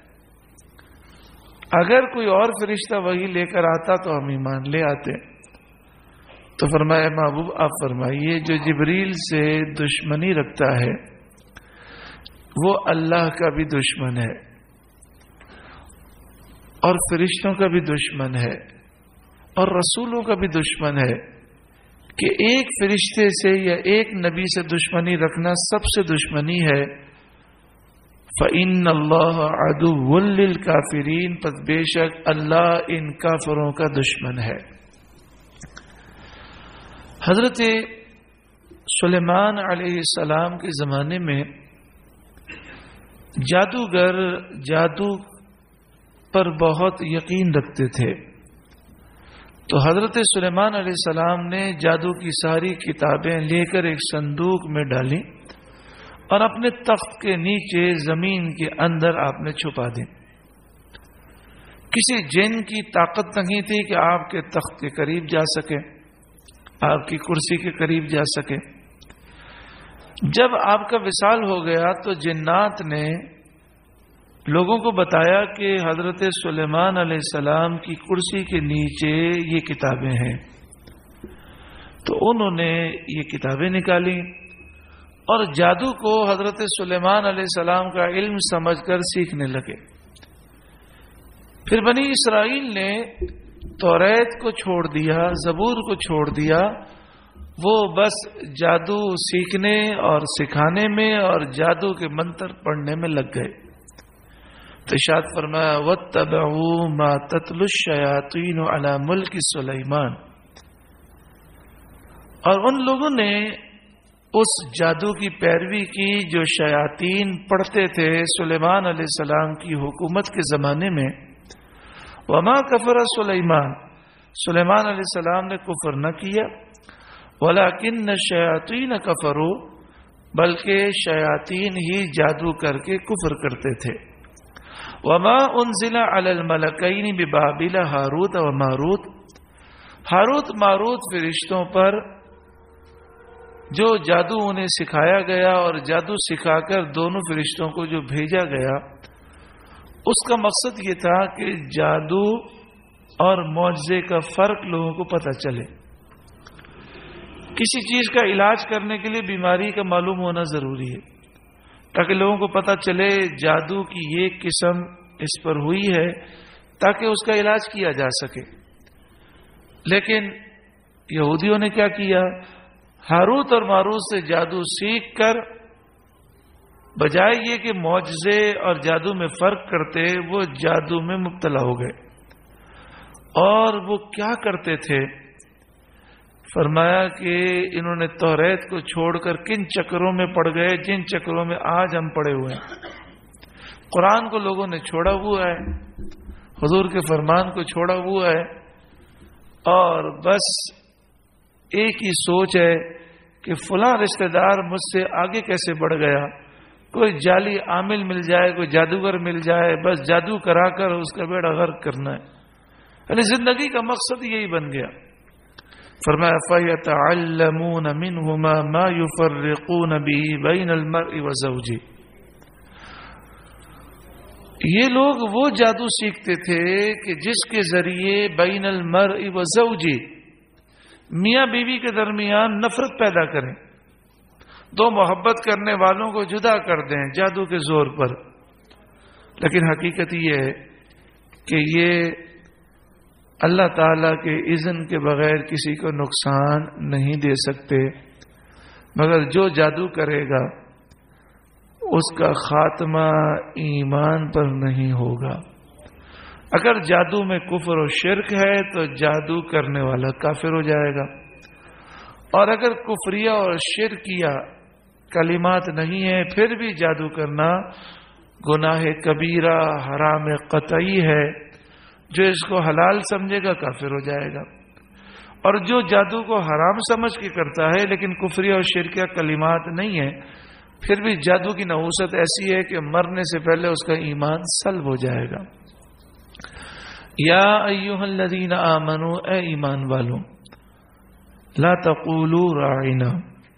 اگر کوئی اور فرشتہ وہی لے کر آتا تو ہم ایمان لے آتے. تو فرمایا محبوب آپ فرمائیے جو جبریل سے دشمنی رکھتا ہے وہ اللہ کا بھی دشمن ہے اور فرشتوں کا بھی دشمن ہے اور رسولوں کا بھی دشمن ہے. کہ ایک فرشتے سے یا ایک نبی سے دشمنی رکھنا سب سے دشمنی ہے. فَإِنَّ اللَّهَ عَدُوٌّ لِّلْكَافِرِينَ، پس بے شک اللہ ان کافروں کا دشمن ہے. حضرت سلیمان علیہ السلام کے زمانے میں جادوگر جادو پر بہت یقین رکھتے تھے تو حضرت سلیمان علیہ السلام نے جادو کی ساری کتابیں لے کر ایک صندوق میں ڈالی اور اپنے تخت کے نیچے زمین کے اندر آپ نے چھپا دی. کسی جن کی طاقت نہیں تھی کہ آپ کے تخت کے قریب جا سکے، آپ کی کرسی کے قریب جا سکے. جب آپ کا وصال ہو گیا تو جنات نے لوگوں کو بتایا کہ حضرت سلیمان علیہ السلام کی کرسی کے نیچے یہ کتابیں ہیں. تو انہوں نے یہ کتابیں نکالی اور جادو کو حضرت سلیمان علیہ السلام کا علم سمجھ کر سیکھنے لگے. پھر بنی اسرائیل نے توریت کو چھوڑ دیا، زبور کو چھوڑ دیا، وہ بس جادو سیکھنے اور سکھانے میں اور جادو کے منتر پڑھنے میں لگ گئے. تو ارشاد فرمایا وَاتَّبَعُوا مَا تَتْلُو الشَّيَاطِينُ عَلَى مُلْكِ سُلَيْمَانَ، اور ان لوگوں نے اس جادو کی پیروی کی جو شیاطین پڑھتے تھے سلیمان علیہ السلام کی حکومت کے زمانے میں. وَمَا كَفَرَ سُلَيْمَانَ، سلیمان علیہ السلام نے کفر نہ کیا، وَلَكِنَّ الشَّيَاطِينَ كَفَرُوا، بلکہ شیاطین ہی جادو کر کے کفر کرتے تھے. وَمَا أُنزِلَ عَلَى الْمَلَكَيْنِ بِبَابِلَ ہاروت وَمَاروت، ہاروت ماروت فرشتوں پر جو جادو انہیں سکھایا گیا اور جادو سکھا کر دونوں فرشتوں کو جو بھیجا گیا، اس کا مقصد یہ تھا کہ جادو اور معجزے کا فرق لوگوں کو پتہ چلے. کسی چیز کا علاج کرنے کے لیے بیماری کا معلوم ہونا ضروری ہے تاکہ لوگوں کو پتہ چلے جادو کی یہ قسم اس پر ہوئی ہے تاکہ اس کا علاج کیا جا سکے. لیکن یہودیوں نے کیا کیا؟ ہاروت اور ماروت سے جادو سیکھ کر بجائے یہ کہ معجزے اور جادو میں فرق کرتے، وہ جادو میں مبتلا ہو گئے. اور وہ کیا کرتے تھے؟ فرمایا کہ انہوں نے توریت کو چھوڑ کر کن چکروں میں پڑ گئے جن چکروں میں آج ہم پڑے ہوئے ہیں. قرآن کو لوگوں نے چھوڑا ہوا ہے، حضور کے فرمان کو چھوڑا ہوا ہے، اور بس ایک ہی سوچ ہے کہ فلاں رشتہ دار مجھ سے آگے کیسے بڑھ گیا، کوئی جعلی عامل مل جائے، کوئی جادوگر مل جائے، بس جادو کرا کر اس کا بیڑا غرق کرنا ہے. یعنی زندگی کا مقصد یہی بن گیا. فرمایا فَيَتَعَلَّمُونَ مِنْهُمَا مَا يُفَرِّقُونَ بِهِ بَيْنَ الْمَرْءِ وَزَوْجِهِ. یہ لوگ وہ جادو سیکھتے تھے کہ جس کے ذریعے بین المرء وزوجہ، میاں بیوی کے درمیان نفرت پیدا کریں، دو محبت کرنے والوں کو جدا کر دیں جادو کے زور پر. لیکن حقیقت یہ ہے کہ یہ اللہ تعالی کے اذن کے بغیر کسی کو نقصان نہیں دے سکتے، مگر جو جادو کرے گا اس کا خاتمہ ایمان پر نہیں ہوگا. اگر جادو میں کفر و شرک ہے تو جادو کرنے والا کافر ہو جائے گا، اور اگر کفریہ اور شرکیہ کلمات نہیں ہیں پھر بھی جادو کرنا گناہ کبیرہ حرام قطعی ہے. جو اس کو حلال سمجھے گا کافر ہو جائے گا، اور جو جادو کو حرام سمجھ کے کرتا ہے لیکن کفریہ اور شرکیہ کلمات نہیں ہے پھر بھی جادو کی نحوست ایسی ہے کہ مرنے سے پہلے اس کا ایمان سلب ہو جائے گا. یا ایھا الذین آمنوا، اے ایمان والوں، لا تقولوا راعنا.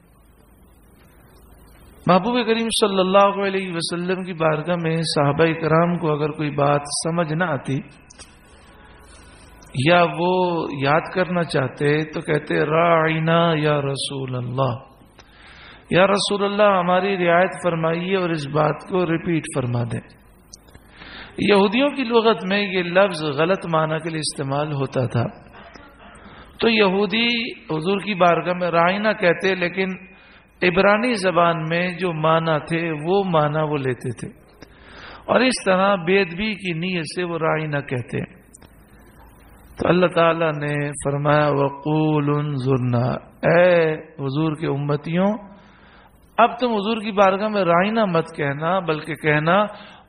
محبوب کریم صلی اللہ علیہ وسلم کی بارگاہ میں صحابہ کرام کو اگر کوئی بات سمجھ نہ آتی یا وہ یاد کرنا چاہتے تو کہتے راعنا یا رسول اللہ، یا رسول اللہ ہماری رعایت فرمائیے اور اس بات کو ریپیٹ فرما دیں. یہودیوں کی لغت میں یہ لفظ غلط معنی کے لیے استعمال ہوتا تھا، تو یہودی حضور کی بارگاہ میں رائنا کہتے، لیکن عبرانی زبان میں جو معنی تھے وہ معنی وہ لیتے تھے، اور اس طرح بے ادبی کی نیت سے وہ رائنا کہتے. تو اللہ تعالیٰ نے فرمایا وقول انظرنا، اے حضور کے امتیوں اب تم حضور کی بارگاہ میں رائنا مت کہنا بلکہ کہنا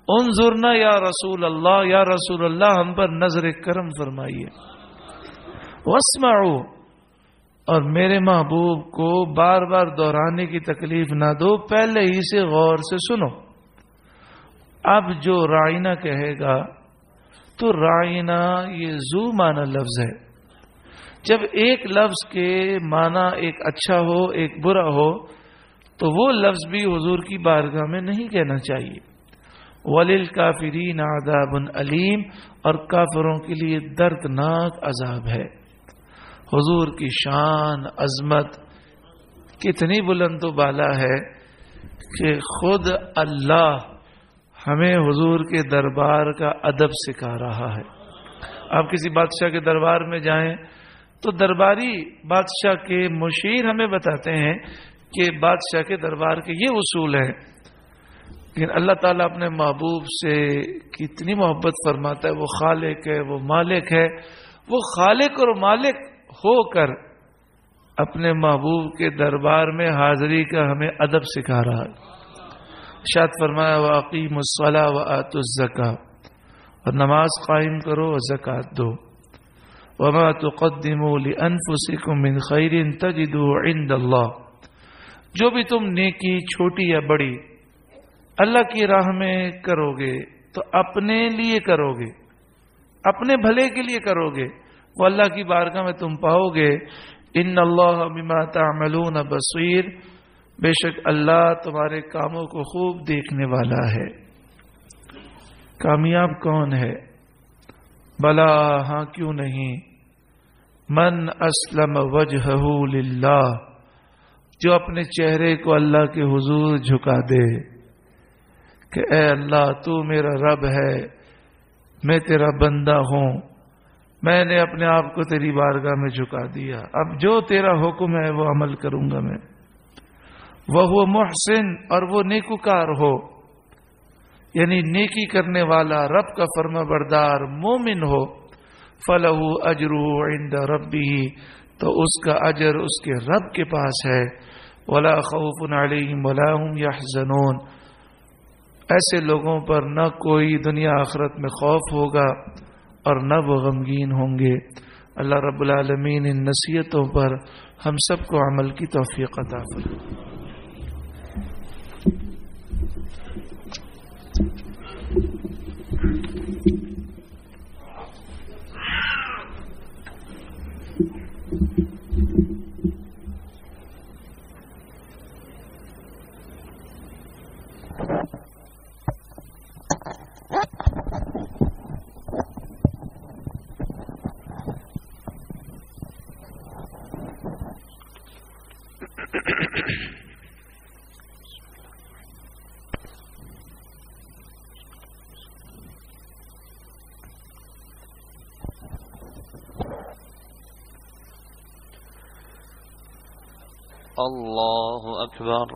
انظرنا یا رسول اللہ، یا رسول اللہ ہم پر نظر کرم فرمائیے. واسمعوا، اور میرے محبوب کو بار بار دہرانے کی تکلیف نہ دو، پہلے ہی سے غور سے سنو۔ اب جو رائنا کہے گا تو رائنا یہ ذو معنی لفظ ہے۔ جب ایک لفظ کے معنی ایک اچھا ہو ایک برا ہو تو وہ لفظ بھی حضور کی بارگاہ میں نہیں کہنا چاہیے۔ وَلِلْكَافِرِينَ عَذَابٌ علیم، اور کافروں کے لیے دردناک عذاب ہے۔ حضور کی شان عظمت کتنی بلند و بالا ہے کہ خود اللہ ہمیں حضور کے دربار کا ادب سکھا رہا ہے۔ آپ کسی بادشاہ کے دربار میں جائیں تو درباری بادشاہ کے مشیر ہمیں بتاتے ہیں کہ بادشاہ کے دربار کے یہ اصول ہیں، لیکن اللہ تعالیٰ اپنے محبوب سے کتنی محبت فرماتا ہے۔ وہ خالق ہے، وہ مالک ہے، وہ خالق اور مالک ہو کر اپنے محبوب کے دربار میں حاضری کا ہمیں ادب سکھا رہا ہے۔ ارشاد فرمایا وَأَقِیمُوا الصَّلَاةَ وَآتُوا الزَّکَاةَ، اور نماز قائم کرو اور زکوٰۃ دو۔ وَمَا تُقَدِّمُوا لِأَنفُسِكُم مِّن خَيْرٍ تَجِدُوهُ عِندَ اللَّهِ، جو بھی تم نیکی چھوٹی یا بڑی اللہ کی راہ میں کرو گے تو اپنے لیے کرو گے، اپنے بھلے کے لیے کرو گے، وہ اللہ کی بارگاہ میں تم پاؤ گے۔ ان اللہ بما تعملون بصیر، بے شک اللہ تمہارے کاموں کو خوب دیکھنے والا ہے۔ کامیاب کون ہے؟ بلا ہاں کیوں نہیں، من اسلم وجہہ للہ، جو اپنے چہرے کو اللہ کے حضور جھکا دے کہ اے اللہ تو میرا رب ہے، میں تیرا بندہ ہوں، میں نے اپنے آپ کو تیری بارگاہ میں جھکا دیا، اب جو تیرا حکم ہے وہ عمل کروں گا میں۔ وہ محسن، اور وہ نیکوکار ہو، یعنی نیکی کرنے والا، رب کا فرما بردار مومن ہو، فَلَهُ أَجْرُهُ عِنْدَ رَبِّهِ، تو اس کا اجر اس کے رب کے پاس ہے۔ وَلَا خَوْفٌ عَلَيْهِمْ وَلَا هُمْ يَحْزَنُونَ، ایسے لوگوں پر نہ کوئی دنیا آخرت میں خوف ہوگا اور نہ وہ غمگین ہوں گے۔ اللہ رب العالمین ان نصیحتوں پر ہم سب کو عمل کی توفیق عطا فرمائے۔ اللہ اکبر۔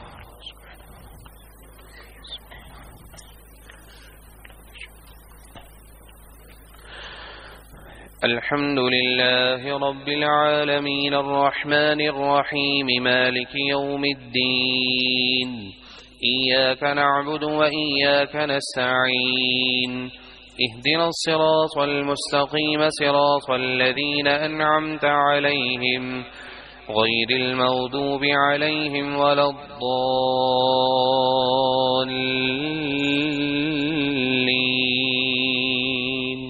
الحمد لله رب العالمين الرحمن الرحيم مالك يوم الدين إياك نعبد وإياك نستعين اهدنا الصراط المستقيم صراط الذين أنعمت عليهم غير المغضوب عليهم ولا الضالين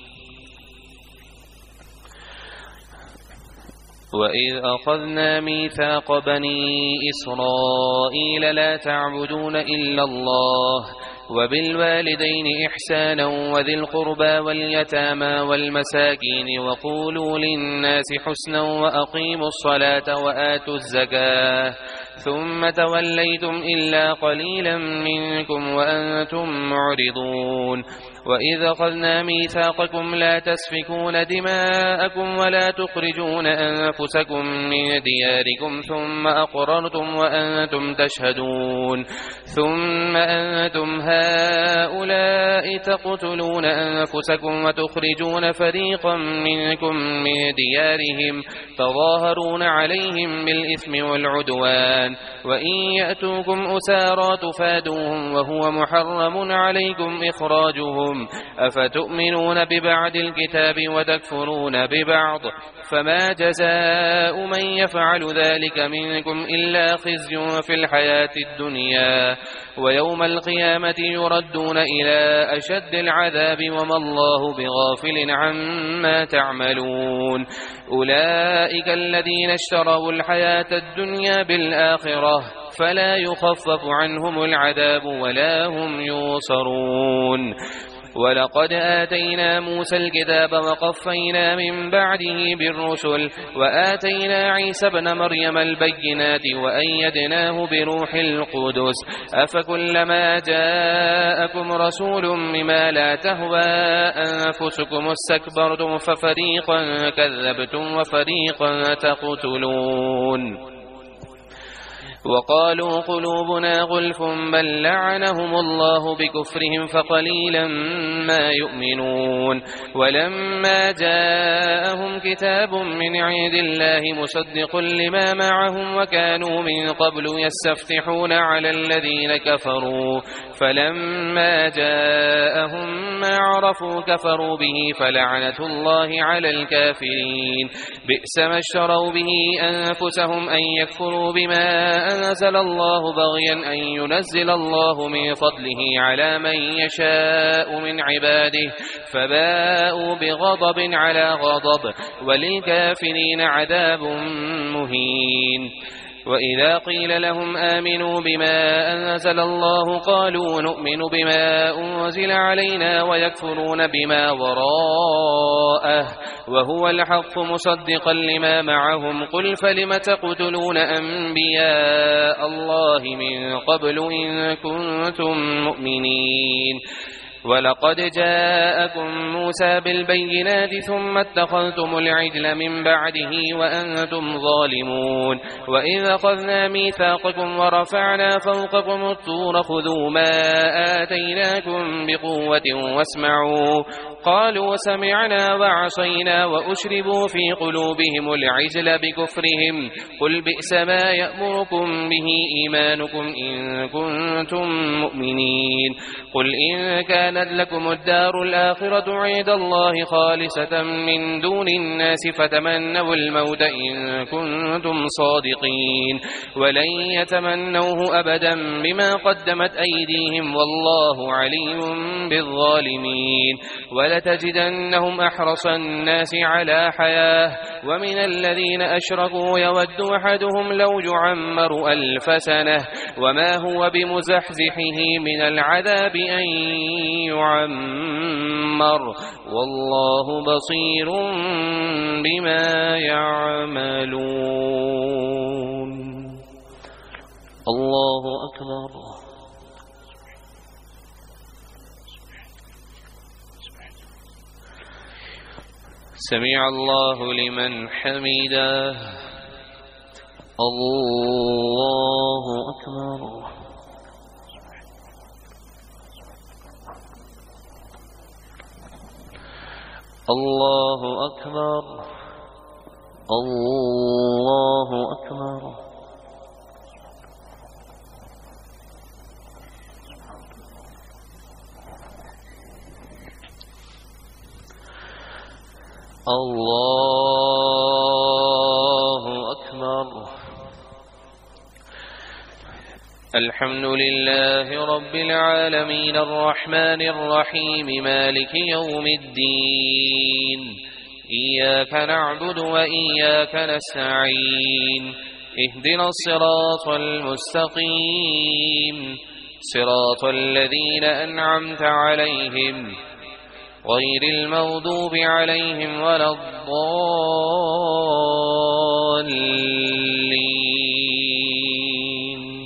وإذ أخذنا ميثاق بني إسرائيل لا تعبدون إلا الله وبالوالدين إحسانا وذي القربى واليتامى والمساكين وقولوا للناس حسنا وأقيموا الصلاة وآتوا الزكاة ثم توليتم إلا قليلا منكم وأنتم معرضون وإذ أخذنا ميثاقكم لا تسفكون دماءكم ولا تخرجون أنفسكم من دياركم ثم أقررتم وأنتم تشهدون ثم أنتم هؤلاء تقتلون أنفسكم وتخرجون فريقا منكم من ديارهم تظاهرون عليهم بالإثم والعدوان وإن يأتوكم أسارى تفادوهم وهو محرم عليكم إخراجهم ربكم أفتؤمنون ببعض الكتاب وتكفرون ببعض فما جزاء من يفعل ذلك منكم إلا خزي في الحياة الدنيا ويوم القيامة يردون إلى أشد العذاب وما الله بغافل عما تعملون أولئك الذين اشتروا الحياة الدنيا بالآخرة فلا يخفف عنهم العذاب ولا هم ينصرون ولقد آتينا موسى الكتاب وقفينا من بعده بالرسل وآتينا عيسى ابن مريم البينات وأيدناه بروح القدس أفكلما جاءكم رسول بما لا تهوى أنفسكم استكبرتم ففريقا كذبتم وفريقا تقتلون وقالوا قلوبنا غلف بل لعنهم الله بكفرهم فقليلا ما يؤمنون ولما جاءهم كتاب من عند الله مصدق لما معهم وكانوا من قبل يستفتحون على الذين كفروا فلما جاءهم ما عرفوا كفروا به فلعنة الله على الكافرين بئس ما اشتروا به أنفسهم أن يكفروا بما أنزل الله بغيا أن ينزل الله من فضله على من يشاء من عباده فباءوا بغضب على غضب وللكافرين عذاب مهين وإذا قيل لهم آمنوا بما أنزل الله قالوا نؤمن بما أنزل علينا ويكفرون بما وراءه وهو الحق مصدقا لما معهم قل فلم تقتلون أنبياء الله من قبل إن كنتم مؤمنين ولقد جاءكم موسى بالبينات ثم اتخذتم العجل من بعده وأنتم ظالمون وإذ أخذنا ميثاقكم ورفعنا فوقكم الطور خذوا ما آتيناكم بقوة واسمعوا قالوا سمعنا وعصينا وأشربوا في قلوبهم العجل بكفرهم قل بئس ما يأمركم به إيمانكم إن كنتم مؤمنين قل إن كانت لكم الدار الآخرة عند الله خالصة من دون الناس فتمنوا الموت إن كنتم صادقين ولن يتمنوه أبدا بما قدمت أيديهم والله عليم بالظالمين ولتجدنهم أحرص الناس على حياة ومن الذين أشركوا يود أحدهم لو يعمر 1000 سنة وما هو بمزحزحه من العذاب أن يعمر والله بصير بما يعملون الله أكبر سمع الله لمن حمده الله أكبر الله أكبر الله أكبر الله أكبر الحمد لله رب العالمين الرحمن الرحيم مالك يوم الدين إياك نعبد وإياك نستعين اهدنا الصراط المستقيم صراط الذين أنعمت عليهم غير المغضوب عليهم ولا الضالين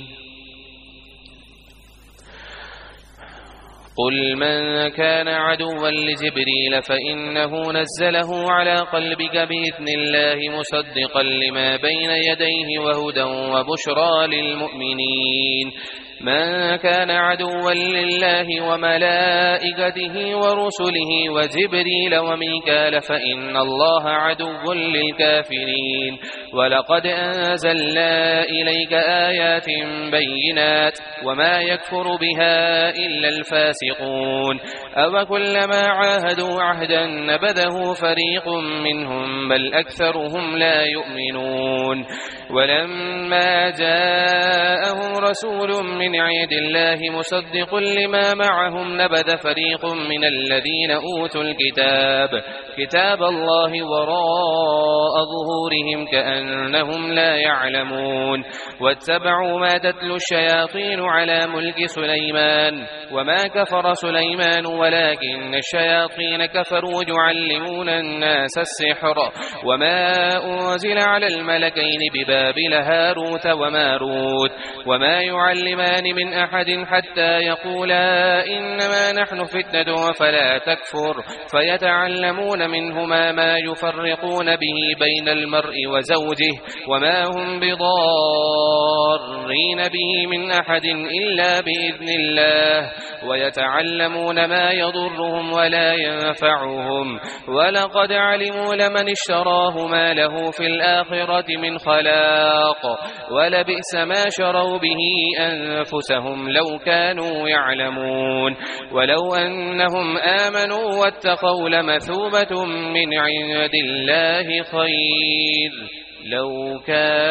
قل من كان عدوا لجبريل فإنه نزله على قلبك بإذن الله مصدقا لما بين يديه وهدى وبشرى للمؤمنين من كان عدوا لله وملائكته ورسله وجبريل وميكال فإن الله عدو للكافرين ولقد أنزلنا إليك آيات بينات وما يكفر بها إلا الفاسقون أوكلما عاهدوا عهدا نبذه فريق منهم بل أكثرهم لا يؤمنون ولما جاءهم رسول من عند الله مصدق لما معهم نبذ فريق من الذين أوتوا الكتاب كتاب الله وراء ظهورهم كأنهم لا يعلمون واتبعوا ما تتلو الشياطين على ملك سليمان وما كفر سليمان ولكن الشياطين كفروا يعلمون الناس السحر وما أنزل على الملكين ببابل هاروت وماروت وما يعلمان من أحد حتى يقولا إنما نحن فتنة فلا تكفر فيتعلمون منهما ما يفرقون به بين المرء وزوجه وما هم بضارين به من أحد إلا بإذن الله ويتعلمون ما يضرهم ولا ينفعهم ولقد علموا لمن اشتراه ما له في الآخرة من خلاق ولبئس ما شروا به أنفسهم لو كانوا يعلمون ولو أنهم آمنوا واتقوا لمثوبة من عند الله خير لو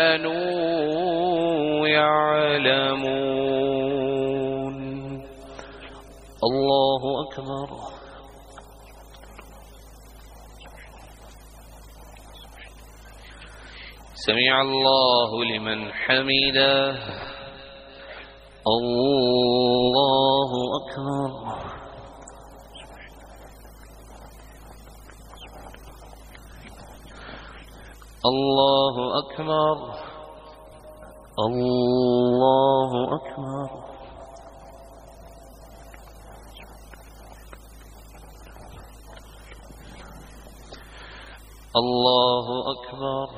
كانوا يعلمون. الله أكبر. سمع الله لمن حمده. الله أكبر. الله أكبر. الله أكبر. الله أكبر.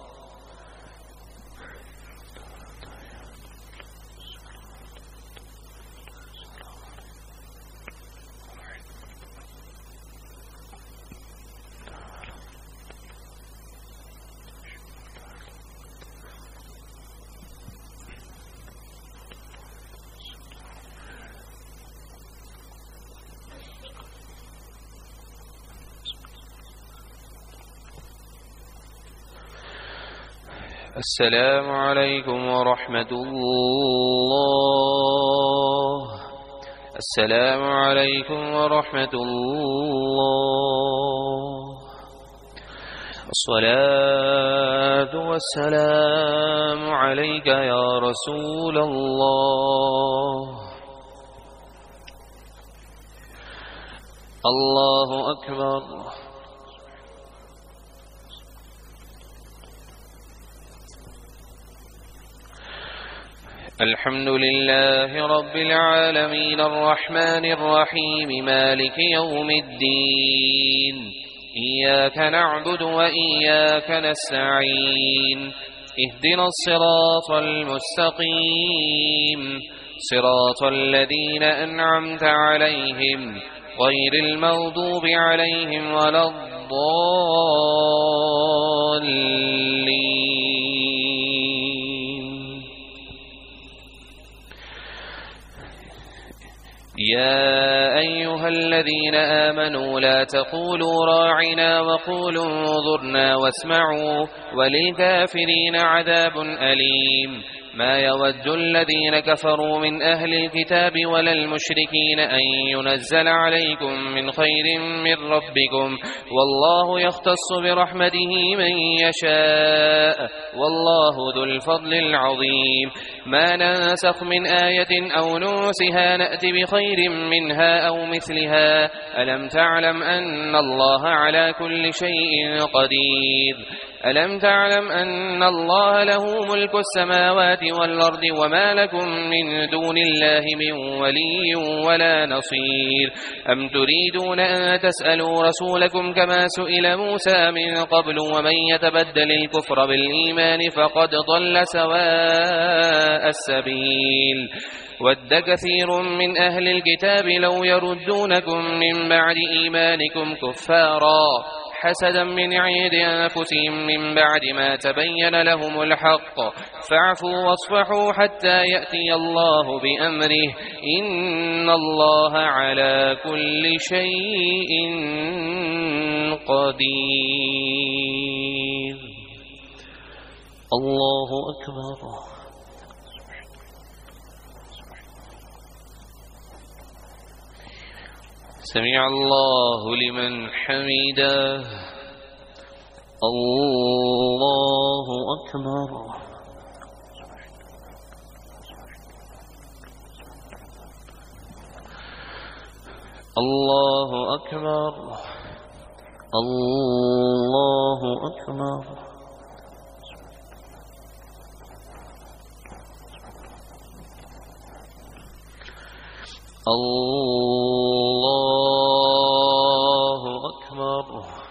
السلام عليكم ورحمة الله. السلام عليكم ورحمة الله. الصلاة والسلام عليك يا رسول الله. الله أكبر. الحمد لله رب العالمين الرحمن الرحيم مالك يوم الدين إياك نعبد وإياك نستعين اهدنا الصراط المستقيم صراط الذين أنعمت عليهم غير المغضوب عليهم ولا الضالين. يا أيها الذين آمنوا لا تقولوا راعنا وقولوا انظرنا واسمعوا وللكافرين عذاب أليم. ما يود الذين كفروا من أهل الكتاب ولا المشركين أن ينزل عليكم من خير من ربكم والله يختص برحمته من يشاء والله ذو الفضل العظيم. ما ننسخ من آية أو ننسها نأت بخير منها أو مثلها ألم تعلم أن الله على كل شيء قدير. ألم تعلم أن الله له ملك السماوات والأرض وما لكم من دون الله من ولي ولا نصير أم تريدون أن تسألوا رسولكم كما سئل موسى من قبل ومن يتبدل الكفر بالإيمان فقد ضل سواء السبيل ود كثير من أهل الكتاب لو يردونكم من بعد إيمانكم كفارا حسدا من عند أنفسهم من بعد ما تبين لهم الحق فاعفوا واصفحوا حتى يأتي الله بأمره إن الله على كل شيء قدير. الله أكبر. سمع الله لمن حمده. الله أكبر. الله أكبر. الله أكبر. الله أكبر.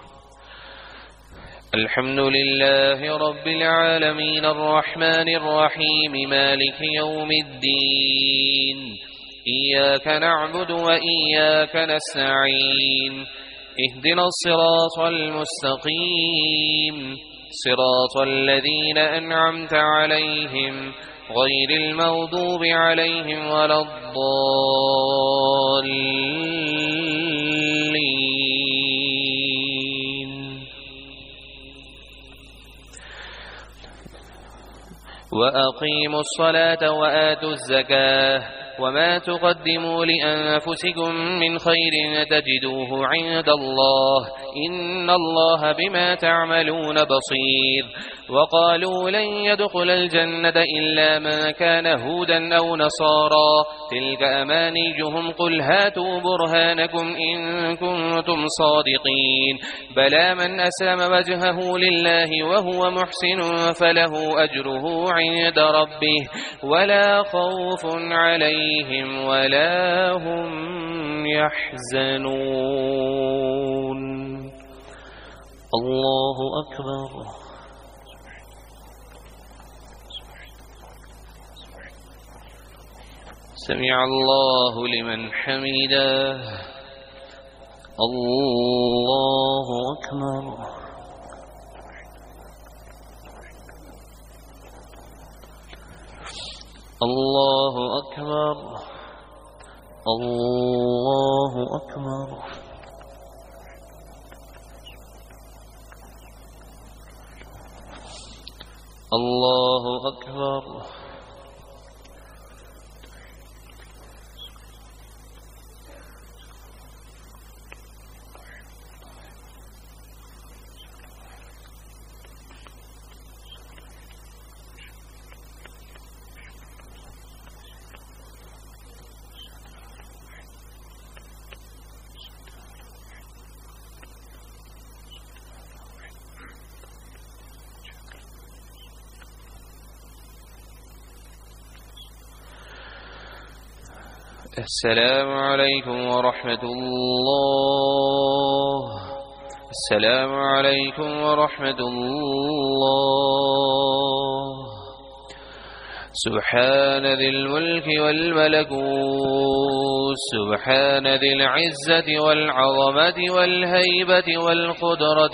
الحمد لله رب العالمين الرحمن الرحيم مالك يوم الدين إياك نعبد وإياك نستعين اهدنا الصراط المستقيم صراط الذين أنعمت عليهم غير المغضوب عليهم ولا الضالين. وأقيموا الصلاة وآتوا الزكاة وما تقدموا لأنفسكم من خير تجدوه عند الله إن الله بما تعملون بصير. وقالوا لن يدخل الجنة إلا من كان هودا أو نصارى تلك أمانيهم قل هاتوا برهانكم إن كنتم صادقين بلى من أسلم وجهه لله وهو محسن فله أجره عند ربه ولا خوف عليهم ولا هم يحزنون. الله أكبر. سمع الله لمن حمده. الله أكبر. الله أكبر. الله أكبر. الله أكبر. السلام عليكم ورحمة الله. السلام عليكم ورحمة الله. سبحان ذي الملك والملكوت سبحان ذي العزة والعظمة والهيبة والقدرة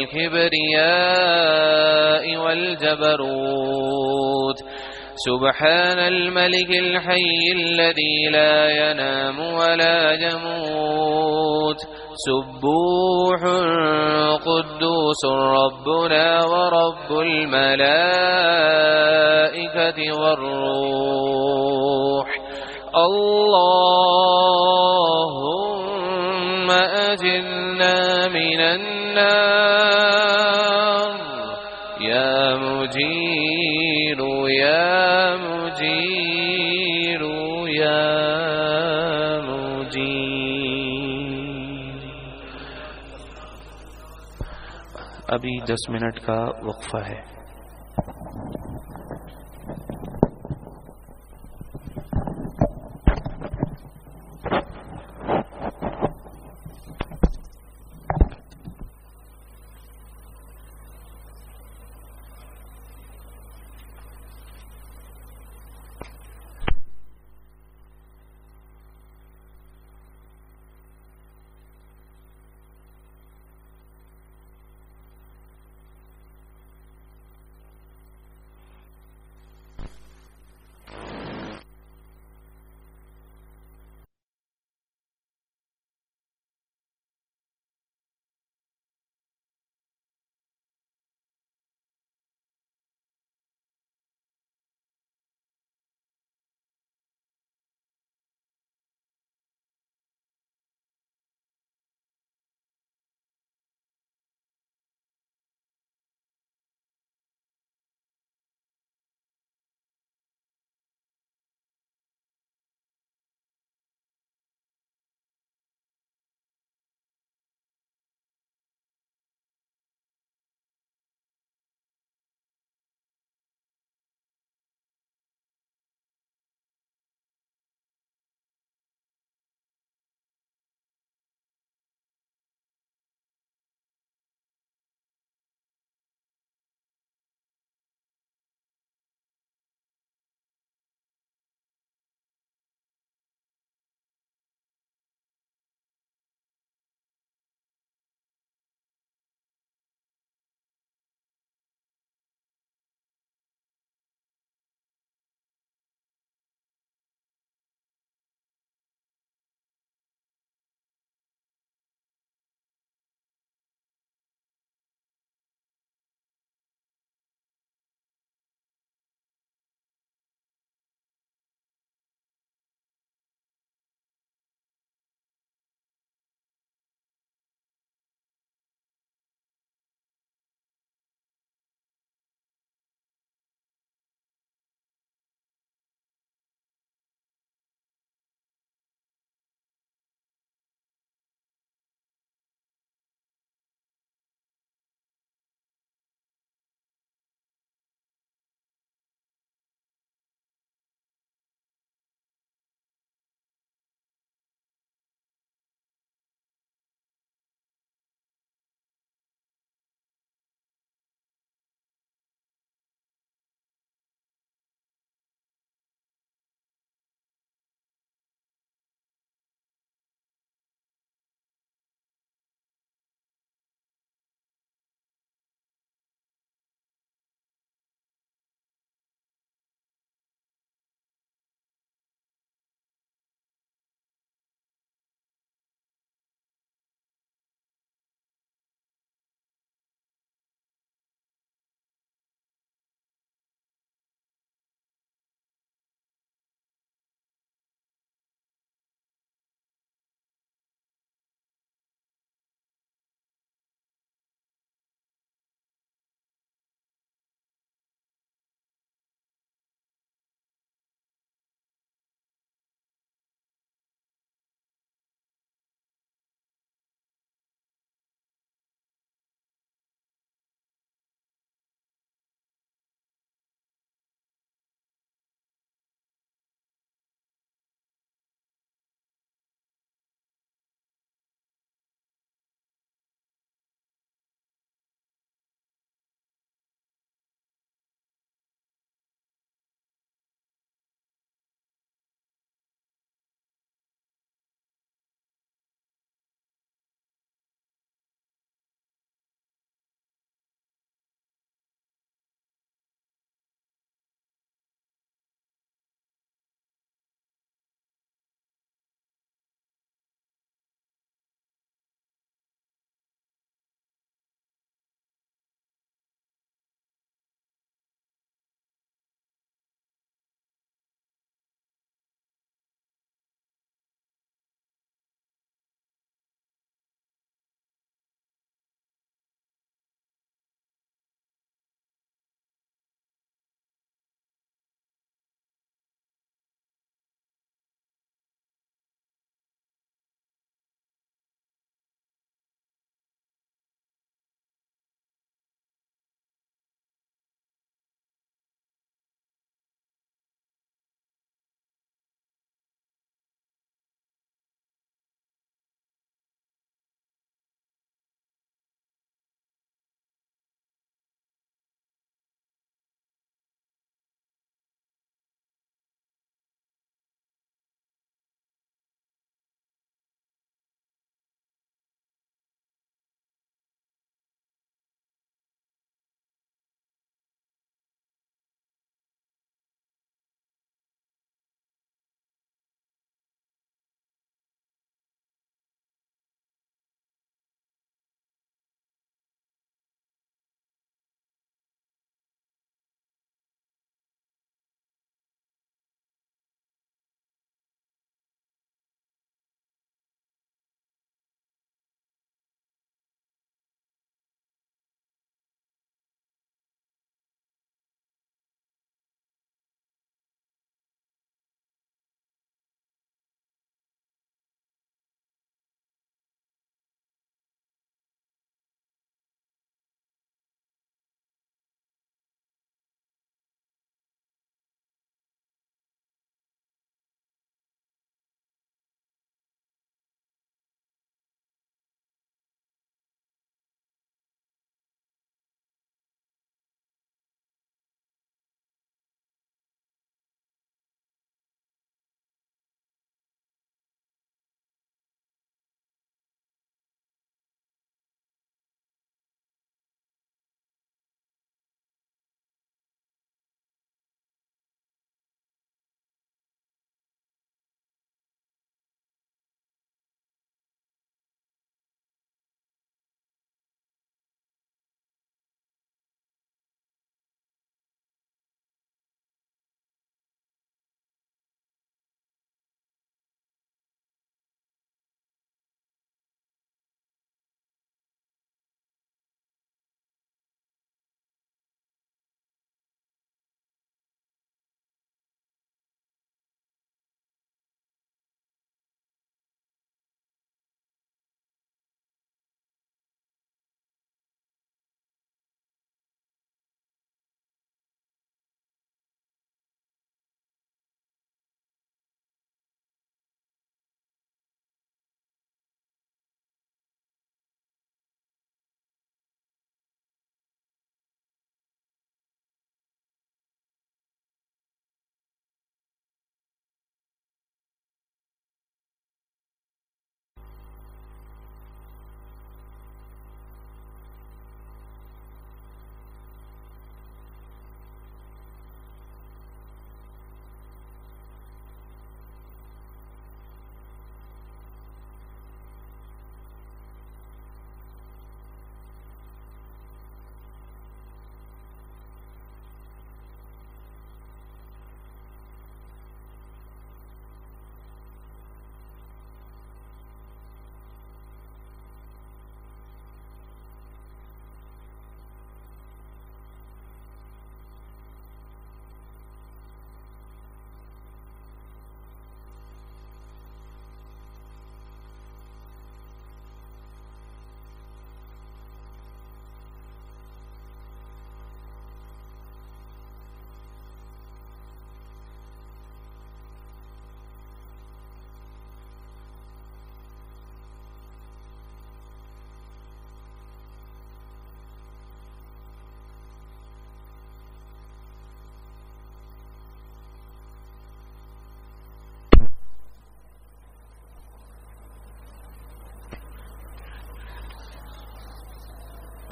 والكبرياء والجبروت سبحان الملك الحي الذي لا ينام ولا يموت سبوح قدوس ربنا ورب الملائكة والروح. اللهم أجرنا من النار يا مجير يا مجير يا مجير. ابھی 10 منٹ کا وقفہ ہے.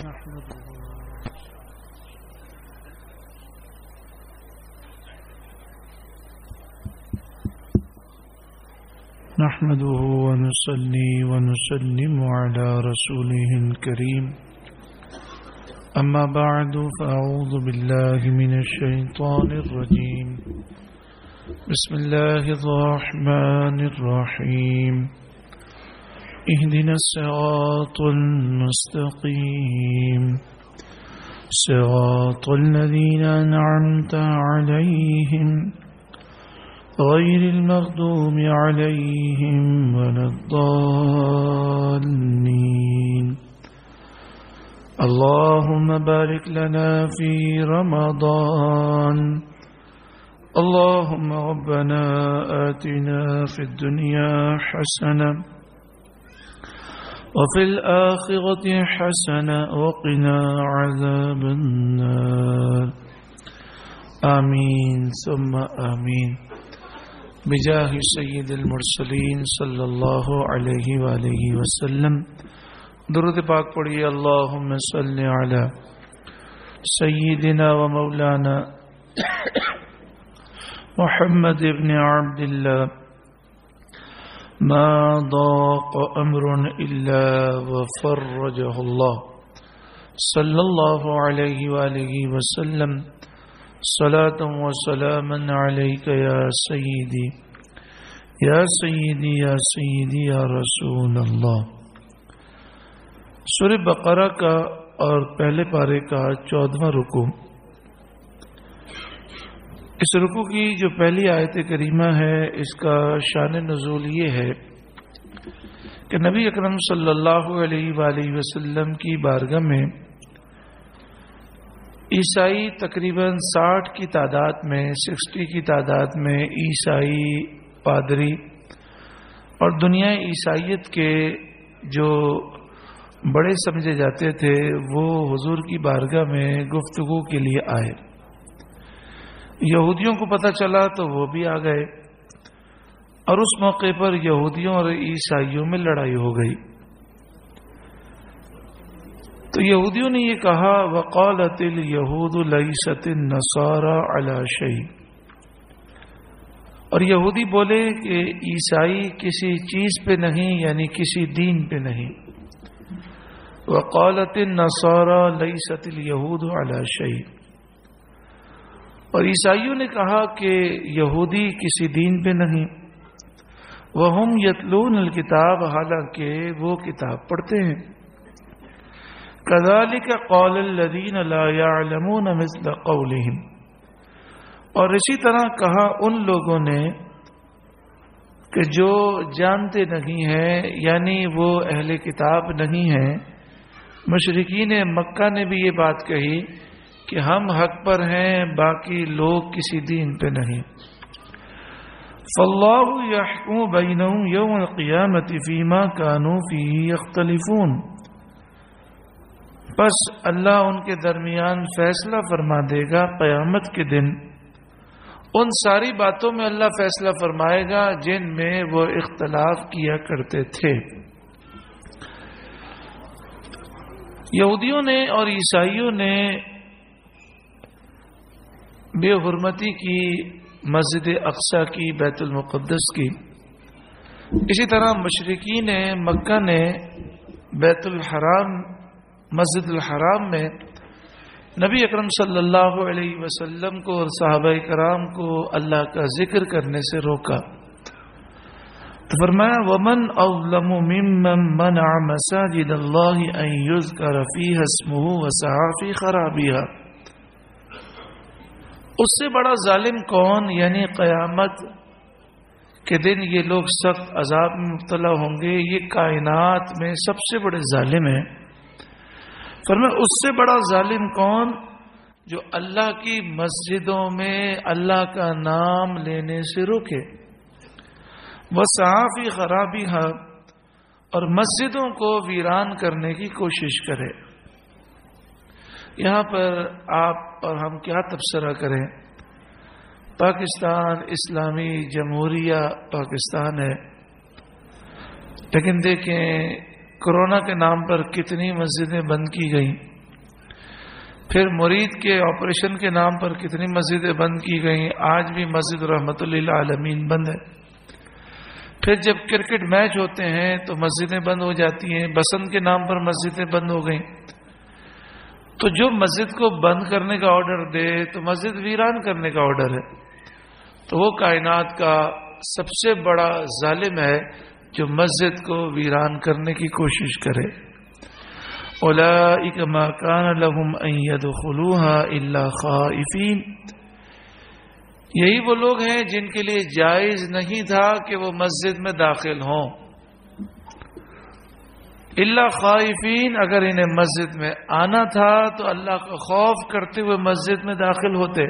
نحمده ونصلي ونسلم على رسوله الكريم أما بعد فأعوذ بالله من الشيطان الرجيم بسم الله الرحمن الرحيم اهدنا الصراط المستقيم صراط الذين أنعمت عليهم غير المغضوب عليهم ولا الضالين اللهم بارك لنا في رمضان اللهم ربنا آتنا في الدنيا حسنة وفي الآخرة حسنة وقنا عذاب النار آمين ثم آمين بجاہ سید المرسلین صلی اللہ علیہ وآلہ وسلم درود پاک پڑھیے اللہم صلی علی سیدنا و مولانا محمد ابن عبد اللہ ما ضاق امر الا وفرجہ اللہ صلی اللہ علیہ وآلہ وسلم صلاة و سلاما علیک یا سیدی یا سیدی یا سیدی یا رسول اللہ. سورہ بقرہ کا اور پہلے پارے کا 14واں رکوع. اس رکوع کی جو پہلی آیت کریمہ ہے اس کا شان نزول یہ ہے کہ نبی اکرم صلی اللہ علیہ وآلہ وسلم کی بارگاہ میں عیسائی تقریباً 60 کی تعداد میں 60 کی تعداد میں عیسائی پادری اور دنیا عیسائیت کے جو بڑے سمجھے جاتے تھے وہ حضور کی بارگاہ میں گفتگو کے لیے آئے. یہودیوں کو پتہ چلا تو وہ بھی آ گئے اور اس موقع پر یہودیوں اور عیسائیوں میں لڑائی ہو گئی. تو یہودیوں نے یہ کہا وقالت الیہود لیست النصارى علی شیء، اور یہودی بولے کہ عیسائی کسی چیز پہ نہیں، یعنی کسی دین پہ نہیں. وقالت النصارى لیست الیہود علی شیء، اور عیسائیوں نے کہا کہ یہودی کسی دین پہ نہیں. وہم یتلون الکتاب، حالانکہ وہ کتاب پڑھتے ہیں. كذلك قال الذين لا يعلمون مثل قولهم، اور اسی طرح کہا ان لوگوں نے کہ جو جانتے نہیں ہیں، یعنی وہ اہل کتاب نہیں ہیں. مشرکین مکہ نے بھی یہ بات کہی کہ ہم حق پر ہیں، باقی لوگ کسی دین پہ نہیں. فاللہ يحكم بينهم يوم القيامة فيما كانوا فيه يختلفون، بس اللہ ان کے درمیان فیصلہ فرما دے گا قیامت کے دن. ان ساری باتوں میں اللہ فیصلہ فرمائے گا جن میں وہ اختلاف کیا کرتے تھے. یہودیوں نے اور عیسائیوں نے بے حرمتی کی مسجد اقصی کی، بیت المقدس کی. اسی طرح مشرکین مکہ نے بیت الحرام، مسجد الحرام میں نبی اکرم صلی اللہ علیہ وسلم کو اور صحابہ کرام کو اللہ کا ذکر کرنے سے روکا. تو فرمایا وَمَنْ أَظْلَمُ مِمَّنْ مَنَعَ مَسَاجِدَ اللَّهِ أَنْ يُذْكَرَ فِيهَا اسْمُهُ وَسَعَى فِي خَرَابِهَا. اس سے بڑا ظالم کون، یعنی قیامت کے دن یہ لوگ سخت عذاب میں مبتلا ہوں گے. یہ کائنات میں سب سے بڑے ظالم ہیں. فرمایا اس سے بڑا ظالم کون جو اللہ کی مسجدوں میں اللہ کا نام لینے سے روکے. وَسَعَى فِي خَرَابِهَا، اور مسجدوں کو ویران کرنے کی کوشش کرے. یہاں پر آپ اور ہم کیا تبصرہ کریں؟ پاکستان اسلامی جمہوریہ پاکستان ہے، لیکن دیکھیں کورونا کے نام پر کتنی مسجدیں بند کی گئیں، پھر مرید کے آپریشن کے نام پر کتنی مسجدیں بند کی گئیں، آج بھی مسجد رحمت للعالمین بند ہے۔ پھر جب کرکٹ میچ ہوتے ہیں تو مسجدیں بند ہو جاتی ہیں، بسنت کے نام پر مسجدیں بند ہو گئیں۔ تو جو مسجد کو بند کرنے کا آرڈر دے تو مسجد ویران کرنے کا آرڈر ہے، تو وہ کائنات کا سب سے بڑا ظالم ہے جو مسجد کو ویران کرنے کی کوشش کرے۔ اولئک ما کان لهم ان يدخلوها الا خائفین، یہی وہ لوگ ہیں جن کے لیے جائز نہیں تھا کہ وہ مسجد میں داخل ہوں، الا خائفین، اگر انہیں مسجد میں آنا تھا تو اللہ کا خوف کرتے ہوئے مسجد میں داخل ہوتے۔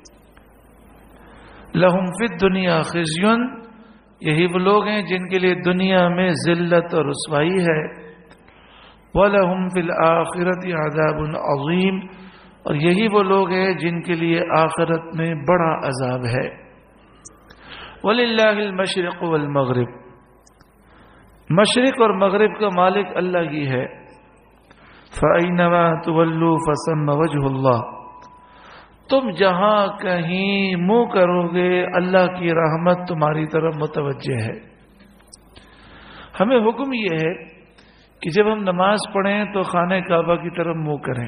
لہم فی الدنیا خزی، یہی وہ لوگ ہیں جن کے لیے دنیا میں ذلت اور رسوائی ہے۔ وَلَهُمْ فِي الْآخِرَةِ عَذَابٌ عَظِيمٌ، اور یہی وہ لوگ ہیں جن کے لیے آخرت میں بڑا عذاب ہے۔ وَلِلَّهِ الْمَشْرِقُ وَالْمَغْرِبُ، مشرق اور مغرب کا مالک اللہ ہی ہے۔ فَأَيْنَمَا تُوَلُّوا فَثَمَّ وَجْهُ اللَّهِ، تم جہاں کہیں منہ کرو گے اللہ کی رحمت تمہاری طرف متوجہ ہے۔ ہمیں حکم یہ ہے کہ جب ہم نماز پڑھیں تو خانہ کعبہ کی طرف منہ کریں،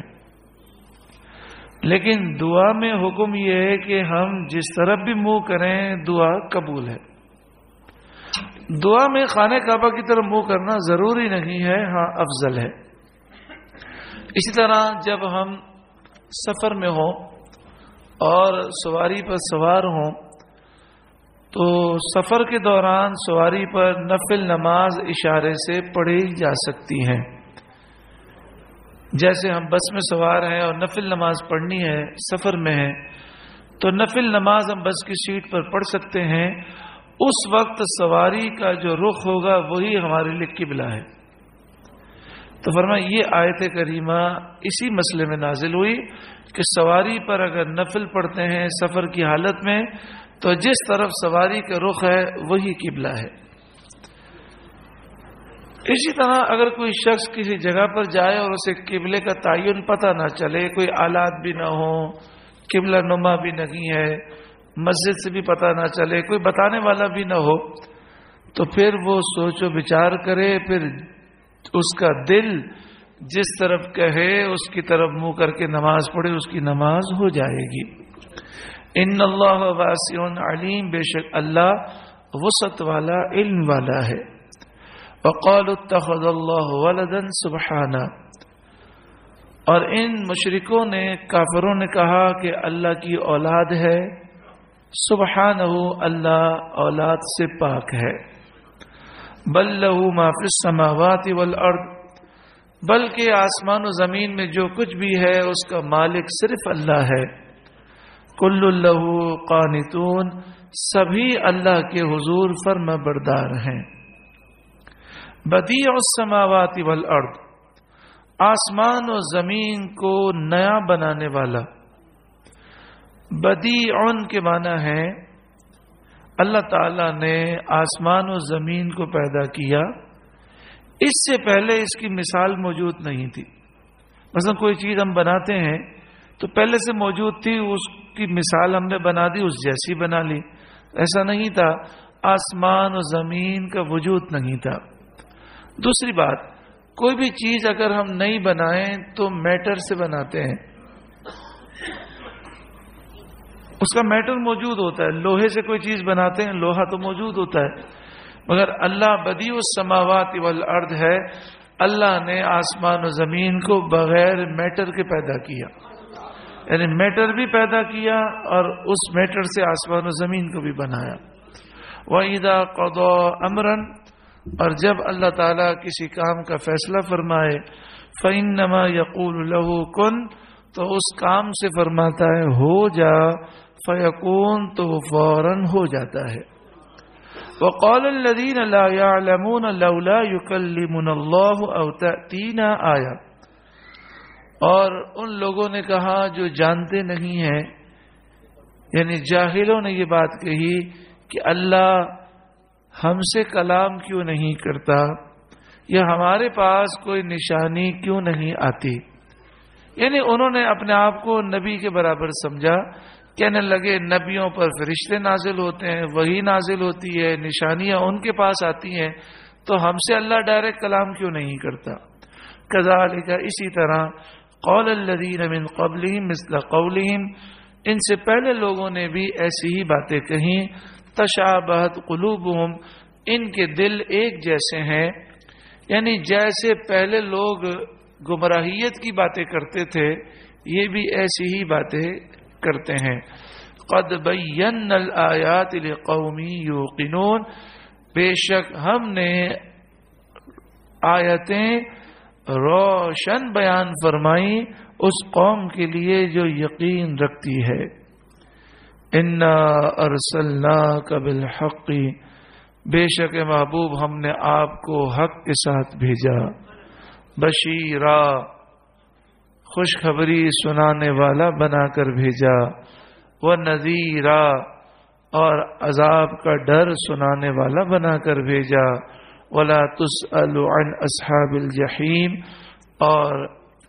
لیکن دعا میں حکم یہ ہے کہ ہم جس طرف بھی منہ کریں دعا قبول ہے۔ دعا میں خانہ کعبہ کی طرف منہ کرنا ضروری نہیں ہے، ہاں افضل ہے۔ اسی طرح جب ہم سفر میں ہوں اور سواری پر سوار ہوں تو سفر کے دوران سواری پر نفل نماز اشارے سے پڑھی جا سکتی ہیں۔ جیسے ہم بس میں سوار ہیں اور نفل نماز پڑھنی ہے، سفر میں ہے، تو نفل نماز ہم بس کی سیٹ پر پڑھ سکتے ہیں۔ اس وقت سواری کا جو رخ ہوگا وہی ہمارے لیے قبلہ ہے۔ تو فرمایا یہ آیت کریمہ اسی مسئلے میں نازل ہوئی کہ سواری پر اگر نفل پڑھتے ہیں سفر کی حالت میں تو جس طرف سواری کا رخ ہے وہی قبلہ ہے۔ اسی طرح اگر کوئی شخص کسی جگہ پر جائے اور اسے قبلے کا تعین پتہ نہ چلے، کوئی آلات بھی نہ ہو، قبلہ نما بھی نہیں ہے، مسجد سے بھی پتہ نہ چلے، کوئی بتانے والا بھی نہ ہو، تو پھر وہ سوچ و بچار کرے، پھر اس کا دل جس طرف کہے اس کی طرف منہ کر کے نماز پڑھے، اس کی نماز ہو جائے گی۔ ان اللہ واسع علیم، بے شک اللہ وسعت والا علم والا ہے۔ وقالوا اتخذ اللہ ولدا سبحانہ، اور ان مشرکوں نے، کافروں نے کہا کہ اللہ کی اولاد ہے، سبحانہ، اللہ اولاد سے پاک ہے۔ بل لہ ما فی السماوات والارض، بلکہ آسمان و زمین میں جو کچھ بھی ہے اس کا مالک صرف اللہ ہے۔ کل لہ قانتون، سبھی اللہ کے حضور فرما بردار ہیں۔ بدیع السماوات والارض، آسمان و زمین کو نیا بنانے والا۔ بدیع کے معنی ہے اللہ تعالیٰ نے آسمان و زمین کو پیدا کیا، اس سے پہلے اس کی مثال موجود نہیں تھی۔ مثلا کوئی چیز ہم بناتے ہیں تو پہلے سے موجود تھی، اس کی مثال ہم نے بنا دی، اس جیسی بنا لی، ایسا نہیں تھا۔ آسمان و زمین کا وجود نہیں تھا۔ دوسری بات، کوئی بھی چیز اگر ہم نہیں بنائیں تو میٹر سے بناتے ہیں، اس کا میٹر موجود ہوتا ہے۔ لوہے سے کوئی چیز بناتے ہیں، لوہا تو موجود ہوتا ہے، مگر اللہ بدیع السماوات والارض ہے، اللہ نے آسمان و زمین کو بغیر میٹر کے پیدا کیا، یعنی میٹر بھی پیدا کیا اور اس میٹر سے آسمان و زمین کو بھی بنایا۔ وَإِذَا قَضَى أَمْرًا، اور جب اللہ تعالیٰ کسی کام کا فیصلہ فرمائے، فَإِنَّمَا يَقُولُ لَهُ كُن، تو اس کام سے فرماتا ہے ہو جا، فَيَكُون، تو وہ فوراً ہو جاتا ہے۔ وَقَالَ الَّذِينَ لَا يَعْلَمُونَ لَوْلَا يُكَلِّمُنَا اللَّهُ أَوْ تَأْتِينَا آیَةٌ، اور ان لوگوں نے کہا جو جانتے نہیں ہیں، یعنی جاہلوں نے یہ بات کہی کہ اللہ ہم سے کلام کیوں نہیں کرتا، یا ہمارے پاس کوئی نشانی کیوں نہیں آتی؟ یعنی انہوں نے اپنے آپ کو نبی کے برابر سمجھا، کہنے لگے نبیوں پر فرشتے نازل ہوتے ہیں، وحی نازل ہوتی ہے، نشانیاں ان کے پاس آتی ہیں، تو ہم سے اللہ ڈائریکٹ کلام کیوں نہیں کرتا؟ کذالک، اسی طرح قول الذین من قبلہم مثل قولہم، ان سے پہلے لوگوں نے بھی ایسی ہی باتیں کہیں، تشابہت قلوبہم، ان کے دل ایک جیسے ہیں، یعنی جیسے پہلے لوگ گمراہیت کی باتیں کرتے تھے یہ بھی ایسی ہی باتیں کرتے ہیں۔ قد بینا الآیات لقوم یوقنون، بے شک ہم نے آیتیں روشن بیان فرمائی اس قوم کے لیے جو یقین رکھتی ہے۔ انا ارسلناک بالحق، بے شک محبوب ہم نے آپ کو حق کے ساتھ بھیجا، بشیرا، خوشخبری سنانے والا بنا کر بھیجا، ونذیرا، اور عذاب کا ڈر سنانے والا بنا کر بھیجا، ولا تسأل عن اصحاب الجحیم، اور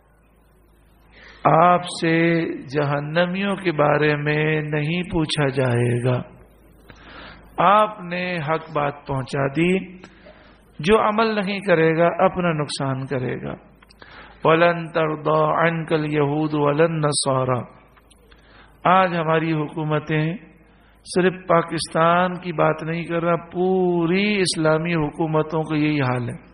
آپ سے جہنمیوں کے بارے میں نہیں پوچھا جائے گا۔ آپ نے حق بات پہنچا دی، جو عمل نہیں کرے گا اپنا نقصان کرے گا۔ وَلَن تَرْضَى عَنْكَ الْيَهُودُ وَلَا النَّصَارَى، آج ہماری حکومتیں، صرف پاکستان کی بات نہیں کر رہا، پوری اسلامی حکومتوں کا یہی حال ہے۔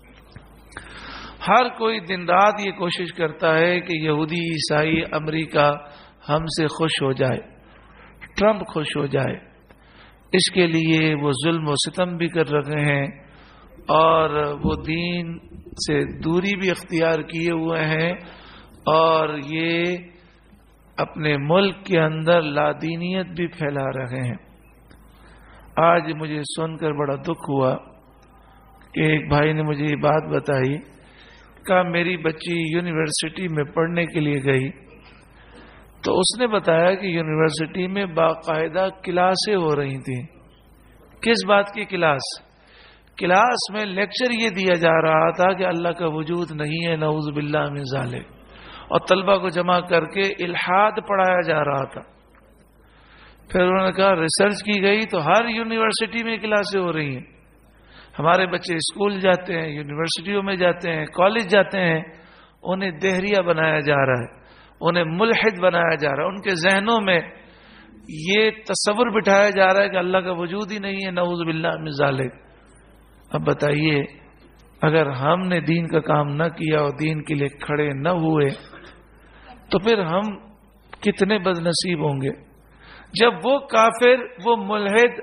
ہر کوئی دن رات یہ کوشش کرتا ہے کہ یہودی، عیسائی، امریکہ ہم سے خوش ہو جائے، ٹرمپ خوش ہو جائے۔ اس کے لیے وہ ظلم و ستم بھی کر رہے ہیں اور وہ دین سے دوری بھی اختیار کیے ہوئے ہیں، اور یہ اپنے ملک کے اندر لادینیت بھی پھیلا رہے ہیں۔ آج مجھے سن کر بڑا دکھ ہوا کہ ایک بھائی نے مجھے یہ بات بتائی، کہا میری بچی یونیورسٹی میں پڑھنے کے لیے گئی تو اس نے بتایا کہ یونیورسٹی میں باقاعدہ کلاسیں ہو رہی تھیں۔ کس بات کی کلاس؟ کلاس میں لیکچر یہ دیا جا رہا تھا کہ اللہ کا وجود نہیں ہے، نعوذ باللہ من ذالک، اور طلبہ کو جمع کر کے الحاد پڑھایا جا رہا تھا۔ پھر انہوں نے کہا ریسرچ کی گئی تو ہر یونیورسٹی میں کلاسیں ہو رہی ہیں، ہمارے بچے اسکول جاتے ہیں، یونیورسٹیوں میں جاتے ہیں، کالج جاتے ہیں، انہیں دہریہ بنایا جا رہا ہے، انہیں ملحد بنایا جا رہا ہے، ان کے ذہنوں میں یہ تصور بٹھایا جا رہا ہے کہ اللہ کا وجود ہی نہیں ہے، نعوذ باللہ من ذالک۔ اب بتائیے اگر ہم نے دین کا کام نہ کیا اور دین کے لیے کھڑے نہ ہوئے تو پھر ہم کتنے بد نصیب ہوں گے۔ جب وہ کافر، وہ ملحد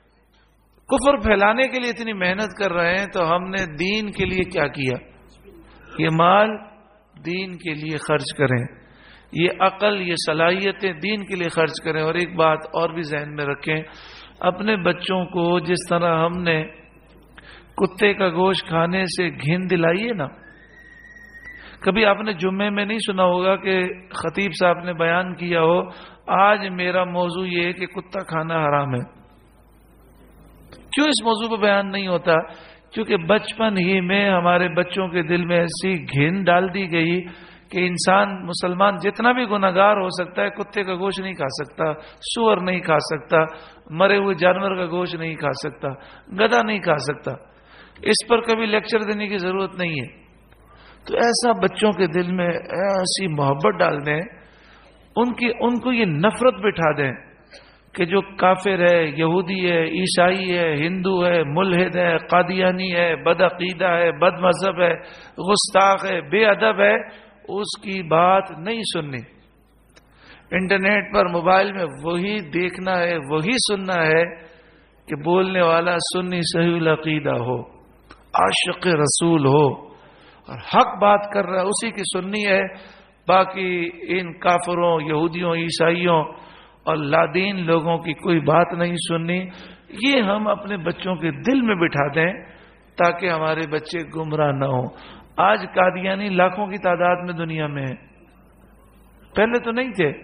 کفر پھیلانے کے لیے اتنی محنت کر رہے ہیں تو ہم نے دین کے لیے کیا کیا؟ یہ مال دین کے لیے خرچ کریں، یہ عقل، یہ صلاحیتیں دین کے لیے خرچ کریں۔ اور ایک بات اور بھی ذہن میں رکھیں، اپنے بچوں کو جس طرح ہم نے کتے کا گوشت کھانے سے گھن دلائیے نا۔ کبھی آپ نے جمعے میں نہیں سنا ہوگا کہ خطیب صاحب نے بیان کیا ہو آج میرا موضوع یہ ہے کہ کتا کھانا حرام ہے۔ کیوں اس موضوع پہ بیان نہیں ہوتا؟ کیونکہ بچپن ہی میں ہمارے بچوں کے دل میں ایسی گھن ڈال دی گئی کہ انسان مسلمان جتنا بھی گناہگار ہو سکتا ہے، کتے کا گوشت نہیں کھا سکتا، سور نہیں کھا سکتا، مرے ہوئے جانور کا گوشت نہیں کھا سکتا، گدھا نہیں کھا سکتا۔ اس پر کبھی لیکچر دینے کی ضرورت نہیں ہے۔ تو ایسا بچوں کے دل میں ایسی محبت ڈال دیں، ان کو یہ نفرت بٹھا دیں کہ جو کافر ہے، یہودی ہے، عیسائی ہے، ہندو ہے، ملحد ہے، قادیانی ہے، بد عقیدہ ہے، بد مذہب ہے، گستاخ ہے، بے ادب ہے، اس کی بات نہیں سننی۔ انٹرنیٹ پر، موبائل میں وہی دیکھنا ہے، وہی سننا ہے کہ بولنے والا سنی صحیح العقیدہ ہو، عاشق رسول ہو اور حق بات کر رہا ہے، اسی کی سننی ہے۔ باقی ان کافروں، یہودیوں، عیسائیوں اور لادین لوگوں کی کوئی بات نہیں سننی۔ یہ ہم اپنے بچوں کے دل میں بٹھا دیں تاکہ ہمارے بچے گمراہ نہ ہوں۔ آج قادیانی لاکھوں کی تعداد میں دنیا میں ہیں، پہلے تو نہیں تھے۔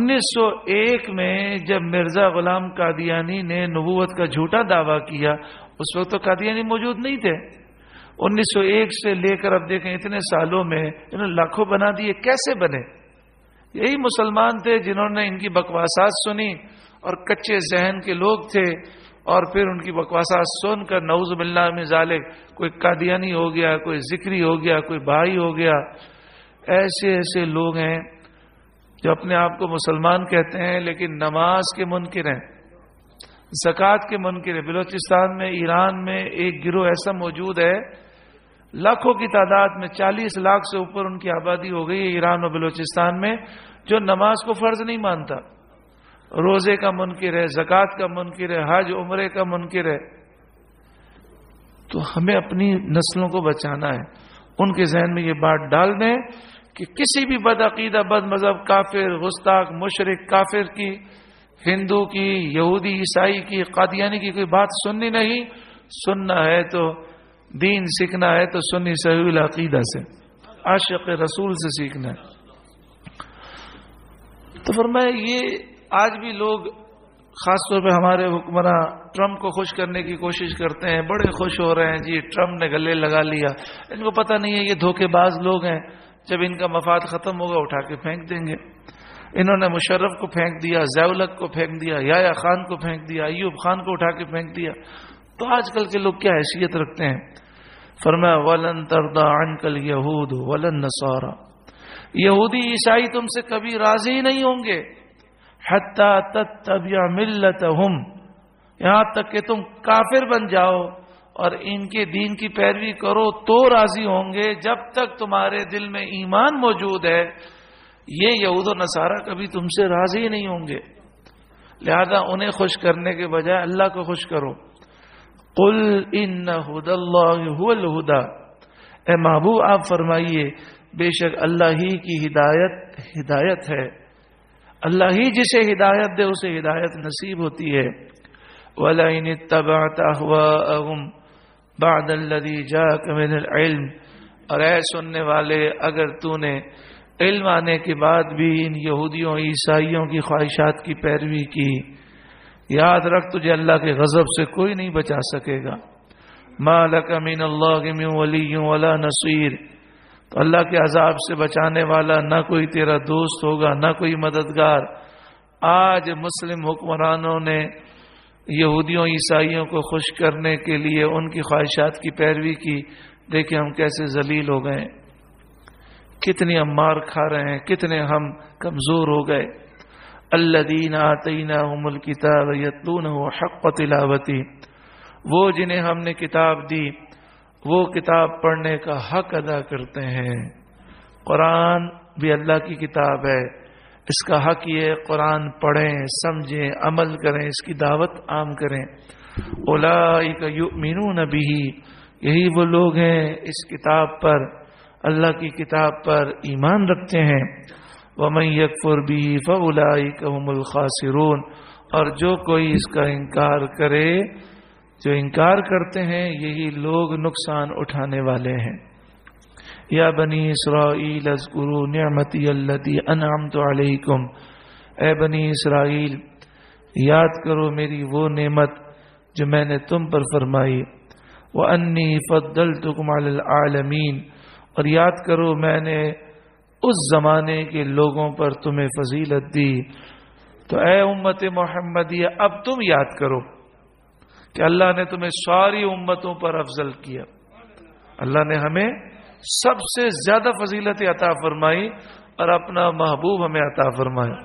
1901 میں جب مرزا غلام قادیانی نے نبوت کا جھوٹا دعویٰ کیا، اس وقت تو قادیانی موجود نہیں تھے. 1901 سے لے کر اب دیکھیں اتنے سالوں میں انہوں نے لاکھوں بنا دیے. کیسے بنے؟ یہی مسلمان تھے جنہوں نے ان کی بکواسات سنی اور کچے ذہن کے لوگ تھے, اور پھر ان کی بکواسات سن کر نعوذ باللہ من ذالک کوئی قادیانی ہو گیا, کوئی ذکری ہو گیا, کوئی بھائی ہو گیا. ایسے ایسے لوگ ہیں جو اپنے آپ کو مسلمان کہتے ہیں لیکن نماز کے منکر ہیں, زکوٰۃ کے منکر ہیں. بلوچستان میں, ایران میں ایک گروہ ایسا موجود ہے, لاکھوں کی تعداد میں, 40 لاکھ سے اوپر ان کی آبادی ہو گئی ہے ایران اور بلوچستان میں, جو نماز کو فرض نہیں مانتا, روزے کا منکر ہے, زکوٰۃ کا منکر ہے, حج عمرے کا منکر ہے. تو ہمیں اپنی نسلوں کو بچانا ہے. ان کے ذہن میں یہ بات ڈال دیں کہ کسی بھی بد عقیدہ, بد مذہب, کافر, گستاخ, مشرک, کافر کی, ہندو کی, یہودی, عیسائی کی, قادیانی کی کوئی بات سننی نہیں. سننا ہے تو دین سیکھنا ہے تو سنی صحیح العقیدہ سے, عاشق رسول سے سیکھنا ہے. تو فرمایا یہ آج بھی لوگ خاص طور پہ ہمارے حکمراں ٹرمپ کو خوش کرنے کی کوشش کرتے ہیں, بڑے خوش ہو رہے ہیں جی ٹرمپ نے گلے لگا لیا. ان کو پتہ نہیں ہے یہ دھوکے باز لوگ ہیں, جب ان کا مفاد ختم ہوگا اٹھا کے پھینک دیں گے. انہوں نے مشرف کو پھینک دیا, ضیاء-ال-حق کو پھینک دیا, یحییٰ خان کو پھینک دیا, ایوب خان کو اٹھا کے پھینک دیا. تو آج کل کے لوگ کیا حیثیت رکھتے ہیں؟ فرمایا وَلَن تَرْضَىٰ عَنْكَ الْيَهُودُ وَلَا النَّصَارَىٰ, یہودی عیسائی تم سے کبھی راضی نہیں ہوں گے. حَتَّىٰ تَتَّبِعَ مِلَّتَهُمْ, یہاں تک کہ تم کافر بن جاؤ اور ان کے دین کی پیروی کرو تو راضی ہوں گے. جب تک تمہارے دل میں ایمان موجود ہے یہ یہود و نصارہ کبھی تم سے راضی نہیں ہوں گے. لہذا انہیں خوش کرنے کے بجائے اللہ کو خوش کرو. قل ان ھدی اللہ ھو الھدی, اے محبوب آپ فرمائیے بے شک اللہ ہی کی ہدایت ہدایت ہے, اللہ ہی جسے ہدایت دے اسے ہدایت نصیب ہوتی ہے. وَلَئِنِ اتَّبَعْتَ أَهْوَاءَهُمْ بَعْدَ الَّذِي جَاءَكَ مِنَ الْعِلْمِ, اور اے سننے والے اگر تو نے علم آنے کے بعد بھی ان یہودیوں عیسائیوں کی خواہشات کی پیروی کی, یاد رکھ تجھے اللہ کے غضب سے کوئی نہیں بچا سکے گا. مَا لَكَ مِنَ اللَّهِ مِنْ وَلِيٍّ وَلَا نَصِيرٍ, تو اللہ کے عذاب سے بچانے والا نہ کوئی تیرا دوست ہوگا نہ کوئی مددگار. آج مسلم حکمرانوں نے یہودیوں عیسائیوں کو خوش کرنے کے لیے ان کی خواہشات کی پیروی کی. دیکھیں ہم کیسے ذلیل ہو گئے, کتنی ہم مار کھا رہے ہیں, کتنے ہم کمزور ہو گئے. الذین آتیناہم الکتاب یتلونہ حق تلاوتہ, وہ جنہیں ہم نے کتاب دی وہ کتاب پڑھنے کا حق ادا کرتے ہیں. قرآن بھی اللہ کی کتاب ہے, اس کا حق یہ قرآن پڑھیں, سمجھیں, عمل کریں, اس کی دعوت عام کریں. اولئک یؤمنون بہ, یہی وہ لوگ ہیں اس کتاب پر, اللہ کی کتاب پر ایمان رکھتے ہیں. ومن یکفر بہ فاولئک هم الخاسرون, اور جو کوئی اس کا انکار کرے, جو انکار کرتے ہیں یہی لوگ نقصان اٹھانے والے ہیں. یا بنی اسرائیل اذکروا نعمتی التی انعمت علیکم, اے بنی اسرائیل یاد کرو میری وہ نعمت جو میں نے تم پر فرمائی. وانی فضلتکم علی العالمین, اور یاد کرو میں نے اس زمانے کے لوگوں پر تمہیں فضیلت دی. تو اے امت محمدیہ اب تم یاد کرو کہ اللہ نے تمہیں ساری امتوں پر افضل کیا. اللہ نے ہمیں سب سے زیادہ فضیلت عطا فرمائی اور اپنا محبوب ہمیں عطا فرمایا.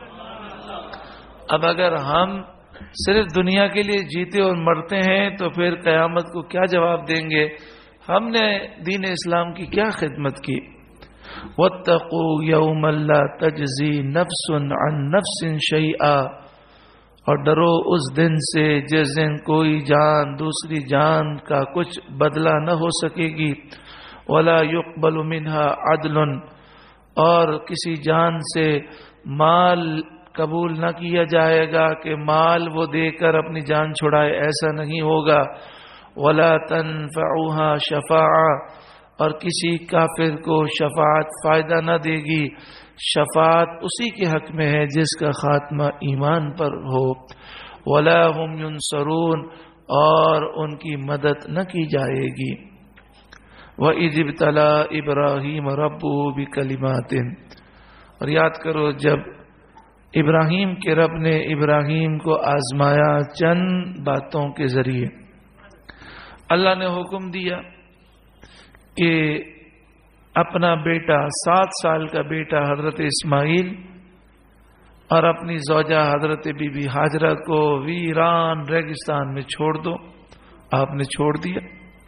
اب اگر ہم صرف دنیا کے لیے جیتے اور مرتے ہیں تو پھر قیامت کو کیا جواب دیں گے؟ ہم نے دین اسلام کی کیا خدمت کی؟ وَاتَّقُوا يَوْمًا لَا تَجْزِي نَفْسٌ عَن نَفْسٍ شَيْئًا, اور ڈرو اس دن سے جس دن کوئی جان دوسری جان کا کچھ بدلہ نہ ہو سکے گی. وَلَا يُقْبَلُ مِنْهَا عَدْلٌ, اور کسی جان سے مال قبول نہ کیا جائے گا کہ مال وہ دے کر اپنی جان چھڑائے, ایسا نہیں ہوگا. وَلَا تَنْفَعُهَا شَفَاعَةٌ, اور کسی کافر کو شفاعت فائدہ نہ دے گی. شفاعت اسی کے حق میں ہے جس کا خاتمہ ایمان پر ہو. وَلَا هُمْ يُنصَرُونَ, اور ان کی مدد نہ کی جائے گی۔ وَإِذِ ابْتَلَىٰ إِبْرَاهِيمَ رَبُّهُ بِكَلِمَاتٍ، اور یاد کرو جب ابراہیم کے رب نے ابراہیم کو آزمایا چند باتوں کے ذریعے۔ اللہ نے حکم دیا کہ اپنا بیٹا 7 سال کا بیٹا حضرت اسماعیل اور اپنی زوجہ حضرت بی بی ہاجرہ کو ویران ریگستان میں چھوڑ دو۔ آپ نے چھوڑ دیا۔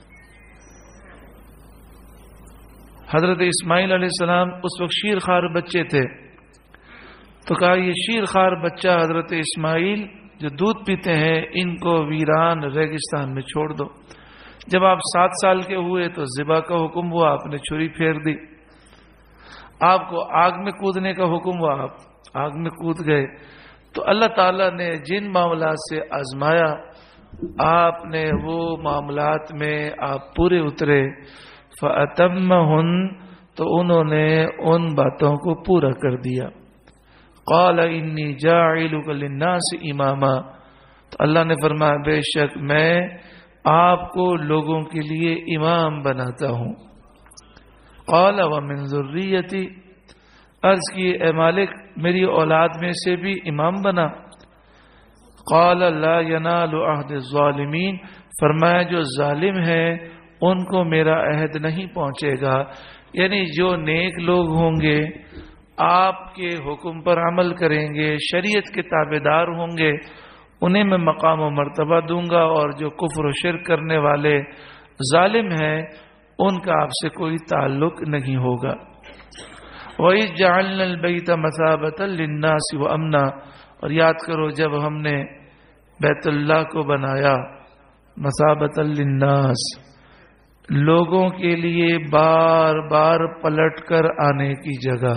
حضرت اسماعیل علیہ السلام اس وقت شیر خوار بچے تھے، تو کہا یہ شیر خوار بچہ حضرت اسماعیل جو دودھ پیتے ہیں ان کو ویران ریگستان میں چھوڑ دو۔ جب آپ 7 سال کے ہوئے تو ذبح کا حکم ہوا، آپ نے چھری پھیر دی۔ آپ کو آگ میں کودنے کا حکم ہوا، آپ آگ میں کود گئے۔ تو اللہ تعالیٰ نے جن معاملات سے آزمایا آپ نے وہ معاملات میں آپ پورے اترے۔ فَأَتَمَّهُنْ، تو انہوں نے ان باتوں کو پورا کر دیا۔ قال انی جاعلک للناس اماما، تو اللہ نے فرمایا بے شک میں آپ کو لوگوں کے لیے امام بناتا ہوں۔ قال ومن ذریتی، عرض کی اے مالک میری اولاد میں سے بھی امام بنا۔ قال لا ینال عہد الظالمین، فرمایا جو ظالم ہے ان کو میرا عہد نہیں پہنچے گا، یعنی جو نیک لوگ ہوں گے آپ کے حکم پر عمل کریں گے، شریعت کے تابعدار ہوں گے، انہیں میں مقام و مرتبہ دوں گا، اور جو کفر و شرک کرنے والے ظالم ہیں ان کا آپ سے کوئی تعلق نہیں ہوگا۔ وَإِذْ جَعَلْنَا الْبَيْتَ مَثَابَةً لِلنَّاسِ وَأَمْنًا، اور یاد کرو جب ہم نے بیت اللہ کو بنایا مَثَابَةً لِلنَّاسِ، لوگوں کے لیے بار بار پلٹ کر آنے کی جگہ،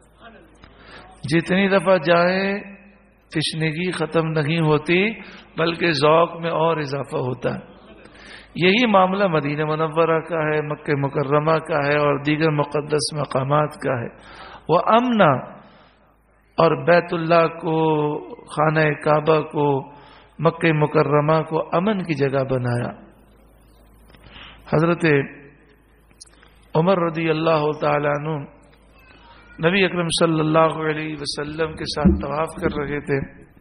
جتنی دفعہ جائیں تشنگی ختم نہیں ہوتی بلکہ ذوق میں اور اضافہ ہوتا ہے۔ یہی معاملہ مدینہ منورہ کا ہے، مکہ مکرمہ کا ہے، اور دیگر مقدس مقامات کا ہے۔ وہ امنا، اور بیت اللہ کو، خانہ کعبہ کو، مکہ مکرمہ کو امن کی جگہ بنایا۔ حضرت عمر رضی اللہ تعالیٰ عنہ نبی اکرم صلی اللہ علیہ وسلم کے ساتھ طواف کر رہے تھے۔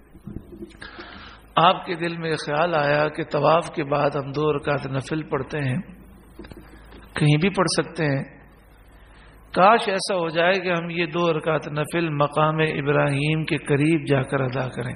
آپ کے دل میں خیال آیا کہ طواف کے بعد ہم 2 رکعت نفل پڑھتے ہیں، کہیں بھی پڑھ سکتے ہیں، کاش ایسا ہو جائے کہ ہم یہ 2 رکعت نفل مقام ابراہیم کے قریب جا کر ادا کریں،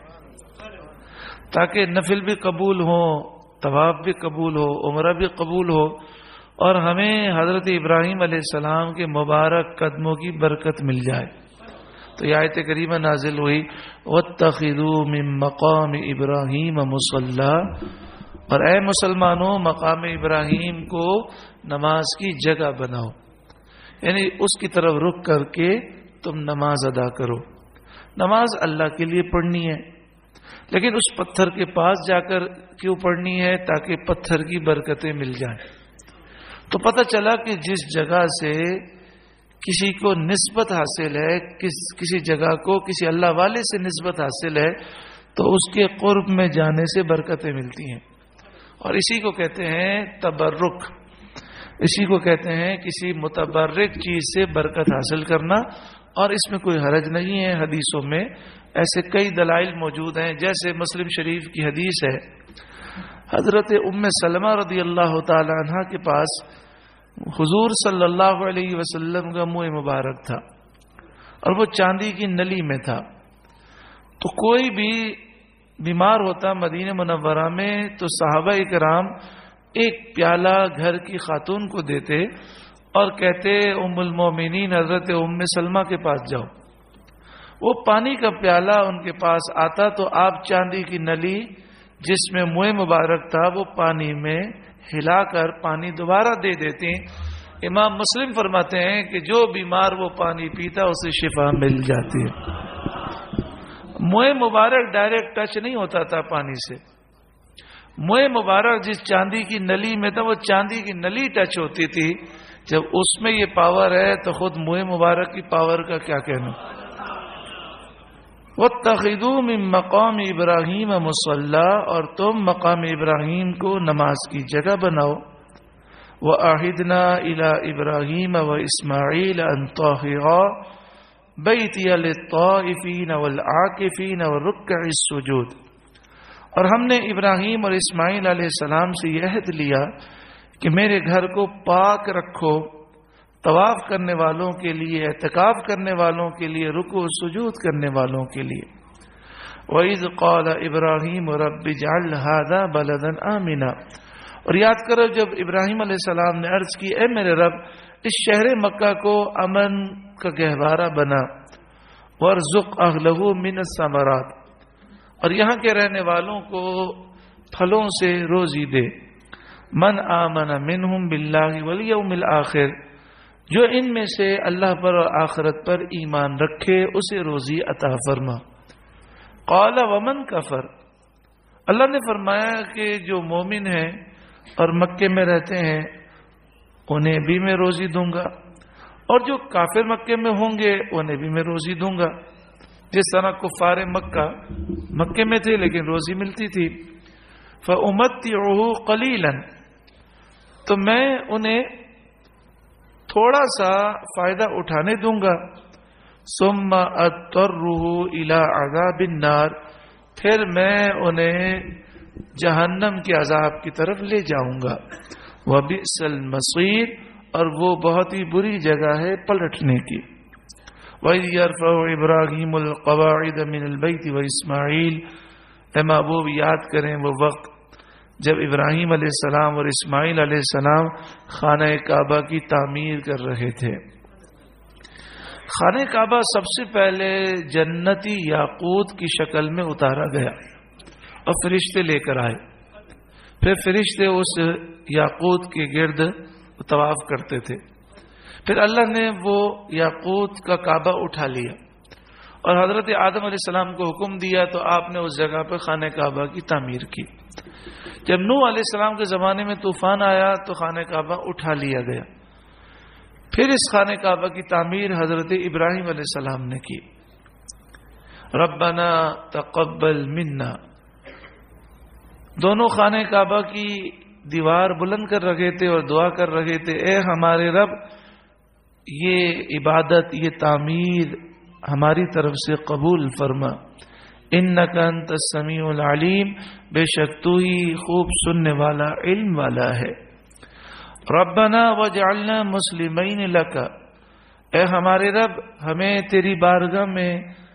تاکہ نفل بھی قبول ہو، طواف بھی قبول ہو، عمرہ بھی قبول ہو، اور ہمیں حضرت ابراہیم علیہ السلام کے مبارک قدموں کی برکت مل جائے۔ تو یہ آیت کریمہ نازل ہوئی وَاتَّخِذُوا مِن مَقَامِ إِبْرَاهِيمَ مُصَلَّى، اور اے مسلمانوں مقام ابراہیم کو نماز کی جگہ بناؤ، یعنی اس کی طرف رخ کر کے تم نماز ادا کرو۔ نماز اللہ کے لیے پڑھنی ہے، لیکن اس پتھر کے پاس جا کر کیوں پڑھنی ہے؟ تاکہ پتھر کی برکتیں مل جائیں۔ تو پتہ چلا کہ جس جگہ سے کسی کو نسبت حاصل ہے، کسی جگہ کو کسی اللہ والے سے نسبت حاصل ہے، تو اس کے قرب میں جانے سے برکتیں ملتی ہیں، اور اسی کو کہتے ہیں تبرک، اسی کو کہتے ہیں کسی متبرک چیز سے برکت حاصل کرنا، اور اس میں کوئی حرج نہیں ہے۔ حدیثوں میں ایسے کئی دلائل موجود ہیں، جیسے مسلم شریف کی حدیث ہے، حضرت ام سلمہ رضی اللہ تعالی عنہ کے پاس حضور صلی اللہ علیہ وسلم کا منہ مبارک تھا، اور وہ چاندی کی نلی میں تھا۔ تو کوئی بھی بیمار ہوتا مدینہ منورہ میں تو صحابہ کرام ایک پیالہ گھر کی خاتون کو دیتے اور کہتے ام المومنین حضرت ام سلمہ کے پاس جاؤ۔ وہ پانی کا پیالہ ان کے پاس آتا تو آپ چاندی کی نلی جس میں منہ مبارک تھا وہ پانی میں ہلا کر پانی دوبارہ دے دیتے۔ امام مسلم فرماتے ہیں کہ جو بیمار وہ پانی پیتا اسے شفا مل جاتی ہے۔ منہ مبارک ڈائریکٹ ٹچ نہیں ہوتا تھا پانی سے، منہ مبارک جس چاندی کی نلی میں تھا وہ چاندی کی نلی ٹچ ہوتی تھی۔ جب اس میں یہ پاور ہے تو خود منہ مبارک کی پاور کا کیا کہنا۔ وَاتَّخِذُوا مِن مَّقَامِ ابراہیم مُصَلَّى، اور تم مقام ابراہیم کو نماز کی جگہ بناؤ. وَأَعِدْنَا إِلَىٰ إِبْرَاهِيمَ وَإِسْمَاعِيلَ أَن طَهِّرَا بَيْتِيَ لِلطَّائِفِينَ وَالْعَاكِفِينَ وَالرُّكَّعِ السُّجُودِ، اور ہم نے ابراہیم اور اسماعیل علیہ السلام سے یہ عہد لیا کہ میرے گھر کو پاک رکھو طواف کرنے والوں کے لیے، اعتکاف کرنے والوں کے لیے، رکوع و سجود کرنے والوں کے لیے. وَإِذْ قَالَ إِبْرَاهِيمُ رَبِّ اجْعَلْ هَٰذَا بَلَدًا آمِنًا، اور یاد کرو جب ابراہیم علیہ السلام نے عرض کی اے میرے رب اس شہر مکہ کو امن کا گہوارہ بنا. وَارْزُقْ أَهْلَهُ مِنَ الثَّمَرَاتِ، اور یہاں کے رہنے والوں کو پھلوں سے روزی دے. مَنْ آمَنَ مِنْهُمْ بِاللَّهِ وَالْيَوْمِ الْآخِرِ، جو ان میں سے اللہ پر اور آخرت پر ایمان رکھے اسے روزی عطا فرما. قال ومن کفر، اللہ نے فرمایا کہ جو مومن ہیں اور مکے میں رہتے ہیں انہیں بھی میں روزی دوں گا، اور جو کافر مکے میں ہوں گے انہیں بھی میں روزی دوں گا. جس طرح کفار مکہ مکے میں تھے لیکن روزی ملتی تھی. فَأُمَتِّعُهُ قَلِيلًا، تو میں انہیں تھوڑا سا فائدہ اٹھانے دوں گا. ثم اضطرُّهُ إِلَىٰ عَذَابِ النَّارِ، پھر میں انہیں جہنم کے عذاب کی طرف لے جاؤں گا. وَبِئْسَ الْمَصِيرُ، اور وہ بہت ہی بری جگہ ہے پلٹنے کی. وَإِذْ يَرْفَعُ إِبْرَاهِيمُ الْقَوَاعِدَ مِنَ الْبَيْتِ وَإِسْمَاعِيلُ، اے محبوب یاد کریں وہ وقت جب ابراہیم علیہ السلام اور اسماعیل علیہ السلام خانہ کعبہ کی تعمیر کر رہے تھے. خانہ کعبہ سب سے پہلے جنتی یاقوت کی شکل میں اتارا گیا اور فرشتے لے کر آئے. پھر فرشتے اس یاقوت کے گرد طواف کرتے تھے. پھر اللہ نے وہ یاقوت کا کعبہ اٹھا لیا اور حضرت آدم علیہ السلام کو حکم دیا تو آپ نے اس جگہ پہ خانہ کعبہ کی تعمیر کی. جب نوح علیہ السلام کے زمانے میں طوفان آیا تو خانہ کعبہ اٹھا لیا گیا. پھر اس خانہ کعبہ کی تعمیر حضرت ابراہیم علیہ السلام نے کی. ربنا تقبل منا، دونوں خانہ کعبہ کی دیوار بلند کر رکھے تھے اور دعا کر رہے تھے اے ہمارے رب یہ عبادت، یہ تعمیر ہماری طرف سے قبول فرما. انک انت السمیع العلیم، بے شک تو ہی خوب سننے والا علم والا ہے. ربنا وجعلنا مسلمین لک، اے ہمارے رب ہمیں تیری بارگاہ میں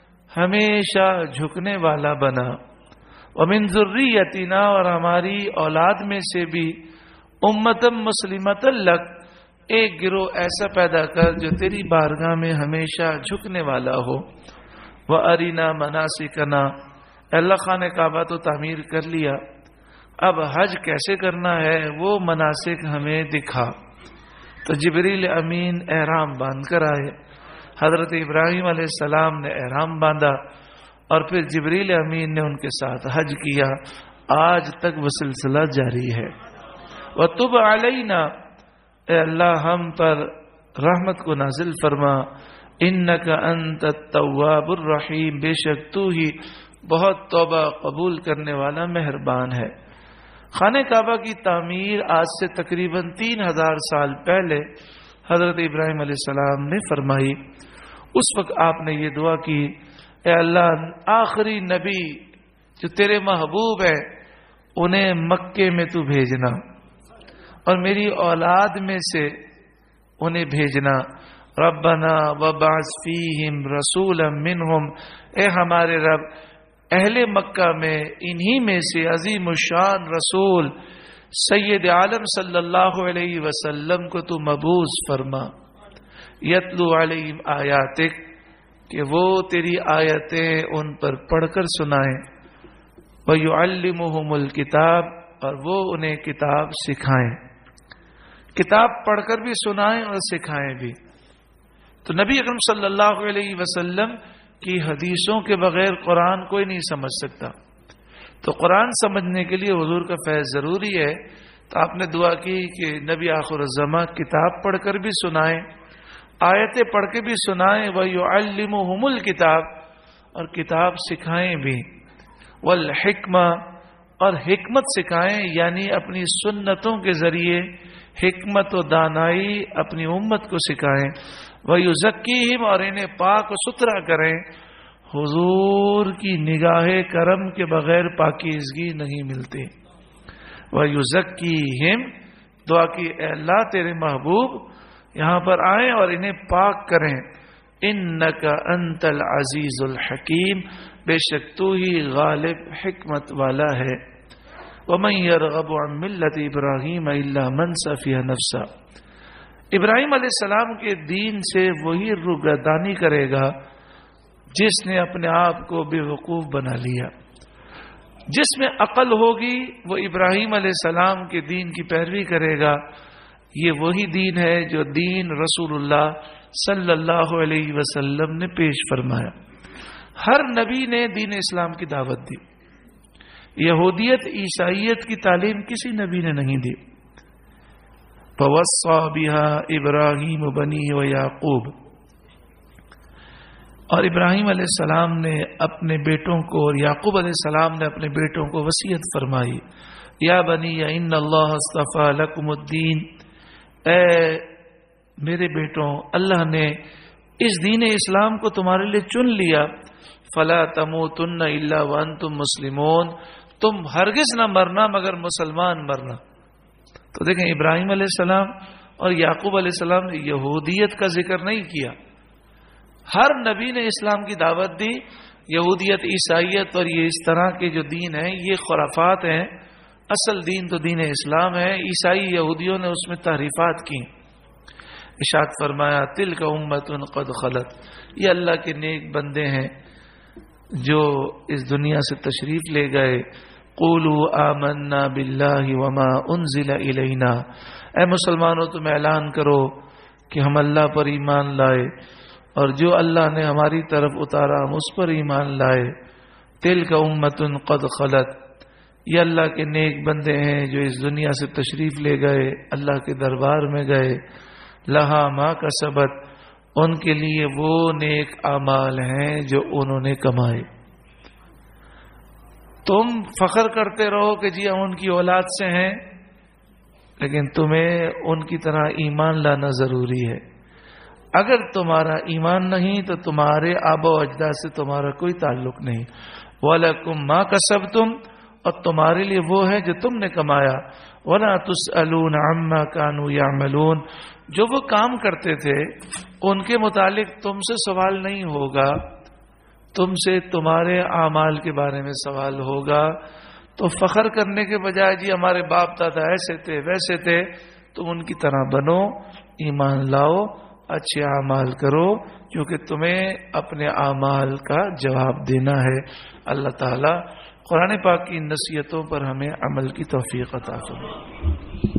ہمیشہ جھکنے والا بنا. ومن ذریتنا، اور ہماری اولاد میں سے بھی امتا مسلمتا لک، ایک گروہ ایسا پیدا کر جو تیری بارگاہ میں ہمیشہ جھکنے والا ہو. وَأَرِنَا مَنَاسِكَنَا، اللہ خانہ کعبہ تو تعمیر کر لیا، اب حج کیسے کرنا ہے وہ مناسک ہمیں دکھا. تو جبریل امین احرام باندھ کر آئے. حضرت ابراہیم علیہ السلام نے احرام باندھا اور پھر جبریل امین نے ان کے ساتھ حج کیا. آج تک وہ سلسلہ جاری ہے. وَتُبْ عَلَيْنَا، اے اللہ ہم پر رحمت کو نازل فرما. انک انت التواب الرحیم، بے شک تو ہی بہت توبہ قبول کرنے والا مہربان ہے. خانہ کعبہ کی تعمیر آج سے تقریباً 3000 سال پہلے حضرت ابراہیم علیہ السلام نے فرمائی. اس وقت آپ نے یہ دعا کی اے اللہ آخری نبی جو تیرے محبوب ہے انہیں مکے میں تو بھیجنا اور میری اولاد میں سے انہیں بھیجنا. ربنا وبعث فیہم رسولا منہم، اے ہمارے رب اہل مکہ میں انہی میں سے عظیم الشان رسول سید عالم صلی اللہ علیہ وسلم کو تو مبعوث فرما. یتلو علیہم آیاتک، کہ وہ تیری آیتیں ان پر پڑھ کر سنائیں. وَيُعَلِّمُهُمُ الْكِتَابَ، اور وہ انہیں کتاب سکھائیں. کتاب پڑھ کر بھی سنائیں اور سکھائیں بھی. تو نبی اکرم صلی اللہ علیہ وسلم کی حدیثوں کے بغیر قرآن کوئی نہیں سمجھ سکتا. تو قرآن سمجھنے کے لیے حضور کا فیض ضروری ہے. تو آپ نے دعا کی کہ نبی آخر الزمان کتاب پڑھ کر بھی سنائیں، آیتیں پڑھ کے بھی سنائیں. وَيُعَلِّمُهُمُ الْكِتَابَ، اور کتاب سکھائیں بھی، والحکمہ اور حکمت سکھائیں، یعنی اپنی سنتوں کے ذریعے حکمت و دانائی اپنی امت کو سکھائیں، وَيُزَكِّيهِمْ اور انہیں پاک و ستھرا کریں۔ حضور کی نگاہ کرم کے بغیر پاکیزگی نہیں ملتی۔ وَيُزَكِّيهِمْ دعا کی اے اللہ تیرے محبوب یہاں پر آئیں اور انہیں پاک کریں۔ اِنَّكَ أَنْتَ الْعَزِيزُ الْحَكِيمُ بے شک تو ہی غالب حکمت والا ہے۔ وَمَنْ يَرْغَبُ عَنْ مِلَّةِ إِبْرَاهِيمَ إِلَّا مَنْ سَفِهَ نَفْسَهُ ابراہیم علیہ السلام کے دین سے وہی روگردانی کرے گا جس نے اپنے آپ کو بے وقوف بنا لیا۔ جس میں عقل ہوگی وہ ابراہیم علیہ السلام کے دین کی پیروی کرے گا۔ یہ وہی دین ہے جو دین رسول اللہ صلی اللہ علیہ وسلم نے پیش فرمایا۔ ہر نبی نے دین اسلام کی دعوت دی۔ یہودیت عیسائیت کی تعلیم کسی نبی نے نہیں دی۔ فَوَصَّى بِهَا إِبْرَاهِيمُ بَنِيهِ وَيَعْقُوبُ اور ابراہیم علیہ السلام نے اپنے بیٹوں کو اور یعقوب علیہ السلام نے اپنے بیٹوں کو وصیت فرمائی، یا بنی ان اللہ اصطفیٰ لکم الدین، اے میرے بیٹوں اللہ نے اس دین اسلام کو تمہارے لیے چن لیا، فلا تموتن الا وانتم مسلمون، تم ہرگز نہ مرنا مگر مسلمان مرنا۔ تو دیکھیں ابراہیم علیہ السلام اور یعقوب علیہ السلام نے یہودیت کا ذکر نہیں کیا۔ ہر نبی نے اسلام کی دعوت دی۔ یہودیت عیسائیت اور یہ اس طرح کے جو دین ہیں یہ خرافات ہیں، اصل دین تو دین اسلام ہے۔ عیسائی یہودیوں نے اس میں تحریفات کی۔ ارشاد فرمایا تلک امۃ قد خلت، یہ اللہ کے نیک بندے ہیں جو اس دنیا سے تشریف لے گئے۔ قولوا آمنا باللہ وما انزل الینا، اے مسلمانوں تم اعلان کرو کہ ہم اللہ پر ایمان لائے اور جو اللہ نے ہماری طرف اتارا ہم اس پر ایمان لائے۔ تلک امۃ قد خلت، یہ اللہ کے نیک بندے ہیں جو اس دنیا سے تشریف لے گئے، اللہ کے دربار میں گئے۔ لہا ما کسبت، ان کے لیے وہ نیک اعمال ہیں جو انہوں نے کمائے۔ تم فخر کرتے رہو کہ جی ہم ان کی اولاد سے ہیں، لیکن تمہیں ان کی طرح ایمان لانا ضروری ہے۔ اگر تمہارا ایمان نہیں تو تمہارے آبا و اجداد سے تمہارا کوئی تعلق نہیں۔ وَلَكُمْ مَا كَسَبْتُمْ، اور تمہارے لیے وہ ہے جو تم نے کمایا۔ وَلَا تُسْأَلُونَ عَمَّا كَانُوا يَعْمَلُونَ، جو وہ کام کرتے تھے ان کے متعلق تم سے سوال نہیں ہوگا، تم سے تمہارے اعمال کے بارے میں سوال ہوگا۔ تو فخر کرنے کے بجائے جی ہمارے باپ دادا ایسے تھے ویسے تھے، تم ان کی طرح بنو، ایمان لاؤ، اچھے اعمال کرو، کیونکہ تمہیں اپنے اعمال کا جواب دینا ہے۔ اللہ تعالیٰ قرآن پاک کی نصیحتوں پر ہمیں عمل کی توفیق عطا فرمائے۔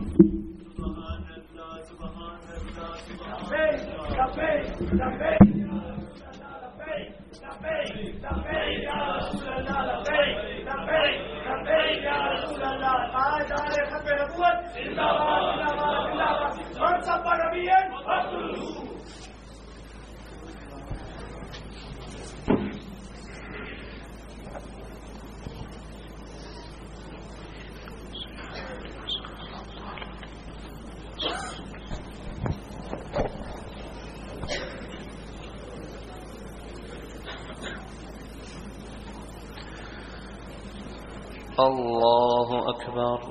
اللہ اکبر۔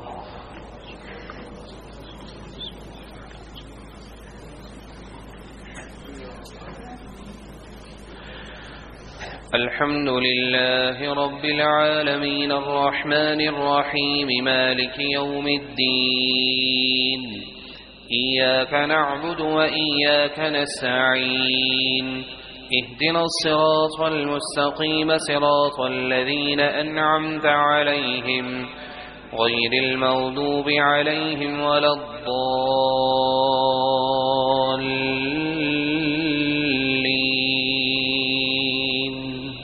الحمد لله رب العالمين الرحمن الرحيم مالك يوم الدين إياك نعبد وإياك نستعين اهدنا الصراط المستقيم صراط الذين أنعمت عليهم غير المغضوب عليهم ولا الضالين.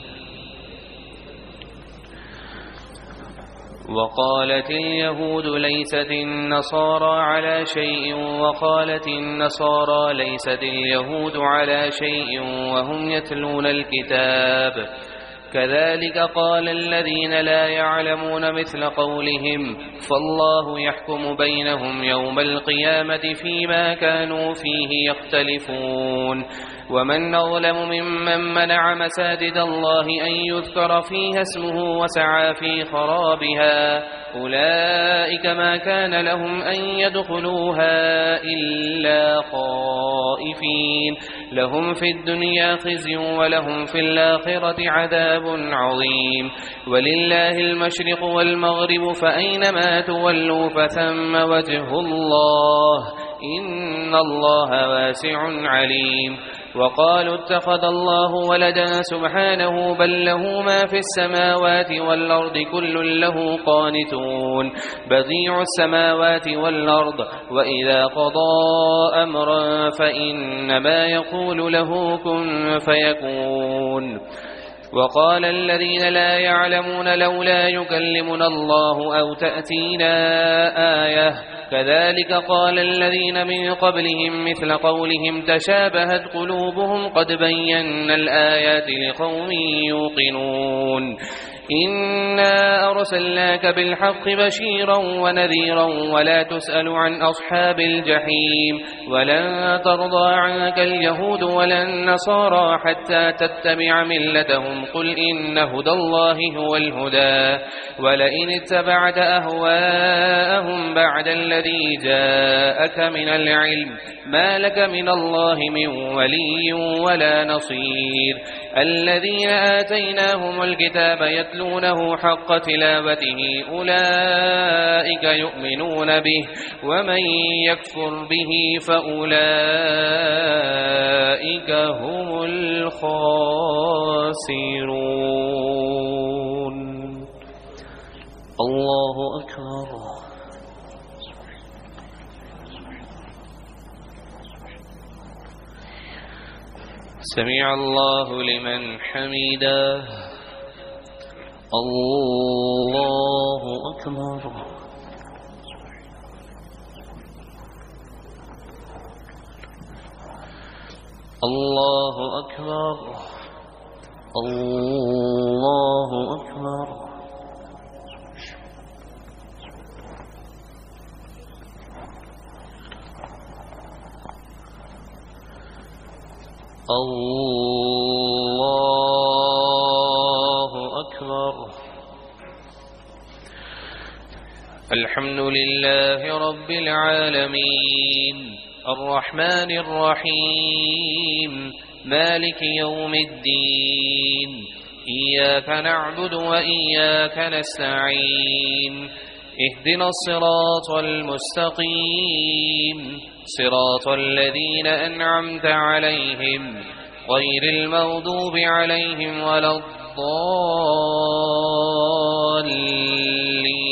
وقالت اليهود ليست النصارى على شيء وقالت النصارى ليست اليهود على شيء وهم يتلون الكتاب كذلك قال الذين لا يعلمون مثل قولهم فالله يحكم بينهم يوم القيامة فيما كانوا فيه يختلفون ومن أظلم ممن منع مساجد الله أن يذكر فيها اسمه وسعى في خرابها أولئك ما كان لهم أن يدخلوها إلا خائفين لهم في الدنيا خزي ولهم في الآخرة عذاب عظيم ولله المشرق والمغرب فأينما تولوا فثم وجه الله إن الله واسع عليم وقالوا اتخذ الله ولدا سبحانه بل له ما في السماوات والأرض كل له قانتون بديع السماوات والأرض وإذا قضى أمرا فإنما يقول له كن فيكون وقال الذين لا يعلمون لولا يكلمنا الله أو تأتينا آية كذلك قال الذين من قبلهم مثل قولهم تشابهت قلوبهم قد بينا الآيات لقوم يوقنون إنا أرسلناك بالحق بشيرا ونذيرا ولا تسأل عن أصحاب الجحيم ولن ترضى عنك اليهود ولا النصارى حتى تتبع ملتهم قل إن هدى الله هو الهدى ولئن اتبعت أهواءهم بعد الذي جاءك من العلم ما لك من الله من ولي ولا نصير الذين آتيناهم الكتاب يتلونه حق تلاوته أولئك يؤمنون به ومن يكفر به فأولئك هم الخاسرون الله أكبر سمع الله لمن حمده الله أكبر الله أكبر الله أكبر الله أكبر الحمد لله رب العالمين الرحمن الرحيم مالك يوم الدين إياك نعبد وإياك نستعين اهدنا الصراط المستقيم صراط الذين أنعمت عليهم غير المغضوب عليهم ولا الضالين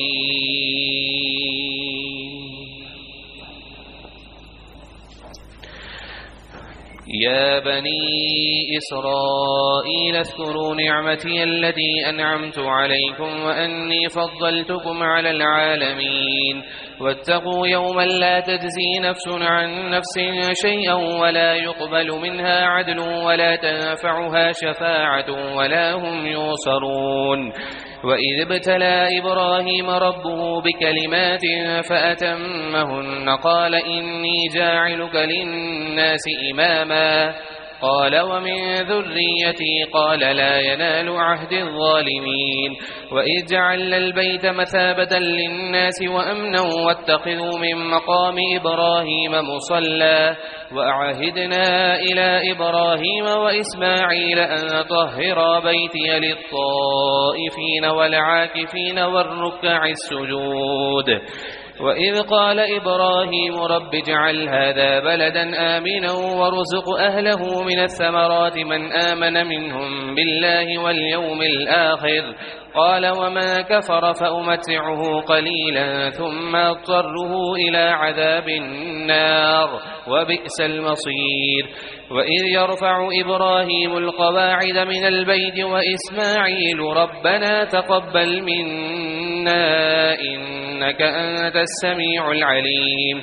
يا بني إسرائيل اذكروا نعمتي التي أنعمت عليكم وأني فضلتكم على العالمين واتقوا يوما لا تجزي نفس عن نفس شيئا ولا يقبل منها عدل ولا تنفعها شفاعة ولا هم ينصرون وإذ ابتلى إبراهيم ربه بكلمات فأتمهن قال إني جاعلك للناس إماما قال ومن ذريتي قال لا ينال عهد الظالمين وإذ جعلنا البيت مثابة للناس وأمنا واتخذوا من مقام إبراهيم مصلى وأعهدنا إلى إبراهيم وإسماعيل أن طهرا بيتي للطائفين والعاكفين والركع السجود وإذ قال إبراهيم رب اجعل هذا بلدا آمنا وارزق أهله من الثمرات من آمن منهم بالله واليوم الآخر قال وما كفر فأمتعه قليلا ثم أضطره إلى عذاب النار وبئس المصير وإذ يرفع إبراهيم القواعد من البيت وإسماعيل ربنا تقبل منا إنك أنت السميع العليم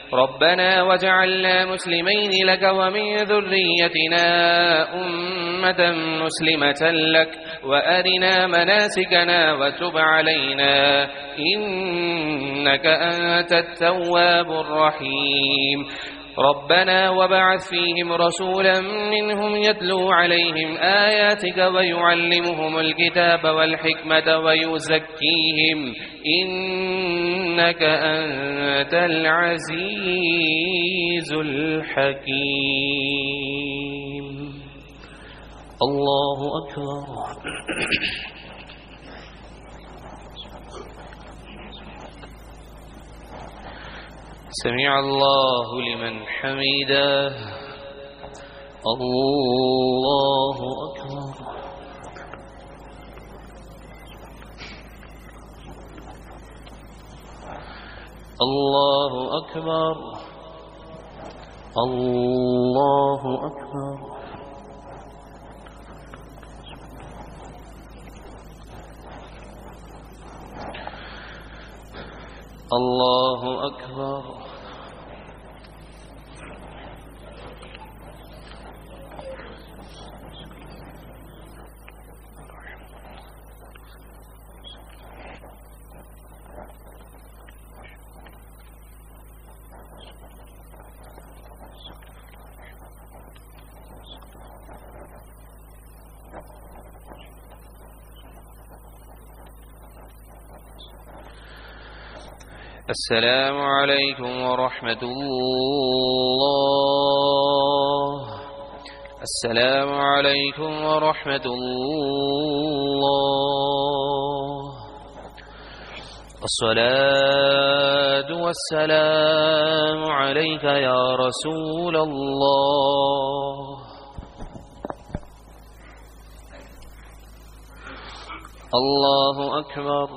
ربنا واجعلنا مسلمين لك ومن ذريتنا أمة مسلمة لك وأرنا مناسكنا وتب علينا إنك أنت التواب الرحيم ربنا وبعث فيهم رسولا منهم يتلو عليهم آياتك ويعلمهم الكتاب والحكمة ويزكيهم إنك أنت العزيز الحكيم الله أكبر سمع الله لمن حمده الله أكبر الله أكبر الله أكبر الله أكبر السلام عليكم ورحمة الله السلام عليكم ورحمة الله الصلاة والسلام عليك يا رسول الله الله أكبر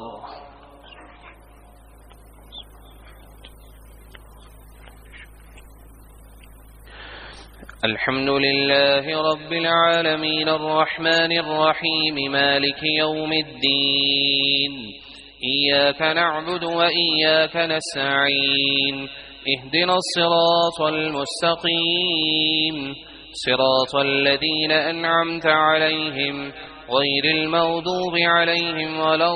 الحمد لله رب العالمين الرحمن الرحيم مالك يوم الدين إياك نعبد وإياك نستعين اهدنا الصراط المستقيم صراط الذين أنعمت عليهم غير المغضوب عليهم ولا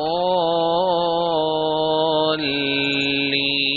الضالين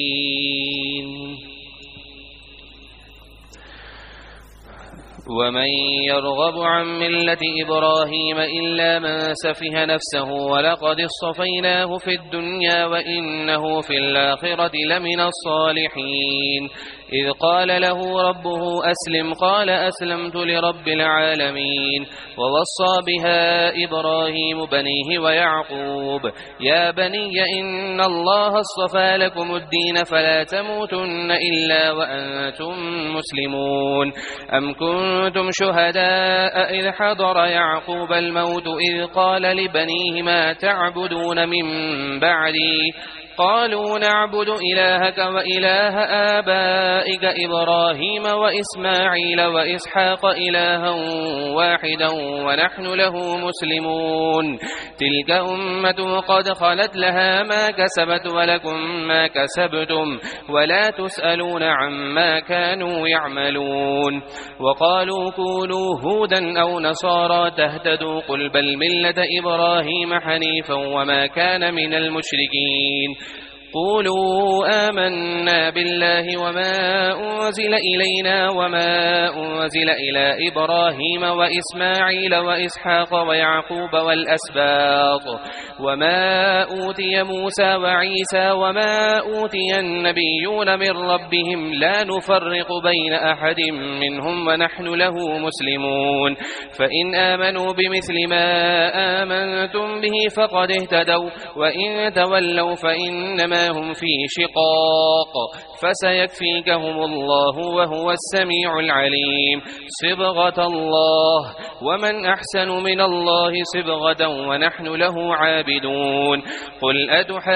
ومن يرغب عن ملة إبراهيم إلا من سفه نفسه ولقد اصطفيناه في الدنيا وإنه في الآخرة لمن الصالحين إذ قال له ربه أسلم قال أسلمت لرب العالمين ووصى بها إبراهيم بنيه ويعقوب يا بني إن الله اصطفى لكم الدين فلا تموتن إلا وأنتم مسلمون أم كنتم شهداء إذ حضر يعقوب الموت إذ قال لبنيه ما تعبدون من بعدي قالوا نعبد إلهك وإله آبائك إبراهيم وإسماعيل وإسحاق إلها واحدا ونحن له مسلمون تلك أمة قد خلت لها ما كسبت ولكم ما كسبتم ولا تسألون عما كانوا يعملون وقالوا كونوا هودا أو نصارى تهتدوا قل بل ملة إبراهيم حنيفا وما كان من المشركين قولوا آمنا بالله وما أنزل إلينا وما أنزل إلى إبراهيم وإسماعيل وإسحاق ويعقوب والأسباط وما أوتي موسى وعيسى وما أوتي النبيون من ربهم لا نفرق بين أحد منهم ونحن له مسلمون فإن آمنوا بمثل ما آمنتم به فقد اهتدوا وإن تولوا فإنما هم في شقاق فسيكفيكهم الله وهو السميع العليم صبغة الله ومن أحسن من الله صبغة ونحن له عابدون قل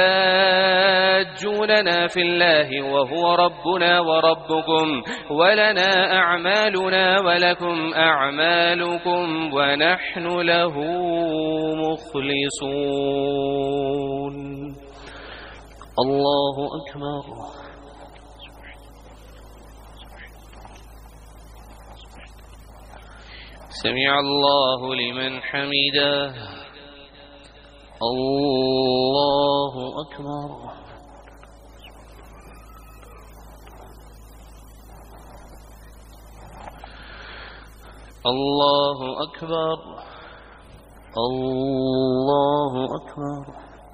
أتحاجوننا في الله وهو ربنا وربكم ولنا أعمالنا ولكم أعمالكم ونحن له مخلصون الله أكبر سمع الله لمن حمده. الله أكبر. الله أكبر. الله أكبر.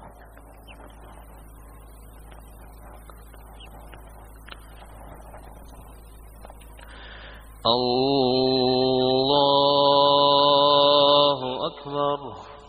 الله أكبر.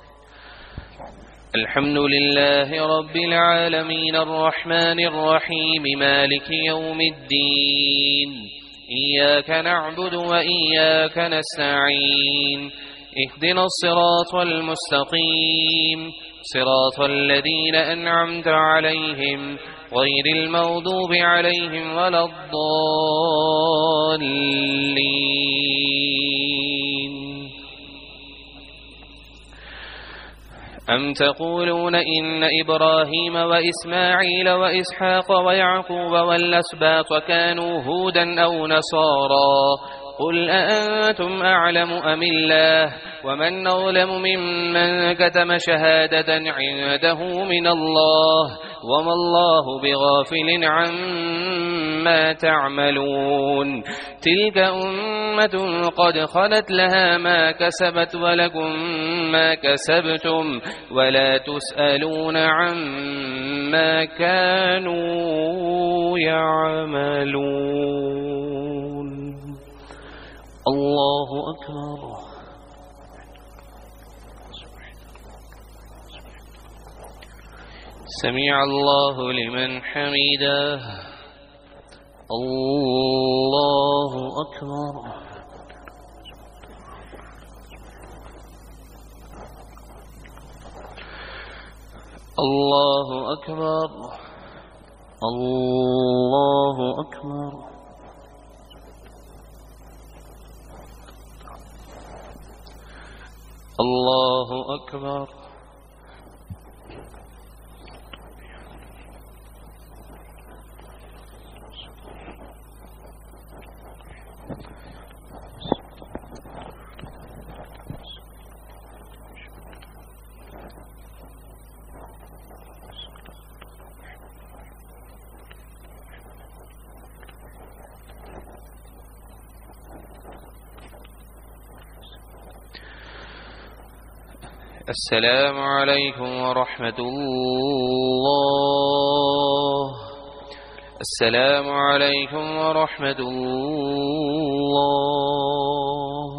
الحمد لله رب العالمين الرحمن الرحيم مالك يوم الدين. إياك نعبد وإياك نستعين. اهدنا الصراط المستقيم صراط الذين أنعمت عليهم غير المغضوب عليهم ولا الضالين. أم تقولون إن إبراهيم وإسماعيل وإسحاق ويعقوب والأسباط كانوا هودا أو نصارى قل أأنتم أعلم أم الله ومن أظلم ممن كتم شهادة عنده من الله وما الله بغافل عما تعملون. تلك أمة قد خلت لها ما كسبت ولكم ما كسبتم ولا تسألون عما كانوا يعملون. الله أكبر. سمع الله لمن حمده. الله أكبر. الله أكبر. الله أكبر. الله أكبر. السلام عليكم ورحمة الله. السلام عليكم ورحمة الله.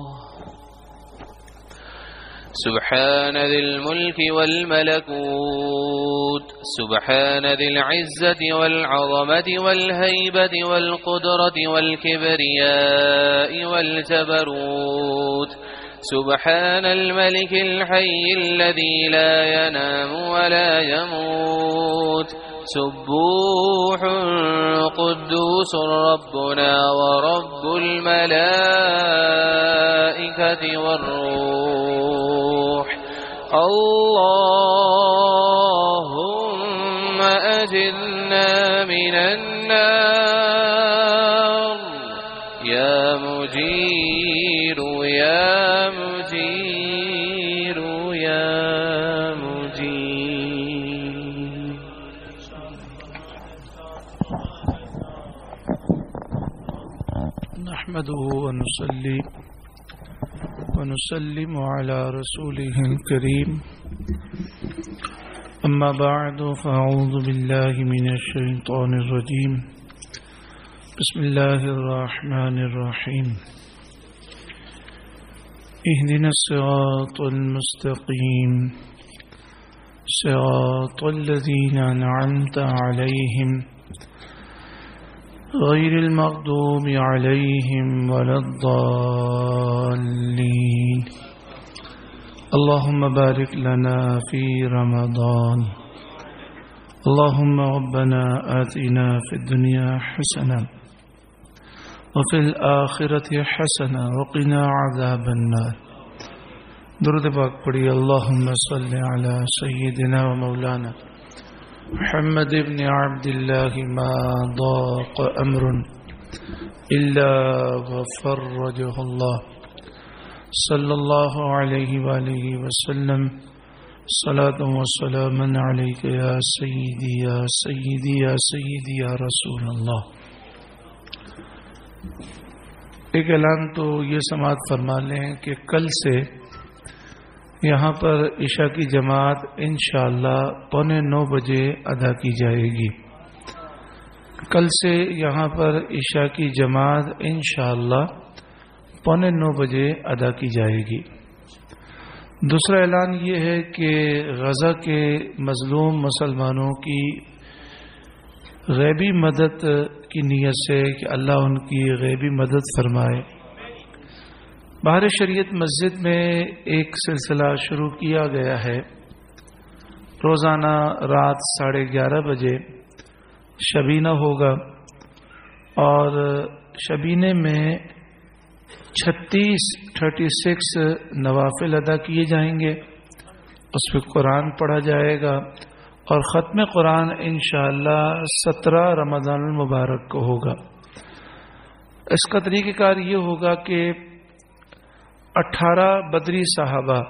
سبحان ذي الملك والملكوت سبحان ذي العزة والعظمة والهيبة والقدرة والكبرياء والجبروت. سبحان الملك الحي الذي لا ينام ولا يموت. سبوح قدوس ربنا ورب الملائكة والروح. اللهم أجرنا من النار يا مجير يا مجير يا مجير. نحمده ونسلم على رسوله الكريم. أما بعد فأعوذ بالله من الشيطان الرجيم. بسم الله الرحمن الرحيم. اهدنا الصراط المستقيم صراط الذين أنعمت عليهم غير المغضوب عليهم ولا الضالين. اللهم بارك لنا في رمضان. اللهم ربنا آتنا في الدنيا حسنة وفي الآخرة حسنة وقنا عذاب النار. درود پاک پڑھی. اللهم صل على سيدنا ومولانا محمد بن عبد الله ما ضاق أمر إلا وفرجه الله. صلی اللہ علیہ وآلہ وسلم صلاۃ و سلام علیک یا سیدی یا سیدی یا سیدی یا رسول اللہ۔ ایک اعلان تو یہ سماعت فرما لیں کہ کل سے یہاں پر عشاء کی جماعت انشاءاللہ 8:45 بجے ادا کی جائے گی۔ کل سے یہاں پر عشاء کی جماعت انشاءاللہ 8:45 بجے ادا کی جائے گی۔ دوسرا اعلان یہ ہے کہ غزہ کے مظلوم مسلمانوں کی غیبی مدد کی نیت سے کہ اللہ ان کی غیبی مدد فرمائے، بہار شریعت مسجد میں ایک سلسلہ شروع کیا گیا ہے۔ روزانہ رات 11:30 بجے شبینہ ہوگا اور شبینے میں 36 نوافل ادا کیے جائیں گے، اس پہ قرآن پڑھا جائے گا اور ختم قرآن انشاءاللہ 17 رمضان المبارک کو ہوگا۔ اس کا طریقہ کار یہ ہوگا کہ 18 بدری صحابہ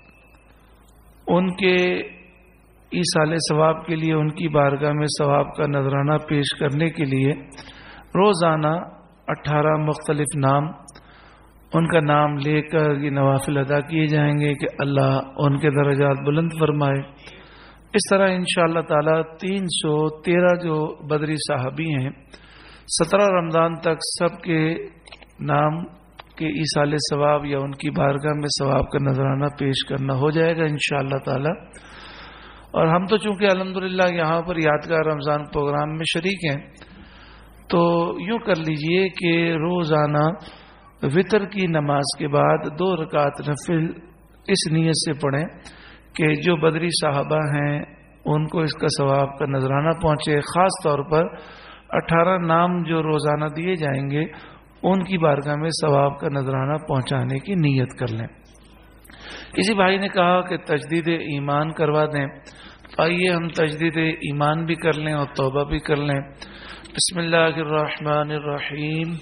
ان کے ایصال ثواب کے لیے، ان کی بارگاہ میں ثواب کا نذرانہ پیش کرنے کے لیے روزانہ 18 مختلف نام، ان کا نام لے کر یہ نوافل ادا کیے جائیں گے کہ اللہ ان کے درجات بلند فرمائے۔ اس طرح انشاءاللہ تعالی 313 جو بدری صحابی ہیں 17 رمضان تک سب کے نام کے ایصال ثواب یا ان کی بارگاہ میں ثواب کا نذرانہ پیش کرنا ہو جائے گا انشاءاللہ تعالی۔ اور ہم تو چونکہ الحمدللہ یہاں پر یادگار رمضان پروگرام میں شریک ہیں، تو یوں کر لیجئے کہ روزانہ وطر کی نماز کے بعد 2 رکعت نفل اس نیت سے پڑھیں کہ جو بدری صحابہ ہیں ان کو اس کا ثواب کا نذرانہ پہنچے۔ خاص طور پر 18 نام جو روزانہ دیے جائیں گے ان کی بارگاہ میں ثواب کا نذرانہ پہنچانے کی نیت کر لیں۔ کسی بھائی نے کہا کہ تجدید ایمان کروا دیں، آئیے ہم تجدید ایمان بھی کر لیں اور توبہ بھی کر لیں۔ بسم اللہ الرحمن الرحیم۔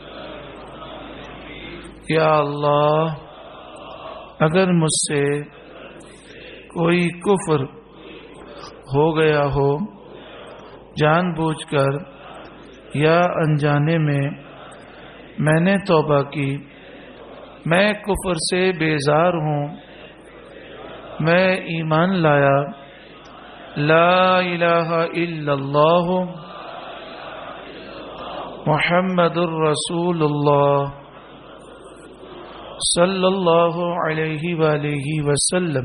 یا اللہ، اگر مجھ سے کوئی کفر ہو گیا ہو جان بوجھ کر یا انجانے میں نے توبہ کی، میں کفر سے بیزار ہوں، میں ایمان لایا، لا الہ الا اللہ محمد الرسول اللہ صلی اللہ علیہ وآلہ وسلم۔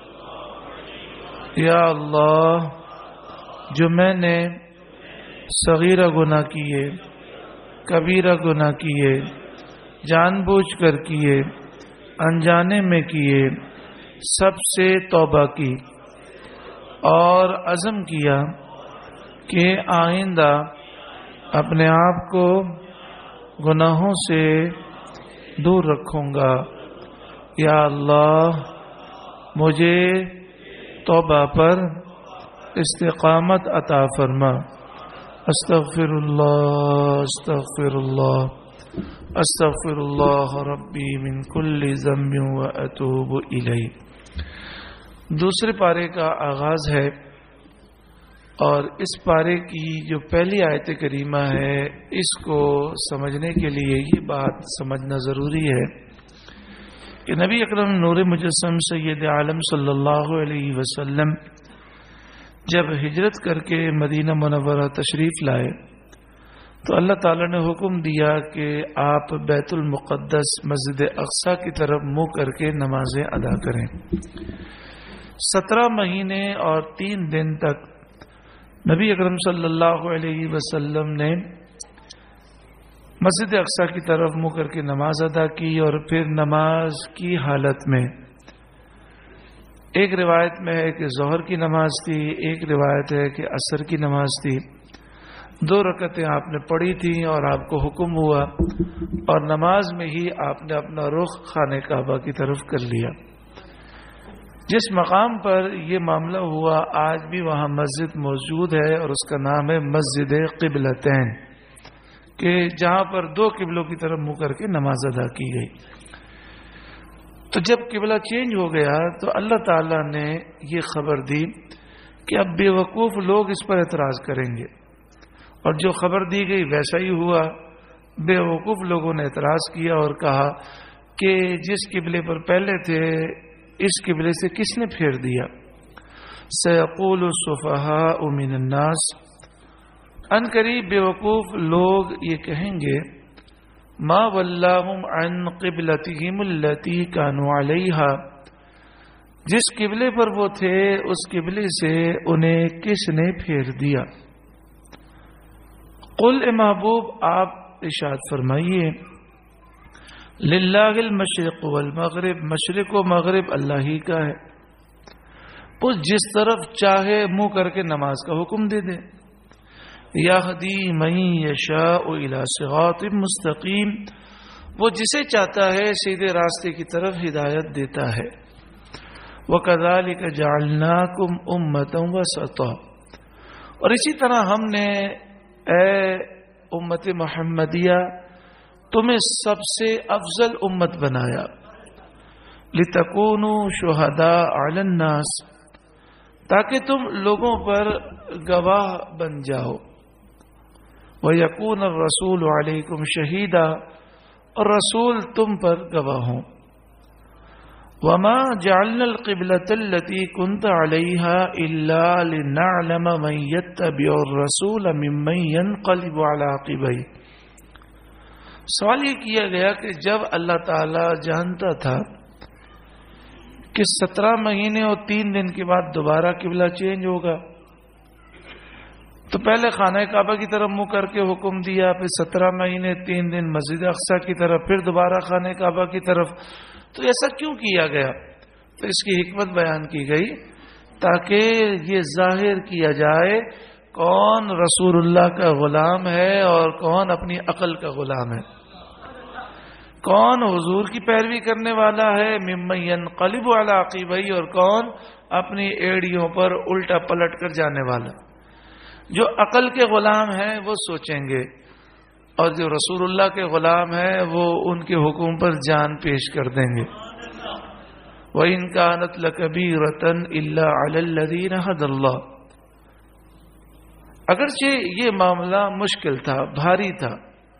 یا اللہ، جو میں نے صغیرہ گناہ کیے، کبیرہ گناہ کیے، جان بوجھ کر کیے، انجانے میں کیے، سب سے توبہ کی اور عزم کیا کہ آئندہ اپنے آپ کو گناہوں سے دور رکھوں گا۔ یا اللہ، مجھے توبہ پر استقامت عطا فرما۔ استغفر اللہ استغفر اللہ استغفر اللہ ربی من کل ذنب واتوب الیہ۔ دوسرے پارے کا آغاز ہے اور اس پارے کی جو پہلی آیت کریمہ ہے اس کو سمجھنے کے لیے یہ بات سمجھنا ضروری ہے کہ نبی اکرم نور مجسم سید عالم صلی اللہ علیہ وسلم جب ہجرت کر کے مدینہ منورہ تشریف لائے تو اللہ تعالیٰ نے حکم دیا کہ آپ بیت المقدس مسجد اقصی کی طرف منہ کر کے نمازیں ادا کریں۔ 17 مہینے اور 3 دن تک نبی اکرم صلی اللہ علیہ وسلم نے مسجد اقصی کی طرف منہ کر کے نماز ادا کی، اور پھر نماز کی حالت میں ایک روایت میں ہے کہ ظہر کی نماز تھی، ایک روایت ہے کہ عصر کی نماز تھی، 2 رکعتیں آپ نے پڑھی تھیں اور آپ کو حکم ہوا اور نماز میں ہی آپ نے اپنا رخ خانہ کعبہ کی طرف کر لیا۔ جس مقام پر یہ معاملہ ہوا آج بھی وہاں مسجد موجود ہے اور اس کا نام ہے مسجد قبلتین، کہ جہاں پر 2 قبلوں کی طرف منہ کر کے نماز ادا کی گئی۔ تو جب قبلہ چینج ہو گیا تو اللہ تعالیٰ نے یہ خبر دی کہ اب بے وقوف لوگ اس پر اعتراض کریں گے، اور جو خبر دی گئی ویسا ہی ہوا۔ بے وقوف لوگوں نے اعتراض کیا اور کہا کہ جس قبلے پر پہلے تھے اس قبلے سے کس نے پھیر دیا؟ سیقول السفہاء من الناس، ان قریب بے وقوف لوگ یہ کہیں گے ما ولاہم عن قبلتہم التی کانوا علیہا، جس قبلے پر وہ تھے اس قبلے سے انہیں کس نے پھیر دیا؟ قل اے محبوب آپ ارشاد فرمائیے للہ المشرق والمغرب، مشرق و مغرب اللہ ہی کا ہے، وہ جس طرف چاہے منہ کر کے نماز کا حکم دے دے۔ یہدی من یشاء الی صراط مستقیم، وہ جسے چاہتا ہے سیدھے راستے کی طرف ہدایت دیتا ہے۔ وَكَذَلِكَ جَعَلْنَاكُمْ أُمَّةً وَسَطًا، اور اسی طرح ہم نے اے امت محمدیہ تمہیں سب سے افضل امت بنایا۔ لِتَكُونُوا شُهَدَاءَ عَلَى النَّاسِ، تاکہ تم لوگوں پر گواہ بن جاؤ۔ وَيَكُونَ الرَّسُولُ عَلَيْكُمْ شَهِيدًا، اور رسول تم پر گواہ ہوں۔ وَمَا جَعَلْنَا الْقِبْلَةَ الَّتِي كُنْتَ عَلَيْهَا إِلَّا لِنَعْلَمَ مَنْ يَتَّبِعُ الرَّسُولَ مِمَّنْ يَنْقَلِبُ عَلَى عَقِبَيْهِ، سوال یہ کیا گیا کہ جب اللہ تعالی جانتا تھا کہ 17 مہینے اور 3 دن کے بعد دوبارہ قبلہ چینج ہوگا، تو پہلے خانہ کعبہ کی طرف منہ کر کے حکم دیا، پھر 17 مہینے 3 دن مسجد اقصی کی طرف، پھر دوبارہ خانہ کعبہ کی طرف۔ تو ایسا کیوں کیا گیا؟ تو اس کی حکمت بیان کی گئی تاکہ یہ ظاہر کیا جائے کون رسول اللہ کا غلام ہے اور کون اپنی عقل کا غلام ہے، کون حضور کی پیروی کرنے والا ہے ممن ينقلب على عقبیہ، اور کون اپنی ایڑیوں پر الٹا پلٹ کر جانے والا۔ جو عقل کے غلام ہیں وہ سوچیں گے، اور جو رسول اللہ کے غلام ہیں وہ ان کے حکم پر جان پیش کر دیں گے۔ وَإِن كَانَتْ لَكَبِيرَةً إِلَّا عَلَى الَّذِينَ هَدَى اللَّهُ، اگرچہ یہ معاملہ مشکل تھا، بھاری تھا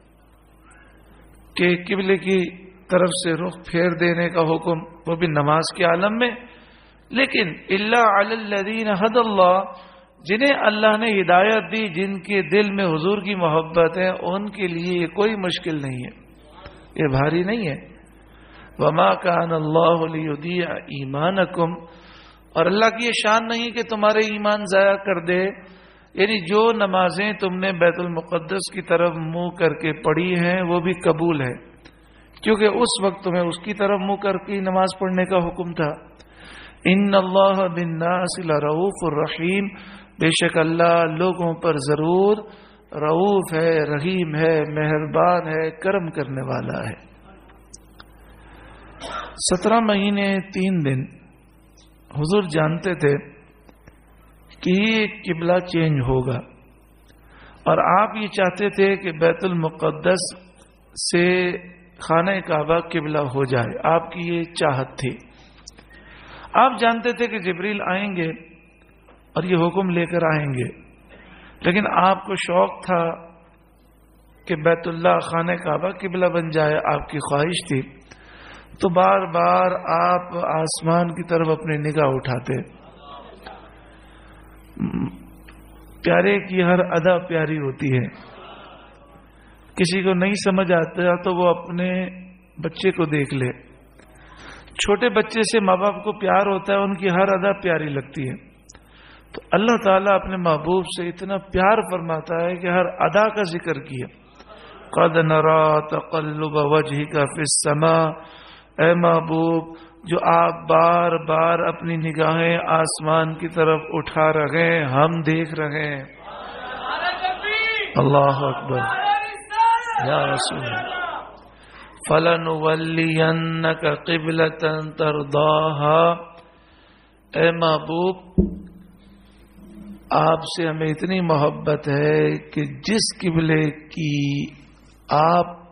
کہ قبلے کی طرف سے رخ پھیر دینے کا حکم، وہ بھی نماز کے عالم میں، لیکن إِلَّا عَلَى الَّذِينَ هَدَى اللَّهُ، جنہیں اللہ نے ہدایت دی، جن کے دل میں حضور کی محبت ہے، ان کے لیے یہ کوئی مشکل نہیں ہے، یہ بھاری نہیں ہے۔ وَمَا كَانَ اللَّهُ لِيُضِيعَ إِيمَانَكُمْ، اور اللہ کی یہ شان نہیں کہ تمہارے ایمان ضائع کر دے، یعنی جو نمازیں تم نے بیت المقدس کی طرف منہ کر کے پڑھی ہیں وہ بھی قبول ہے، کیونکہ اس وقت تمہیں اس کی طرف منہ کر کے نماز پڑھنے کا حکم تھا۔ ان اللہ بالناس لرؤوف الرحیم، بے شک اللہ لوگوں پر ضرور رؤوف ہے، رحیم ہے، مہربان ہے، کرم کرنے والا ہے۔ 17 مہینے 3 دن حضور جانتے تھے کہ یہ قبلہ چینج ہوگا، اور آپ یہ چاہتے تھے کہ بیت المقدس سے خانہ کعبہ قبلہ ہو جائے، آپ کی یہ چاہت تھی۔ آپ جانتے تھے کہ جبریل آئیں گے اور یہ حکم لے کر آئیں گے، لیکن آپ کو شوق تھا کہ بیت اللہ خانہ کعبہ قبلہ بن جائے، آپ کی خواہش تھی، تو بار بار آپ آسمان کی طرف اپنی نگاہ اٹھاتے۔ پیارے کی ہر ادا پیاری ہوتی ہے، کسی کو نہیں سمجھ آتا تو وہ اپنے بچے کو دیکھ لے، چھوٹے بچے سے ماں باپ کو پیار ہوتا ہے، ان کی ہر ادا پیاری لگتی ہے، تو اللہ تعالیٰ اپنے محبوب سے اتنا پیار فرماتا ہے کہ ہر ادا کا ذکر کیا۔ قد نرى تقلب وجهك في السماء، اے محبوب جو آپ بار بار اپنی نگاہیں آسمان کی طرف اٹھا رہے ہیں، ہم دیکھ رہے ہیں۔ اللہ اکبر یا رسول اللہ۔ فَلَنُوَلِّيَنَّكَ قِبْلَةً تَرْضَاهَا، اے محبوب آپ سے ہمیں اتنی محبت ہے کہ جس قبلے کی آپ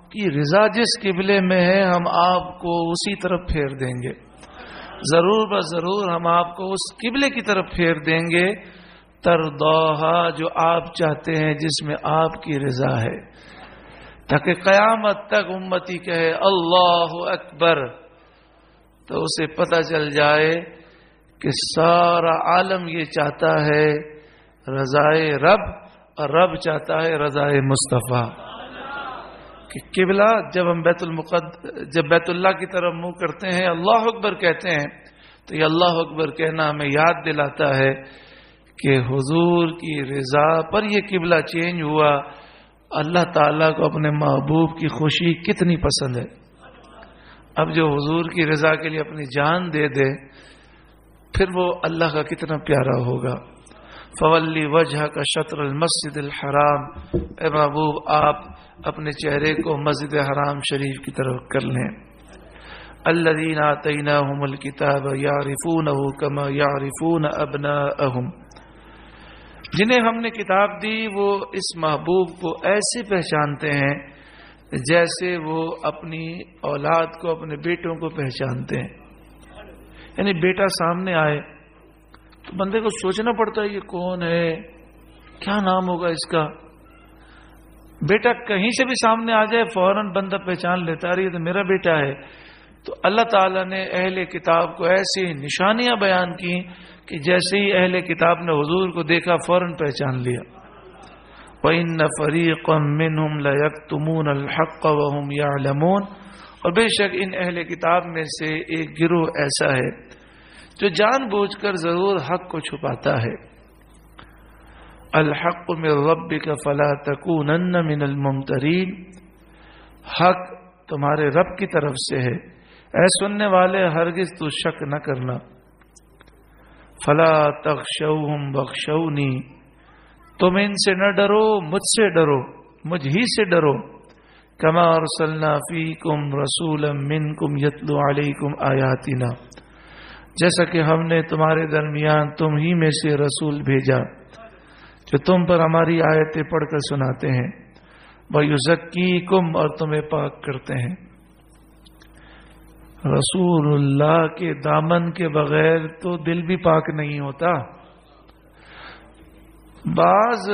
کی رضا جس قبلے میں ہے ہم آپ کو اسی طرف پھیر دیں گے، ضرور بضرور ہم آپ کو اس قبلے کی طرف پھیر دیں گے، ترضاہا جو آپ چاہتے ہیں، جس میں آپ کی رضا ہے، تاکہ قیامت تک امتی کہے اللہ اکبر، تو اسے پتہ چل جائے کہ سارا عالم یہ چاہتا ہے رضائے رب، اور رب چاہتا ہے رضائے مصطفیٰ۔ کہ قبلہ جب ہم بیت اللہ کی طرف منہ کرتے ہیں، اللہ اکبر کہتے ہیں، تو یہ اللہ اکبر کہنا ہمیں یاد دلاتا ہے کہ حضور کی رضا پر یہ قبلہ چینج ہوا۔ اللہ تعالیٰ کو اپنے محبوب کی خوشی کتنی پسند ہے، اب جو حضور کی رضا کے لیے اپنی جان دے دے پھر وہ اللہ کا کتنا پیارا ہوگا۔ فولی وجہ کا شطر المسجد الحرام، اے محبوب آپ اپنے چہرے کو مسجد حرام شریف کی طرف کر لیں۔ الذین آتیناہم الکتاب یعرفونہ کما یعرفون ابناءہم، جنہیں ہم نے کتاب دی وہ اس محبوب کو ایسے پہچانتے ہیں جیسے وہ اپنی اولاد کو، اپنے بیٹوں کو پہچانتے ہیں۔ یعنی بیٹا سامنے آئے تو بندے کو سوچنا پڑتا ہے یہ کون ہے، کیا نام ہوگا اس کا۔ بیٹا کہیں سے بھی سامنے آ جائے فوراً بندہ پہچان لیتا ہے یہ تو میرا بیٹا ہے۔ تو اللہ تعالیٰ نے اہل کتاب کو ایسی نشانیاں بیان کی کہ جیسے ہی اہل کتاب نے حضور کو دیکھا فوراً پہچان لیا۔ وَإِنَّ فَرِيقًا مِّنْهُمْ لَيَكْتُمُونَ الْحَقَّ وَهُمْ يَعْلَمُونَ، اور بے شک ان اہل کتاب میں سے ایک گروہ ایسا ہے جو جان بوجھ کر ضرور حق کو چھپاتا ہے۔ الحق من ربک فلا تکونن من الممترین، حق تمہارے رب کی طرف سے ہے، اے سننے والے ہرگز تو شک نہ کرنا۔ فلا تخشوہم واخشونی، تم ان سے نہ ڈرو مجھ سے ڈرو، مجھ ہی سے ڈرو۔ کما ارسلنا فیکم رسولا منکم یتلو علیکم آیاتنا، جیسا کہ ہم نے تمہارے درمیان تم ہی میں سے رسول بھیجا جو تم پر ہماری آیتیں پڑھ کر سناتے ہیں، وَيُزَكِّيكُمْ، اور تمہیں پاک کرتے ہیں۔ رسول اللہ کے دامن کے بغیر تو دل بھی پاک نہیں ہوتا۔ بعض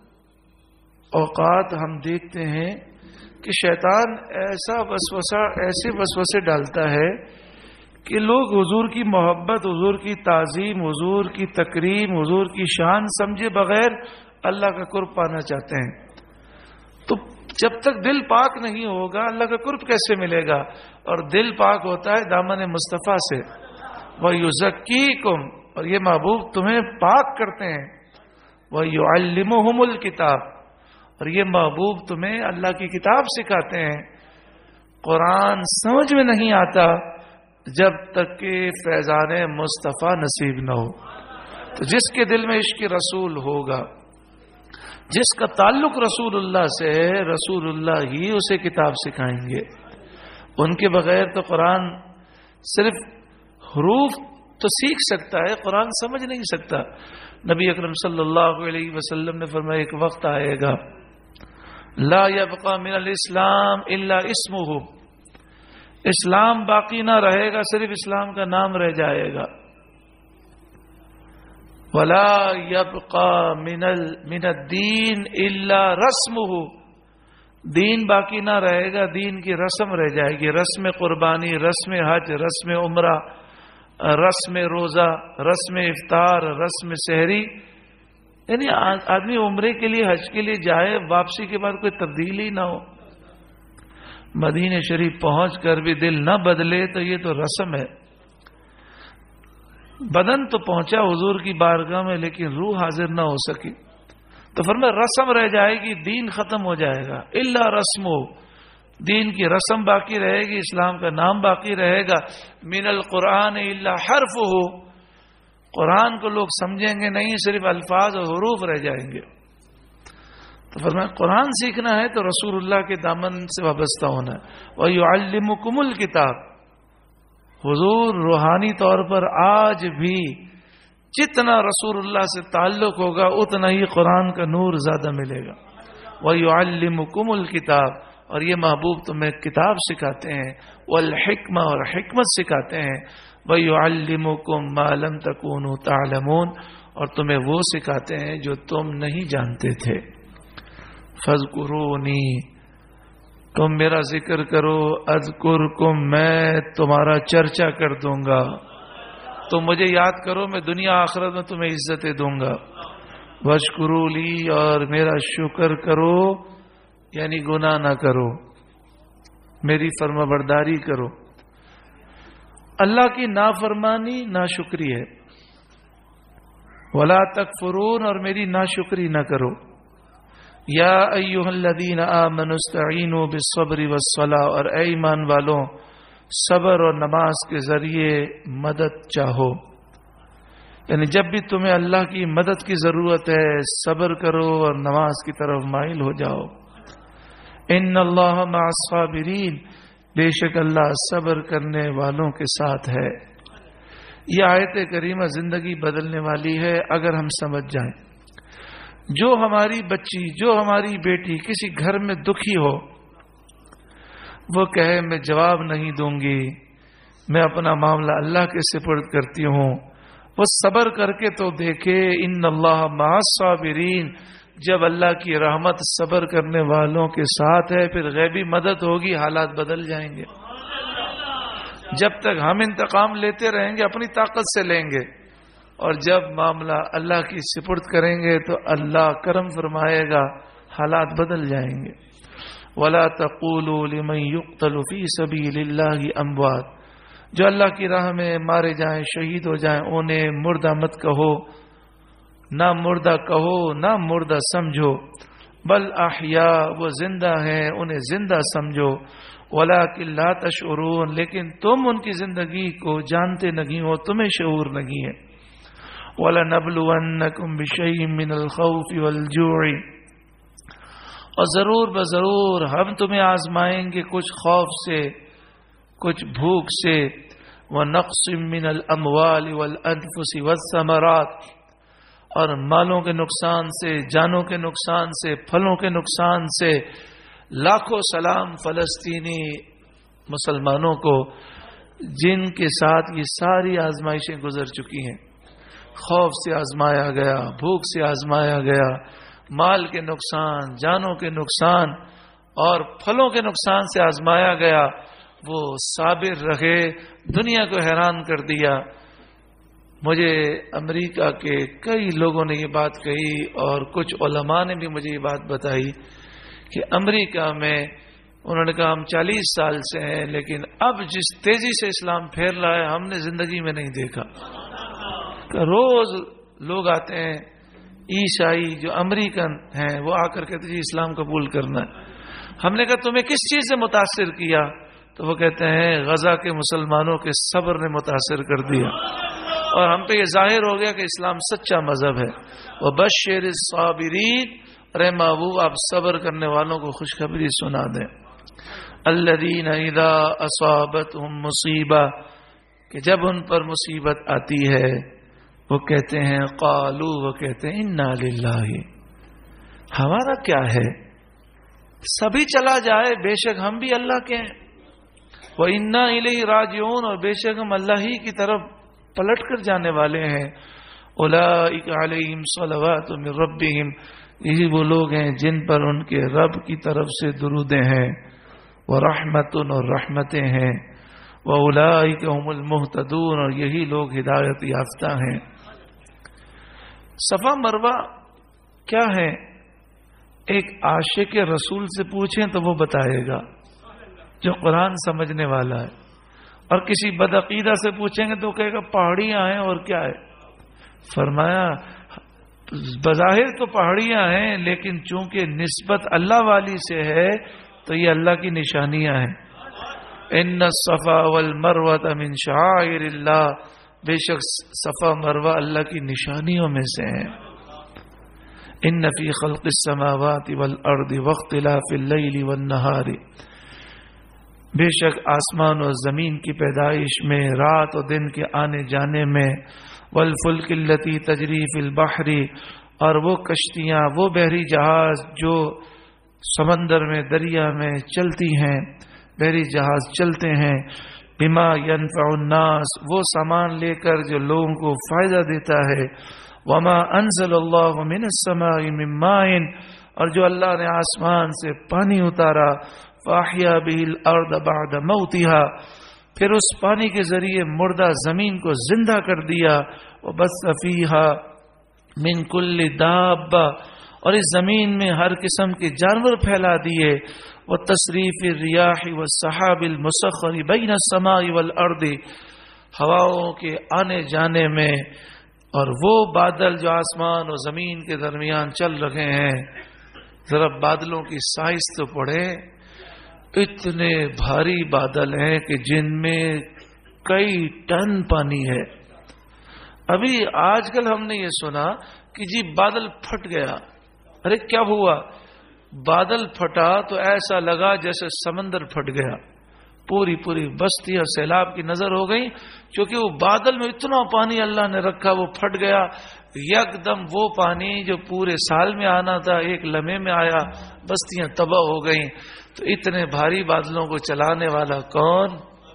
اوقات ہم دیکھتے ہیں کہ شیطان ایسے وسوسے ڈالتا ہے کہ لوگ حضور کی محبت، حضور کی تعظیم، حضور کی تکریم، حضور کی شان سمجھے بغیر اللہ کا قرب پانا چاہتے ہیں۔ تو جب تک دل پاک نہیں ہوگا اللہ کا قرب کیسے ملے گا؟ اور دل پاک ہوتا ہے دامن مصطفیٰ سے۔ وَيُزَكِّيكُمْ، اور یہ محبوب تمہیں پاک کرتے ہیں۔ وَيُعَلِّمُهُمُ الْكِتَابَ، اور یہ محبوب تمہیں اللہ کی کتاب سکھاتے ہیں۔ قرآن سمجھ میں نہیں آتا جب تک کہ فیضان مصطفیٰ نصیب نہ ہو۔ تو جس کے دل میں عشق رسول ہوگا، جس کا تعلق رسول اللہ سے ہے، رسول اللہ ہی اسے کتاب سکھائیں گے۔ ان کے بغیر تو قرآن صرف حروف تو سیکھ سکتا ہے، قرآن سمجھ نہیں سکتا۔ نبی اکرم صلی اللہ علیہ وسلم نے فرمایا ایک وقت آئے گا لا یبقى من الاسلام الا اسمہ، اسلام باقی نہ رہے گا، صرف اسلام کا نام رہ جائے گا۔ ولا يبقى من الدین الا رسمہ، دین باقی نہ رہے گا، دین کی رسم رہ جائے گی، رسم قربانی، رسم حج، رسم عمرہ، رسم روزہ، رسم افطار، رسم سحری۔ یعنی آدمی عمرے کے لیے، حج کے لیے جائے، واپسی کے بعد کوئی تبدیلی نہ ہو، مدینہ شریف پہنچ کر بھی دل نہ بدلے، تو یہ تو رسم ہے۔ بدن تو پہنچا حضور کی بارگاہ میں لیکن روح حاضر نہ ہو سکی، تو فرمایا رسم رہ جائے گی، دین ختم ہو جائے گا۔ الا رسمو، دین کی رسم باقی رہے گی، اسلام کا نام باقی رہے گا۔ من القرآن الا حرفہ، قرآن کو لوگ سمجھیں گے نہیں، صرف الفاظ اور حروف رہ جائیں گے۔ تو فرمایا قرآن سیکھنا ہے تو رسول اللہ کے دامن سے وابستہ ہونا ہے۔ وَيُعَلِّمُكُمُ الْكِتَابَ، حضور روحانی طور پر آج بھی جتنا رسول اللہ سے تعلق ہوگا اتنا ہی قرآن کا نور زیادہ ملے گا۔ وَيُعَلِّمُكُمُ الْكِتَابَ، اور یہ محبوب تمہیں کتاب سکھاتے ہیں، والحکمہ اور حکمت سکھاتے ہیں، وَيُعَلِّمُكُم مَّا لَمْ تَكُونُوا تَعْلَمُونَ اور تمہیں وہ سکھاتے ہیں جو تم نہیں جانتے تھے۔ فَاذْكُرُونِي تم میرا ذکر کرو، اذکرکم میں تمہارا چرچا کر دوں گا، تم مجھے یاد کرو میں دنیا آخرت میں تمہیں عزتیں دوں گا۔ واشکروا لی اور میرا شکر کرو، یعنی گناہ نہ کرو، میری فرما برداری کرو۔ اللہ کی نافرمانی ناشکری ہے، ولا تکفرون اور میری ناشکری نہ کرو۔ یا ایھا الذین آمنوا استعینوا بالصبر والصلاۃ اور اے ایمان والوں صبر اور نماز کے ذریعے مدد چاہو، یعنی جب بھی تمہیں اللہ کی مدد کی ضرورت ہے صبر کرو اور نماز کی طرف مائل ہو جاؤ۔ ان اللہ مع الصابرین بے شک اللہ صبر کرنے والوں کے ساتھ ہے۔ یہ آیت کریمہ زندگی بدلنے والی ہے اگر ہم سمجھ جائیں۔ جو ہماری بچی، جو ہماری بیٹی کسی گھر میں دکھی ہو، وہ کہے میں جواب نہیں دوں گی، میں اپنا معاملہ اللہ کے سپرد کرتی ہوں، وہ صبر کر کے تو دیکھے۔ ان اللہ مع الصابرین جب اللہ کی رحمت صبر کرنے والوں کے ساتھ ہے پھر غیبی مدد ہوگی، حالات بدل جائیں گے۔ جب تک ہم انتقام لیتے رہیں گے اپنی طاقت سے لیں گے، اور جب معاملہ اللہ کی سپرد کریں گے تو اللہ کرم فرمائے گا، حالات بدل جائیں گے۔ وَلَا تَقُولُوا لِمَن يُقْتَلُ فِي سَبِيلِ اللَّهِ أَمْوَاتٌ جو اللہ کی راہ میں مارے جائیں، شہید ہو جائیں، انہیں مردہ مت کہو، نہ مردہ کہو نہ مردہ سمجھو، بل احیاء وہ زندہ ہیں انہیں زندہ سمجھو، وَلَٰكِن لَا تَشْعُرُونَ لیکن تم ان کی زندگی کو جانتے نہیں ہو، تمہیں شعور نہیں ہے۔ وَلَنَبْلُوَنَّكُمْ بِشَيْءٍ مِّنَ الْخَوْفِ وَالْجُوعِ اور ضرور بضرور ہم تمہیں آزمائیں گے کچھ خوف سے، کچھ بھوک سے، وَنَقْصٍ مِّنَ الْأَمْوَالِ وَالْأَنفُسِ وَالثَّمَرَاتِ اور مالوں کے نقصان سے، جانوں کے نقصان سے، پھلوں کے نقصان سے۔ لاکھوں سلام فلسطینی مسلمانوں کو جن کے ساتھ یہ ساری آزمائشیں گزر چکی ہیں، خوف سے آزمایا گیا، بھوک سے آزمایا گیا، مال کے نقصان، جانوں کے نقصان اور پھلوں کے نقصان سے آزمایا گیا، وہ صابر رہے، دنیا کو حیران کر دیا۔ مجھے امریکہ کے کئی لوگوں نے یہ بات کہی اور کچھ علماء نے بھی مجھے یہ بات بتائی کہ امریکہ میں انہوں نے کہا ہم 40 سال سے ہیں لیکن اب جس تیزی سے اسلام پھیل رہا ہے ہم نے زندگی میں نہیں دیکھا۔ کہ روز لوگ آتے ہیں عیسائی جو امریکن ہیں وہ آ کر کہتے جی اسلام قبول کرنا ہے۔ ہم نے کہا تمہیں کس چیز سے متاثر کیا؟ تو وہ کہتے ہیں غزہ کے مسلمانوں کے صبر نے متاثر کر دیا، اور ہم پہ یہ ظاہر ہو گیا کہ اسلام سچا مذہب ہے۔ وَبَشِّرِ الصَّابِرِينَ اے محبوب آپ صبر کرنے والوں کو خوشخبری سنا دیں۔ الَّذِينَ إِذَا أَصَابَتْهُم مُّصِيبَةٌ کہ جب ان پر مصیبت آتی ہے وہ کہتے ہیں قالوا وہ کہتے ہیں اِنَّا لِلَّهِ ہمارا کیا ہے، سبھی چلا جائے بے شک ہم بھی اللہ کے ہیں، وَإِنَّا إِلَيْهِ رَاجِعُونَ اور بے شک ہم اللہ ہی کی طرف پلٹ کر جانے والے ہیں۔ اولئک علیہم صلوات من ربہم یہی وہ لوگ ہیں جن پر ان کے رب کی طرف سے درودیں ہیں، ورحمت اور رحمتیں ہیں، واولئک هم المہتدون اور یہی لوگ ہدایت یافتہ ہیں۔ صفا مروہ کیا ہے؟ ایک عاشق رسول سے پوچھیں تو وہ بتائے گا جو قرآن سمجھنے والا ہے، اور کسی بدعقیدہ سے پوچھیں گے تو کہے گا پہاڑیاں ہیں اور کیا ہے۔ فرمایا بظاہر تو پہاڑیاں ہیں لیکن چونکہ نسبت اللہ والی سے ہے تو یہ اللہ کی نشانیاں ہیں۔ ان الصفا والمروہ من شعائر اللہ بے شک صفا مروہ اللہ کی نشانیوں میں سے ہیں۔ ان فی خلق السماوات والارض واختلاف اللیل والنہار بے شک آسمان اور زمین کی پیدائش میں، رات اور دن کے آنے جانے میں، والفلک التی تجری فی البحر اور وہ کشتیاں، وہ بحری جہاز جو سمندر میں، دریا میں چلتی ہیں، بحری جہاز چلتے ہیں، بما ينفع الناس، وہ سامان لے کر جو لوگوں کو فائدہ دیتا ہے، وما انزل اللہ من السماء من ماء، اور جو اللہ نے آسمان سے پانی اتارا، فاحیا به الارض بعد موتها، پھر اس پانی کے ذریعے مردہ زمین کو زندہ کر دیا، وبث فیها من کل دابہ، اور اس زمین میں ہر قسم کے جانور پھیلا دیے، وتصریف الریاح والسحاب المسخر بین السماء والارض، ہواؤں کے آنے جانے میں، اور وہ بادل جو آسمان اور زمین کے درمیان چل رہے ہیں، ذرا بادلوں کی سائز تو پڑھے، اتنے بھاری بادل ہیں کہ جن میں کئی ٹن پانی ہے۔ ابھی آج کل ہم نے یہ سنا کہ جی بادل پھٹ گیا، ارے کیا ہوا؟ بادل پھٹا تو ایسا لگا جیسے سمندر پھٹ گیا، پوری بستیاں سیلاب کی نظر ہو گئی، کیونکہ وہ بادل میں اتنا پانی اللہ نے رکھا، وہ پھٹ گیا یکدم۔ وہ پانی جو پورے سال میں آنا تھا ایک لمحے میں آیا، بستیاں تباہ ہو گئیں۔ تو اتنے بھاری بادلوں کو چلانے والا کون؟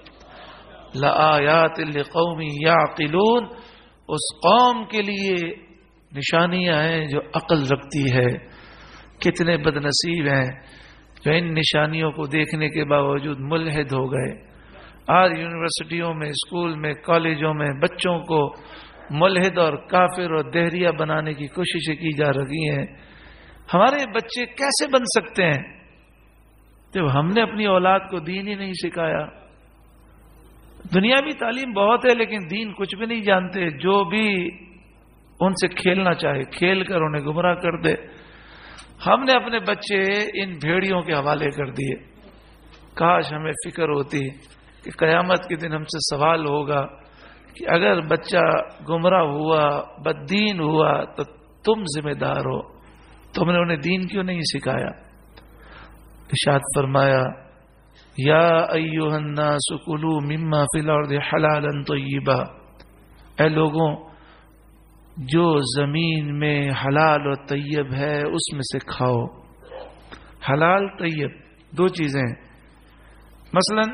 لآیات لقوم یعقلون، اس قوم کے لیے نشانیاں ہیں جو عقل رکھتی ہے۔ کتنے بد نصیب ہیں جو ان نشانیوں کو دیکھنے کے باوجود ملحد ہو گئے۔ آج یونیورسٹیوں میں، اسکول میں، کالجوں میں بچوں کو ملحد اور کافر اور دہریہ بنانے کی کوششیں کی جا رہی ہیں۔ ہمارے بچے کیسے بن سکتے ہیں جب ہم نے اپنی اولاد کو دین ہی نہیں سکھایا؟ دنیاوی تعلیم بہت ہے لیکن دین کچھ بھی نہیں جانتے۔ جو بھی ان سے کھیلنا چاہے کھیل کر انہیں گمراہ کر دے۔ ہم نے اپنے بچے ان بھیڑیوں کے حوالے کر دیے۔ کاش ہمیں فکر ہوتی کہ قیامت کے دن ہم سے سوال ہوگا کہ اگر بچہ گمراہ ہوا، بددین ہوا تو تم ذمہ دار ہو، تم نے انہیں دین کیوں نہیں سکھایا؟ ارشاد فرمایا یا ایھا الناس کلوا مما فی الارض حلالا طیبا، اے لوگوں جو زمین میں حلال اور طیب ہے اس میں سے کھاؤ۔ حلال طیب دو چیزیں ہیں۔ مثلا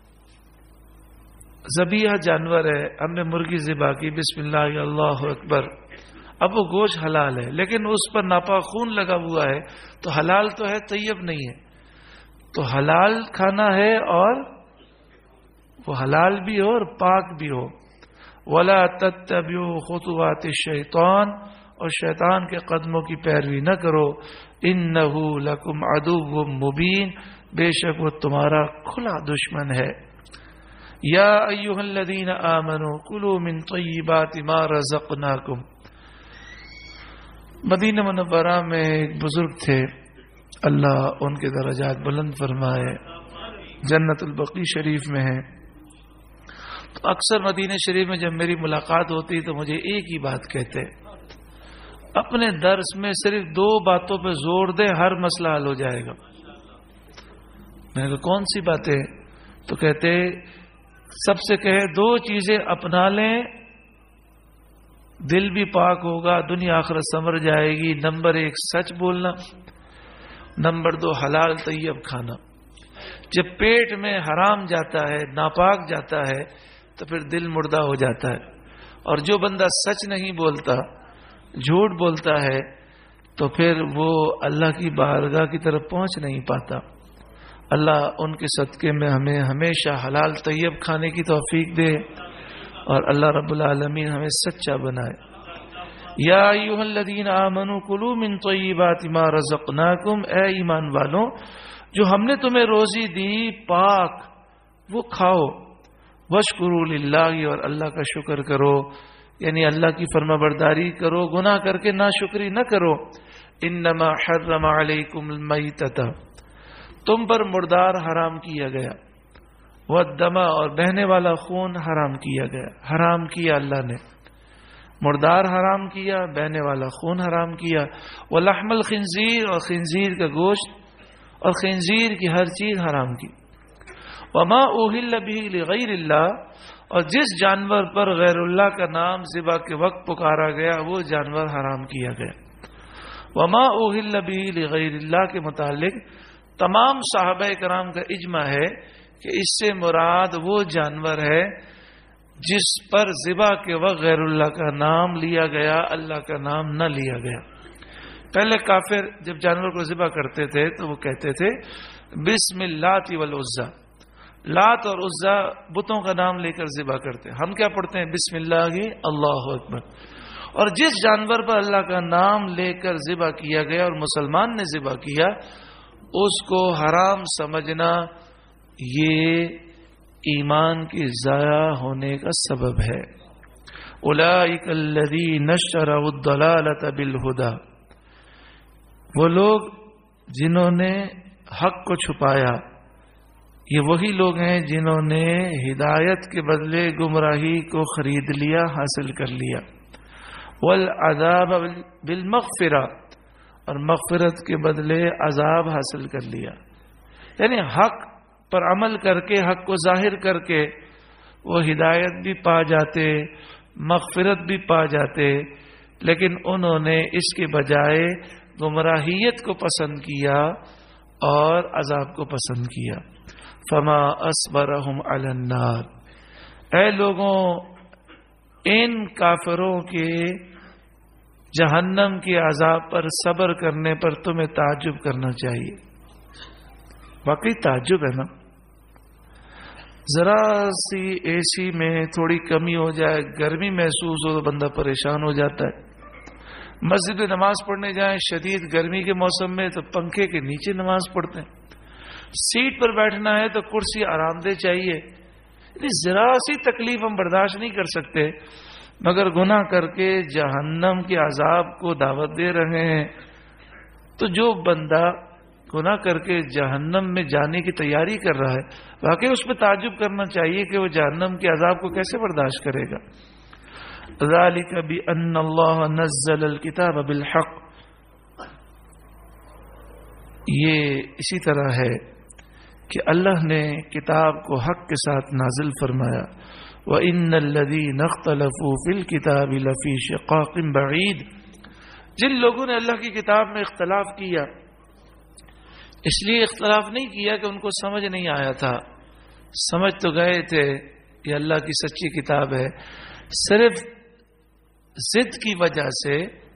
ذبیحہ جانور ہے، ہم نے مرغی ذبح کی، بسم اللہ اللہ اکبر، اب وہ گوشت حلال ہے لیکن اس پر ناپاک خون لگا ہوا ہے، تو حلال تو ہے، طیب نہیں ہے۔ تو حلال کھانا ہے اور وہ حلال بھی ہو اور پاک بھی ہو۔ وَلَا تَتَّبِعُوا خُطُوَاتِ الشَّيْطَانِ، اور شیطان کے قدموں کی پیروی نہ کرو۔ إِنَّهُ لَكُمْ عَدُوٌّ مُبِينٌ، بے شک وہ تمہارا کھلا دشمن ہے۔ یا ایھا الذین آمنوا کلوا من طیبات ما رزقناکم۔ مدینہ منورہ میں ایک بزرگ تھے، اللہ ان کے درجات بلند فرمائے، جنت البقیع شریف میں ہیں۔ تو اکثر مدینہ شریف میں جب میری ملاقات ہوتی تو مجھے ایک ہی بات کہتے، اپنے درس میں صرف دو باتوں پہ زور دے، ہر مسئلہ حل ہو جائے گا۔ میں نے کہا کون سی باتیں؟ تو کہتے سب سے کہے دو چیزیں اپنا لیں، دل بھی پاک ہوگا، دنیا آخرت سنور جائے گی۔ نمبر 1 سچ بولنا، نمبر 2 حلال طیب کھانا۔ جب پیٹ میں حرام جاتا ہے، ناپاک جاتا ہے، تو پھر دل مردہ ہو جاتا ہے، اور جو بندہ سچ نہیں بولتا، جھوٹ بولتا ہے، تو پھر وہ اللہ کی بارگاہ کی طرف پہنچ نہیں پاتا۔ اللہ ان کے صدقے میں ہمیں ہمیشہ حلال طیب کھانے کی توفیق دے، اور اللہ رب العالمین ہمیں سچا بنائے۔ یا ایھا الذین آمنوا کلوا من طیبات ما رزقناکم، اے ایمان والوں جو ہم نے تمہیں روزی دی پاک وہ کھاؤ۔ واشکروا للہ، اور اللہ کا شکر کرو، یعنی اللہ کی فرما برداری کرو، گناہ کر کے ناشکری نہ کرو۔ انما حرم علیکم المیتۃ، تم پر مردار حرام کیا گیا، والدم، اور بہنے والا خون حرام کیا گیا۔ حرام کیا اللہ نے، مردار حرام کیا، بہنے والا خون حرام کیا۔ ولحم الخنزیر، اور خنزیر کا گوشت اور خنزیر کی ہر چیز حرام کی۔ وما اوہل بہ لغیر اللہ، اور جس جانور پر غیر اللہ کا نام ذبح کے وقت پکارا گیا وہ جانور حرام کیا گیا۔ وما اوہل بہ لغیر اللہ کے متعلق تمام صحابہ کرام کا اجماع ہے کہ اس سے مراد وہ جانور ہے جس پر ذبح کے وقت غیر اللہ کا نام لیا گیا، اللہ کا نام نہ لیا گیا۔ پہلے کافر جب جانور کو ذبح کرتے تھے تو وہ کہتے تھے بسم اللات والعزی، لات اور عزا بتوں کا نام لے کر ذبح کرتے، ہم کیا پڑھتے ہیں بسم اللہ اللہ اکبر۔ اور جس جانور پر اللہ کا نام لے کر ذبح کیا گیا اور مسلمان نے ذبح کیا، اس کو حرام سمجھنا یہ ایمان کی ضائع ہونے کا سبب ہے۔ اولئک الذین اشتروا الضلالۃ بالہدی، وہ لوگ جنہوں نے حق کو چھپایا، یہ وہی لوگ ہیں جنہوں نے ہدایت کے بدلے گمراہی کو خرید لیا، حاصل کر لیا۔ والعذاب بالمغفرہ، اور مغفرت کے بدلے عذاب حاصل کر لیا۔ یعنی حق پر عمل کر کے، حق کو ظاہر کر کے وہ ہدایت بھی پا جاتے، مغفرت بھی پا جاتے، لیکن انہوں نے اس کے بجائے گمراہیت کو پسند کیا اور عذاب کو پسند کیا۔ فما اصبرهم علی النار، اے لوگوں ان کافروں کے جہنم کے عذاب پر صبر کرنے پر تمہیں تعجب کرنا چاہیے۔ واقعی تعجب ہے نا، ذرا سی اے سی میں تھوڑی کمی ہو جائے، گرمی محسوس ہو تو بندہ پریشان ہو جاتا ہے۔ مسجد میں نماز پڑھنے جائیں شدید گرمی کے موسم میں تو پنکھے کے نیچے نماز پڑھتے ہیں، سیٹ پر بیٹھنا ہے تو کرسی آرام دہ چاہیے۔ ذرا سی تکلیف ہم برداشت نہیں کر سکتے، مگر گناہ کر کے جہنم کے عذاب کو دعوت دے رہے ہیں۔ تو جو بندہ گناہ کر کے جہنم میں جانے کی تیاری کر رہا ہے، واقعی اس پہ تعجب کرنا چاہیے کہ وہ جہنم کے عذاب کو کیسے برداشت کرے گا۔ ذالک بأن اللہ نزل الکتاب بالحق، یہ اسی طرح ہے کہ اللہ نے کتاب کو حق کے ساتھ نازل فرمایا۔ وَإِنَّ الَّذِينَ اخْتَلَفُوا فِي الْكِتَابِ لَفِي شِقَاقٍ بَعِيدٍ، جن لوگوں نے اللہ کی کتاب میں اختلاف کیا، اس لیے اختلاف نہیں کیا کہ ان کو سمجھ نہیں آیا تھا، سمجھ تو گئے تھے یہ اللہ کی سچی کتاب ہے، صرف ضد کی وجہ سے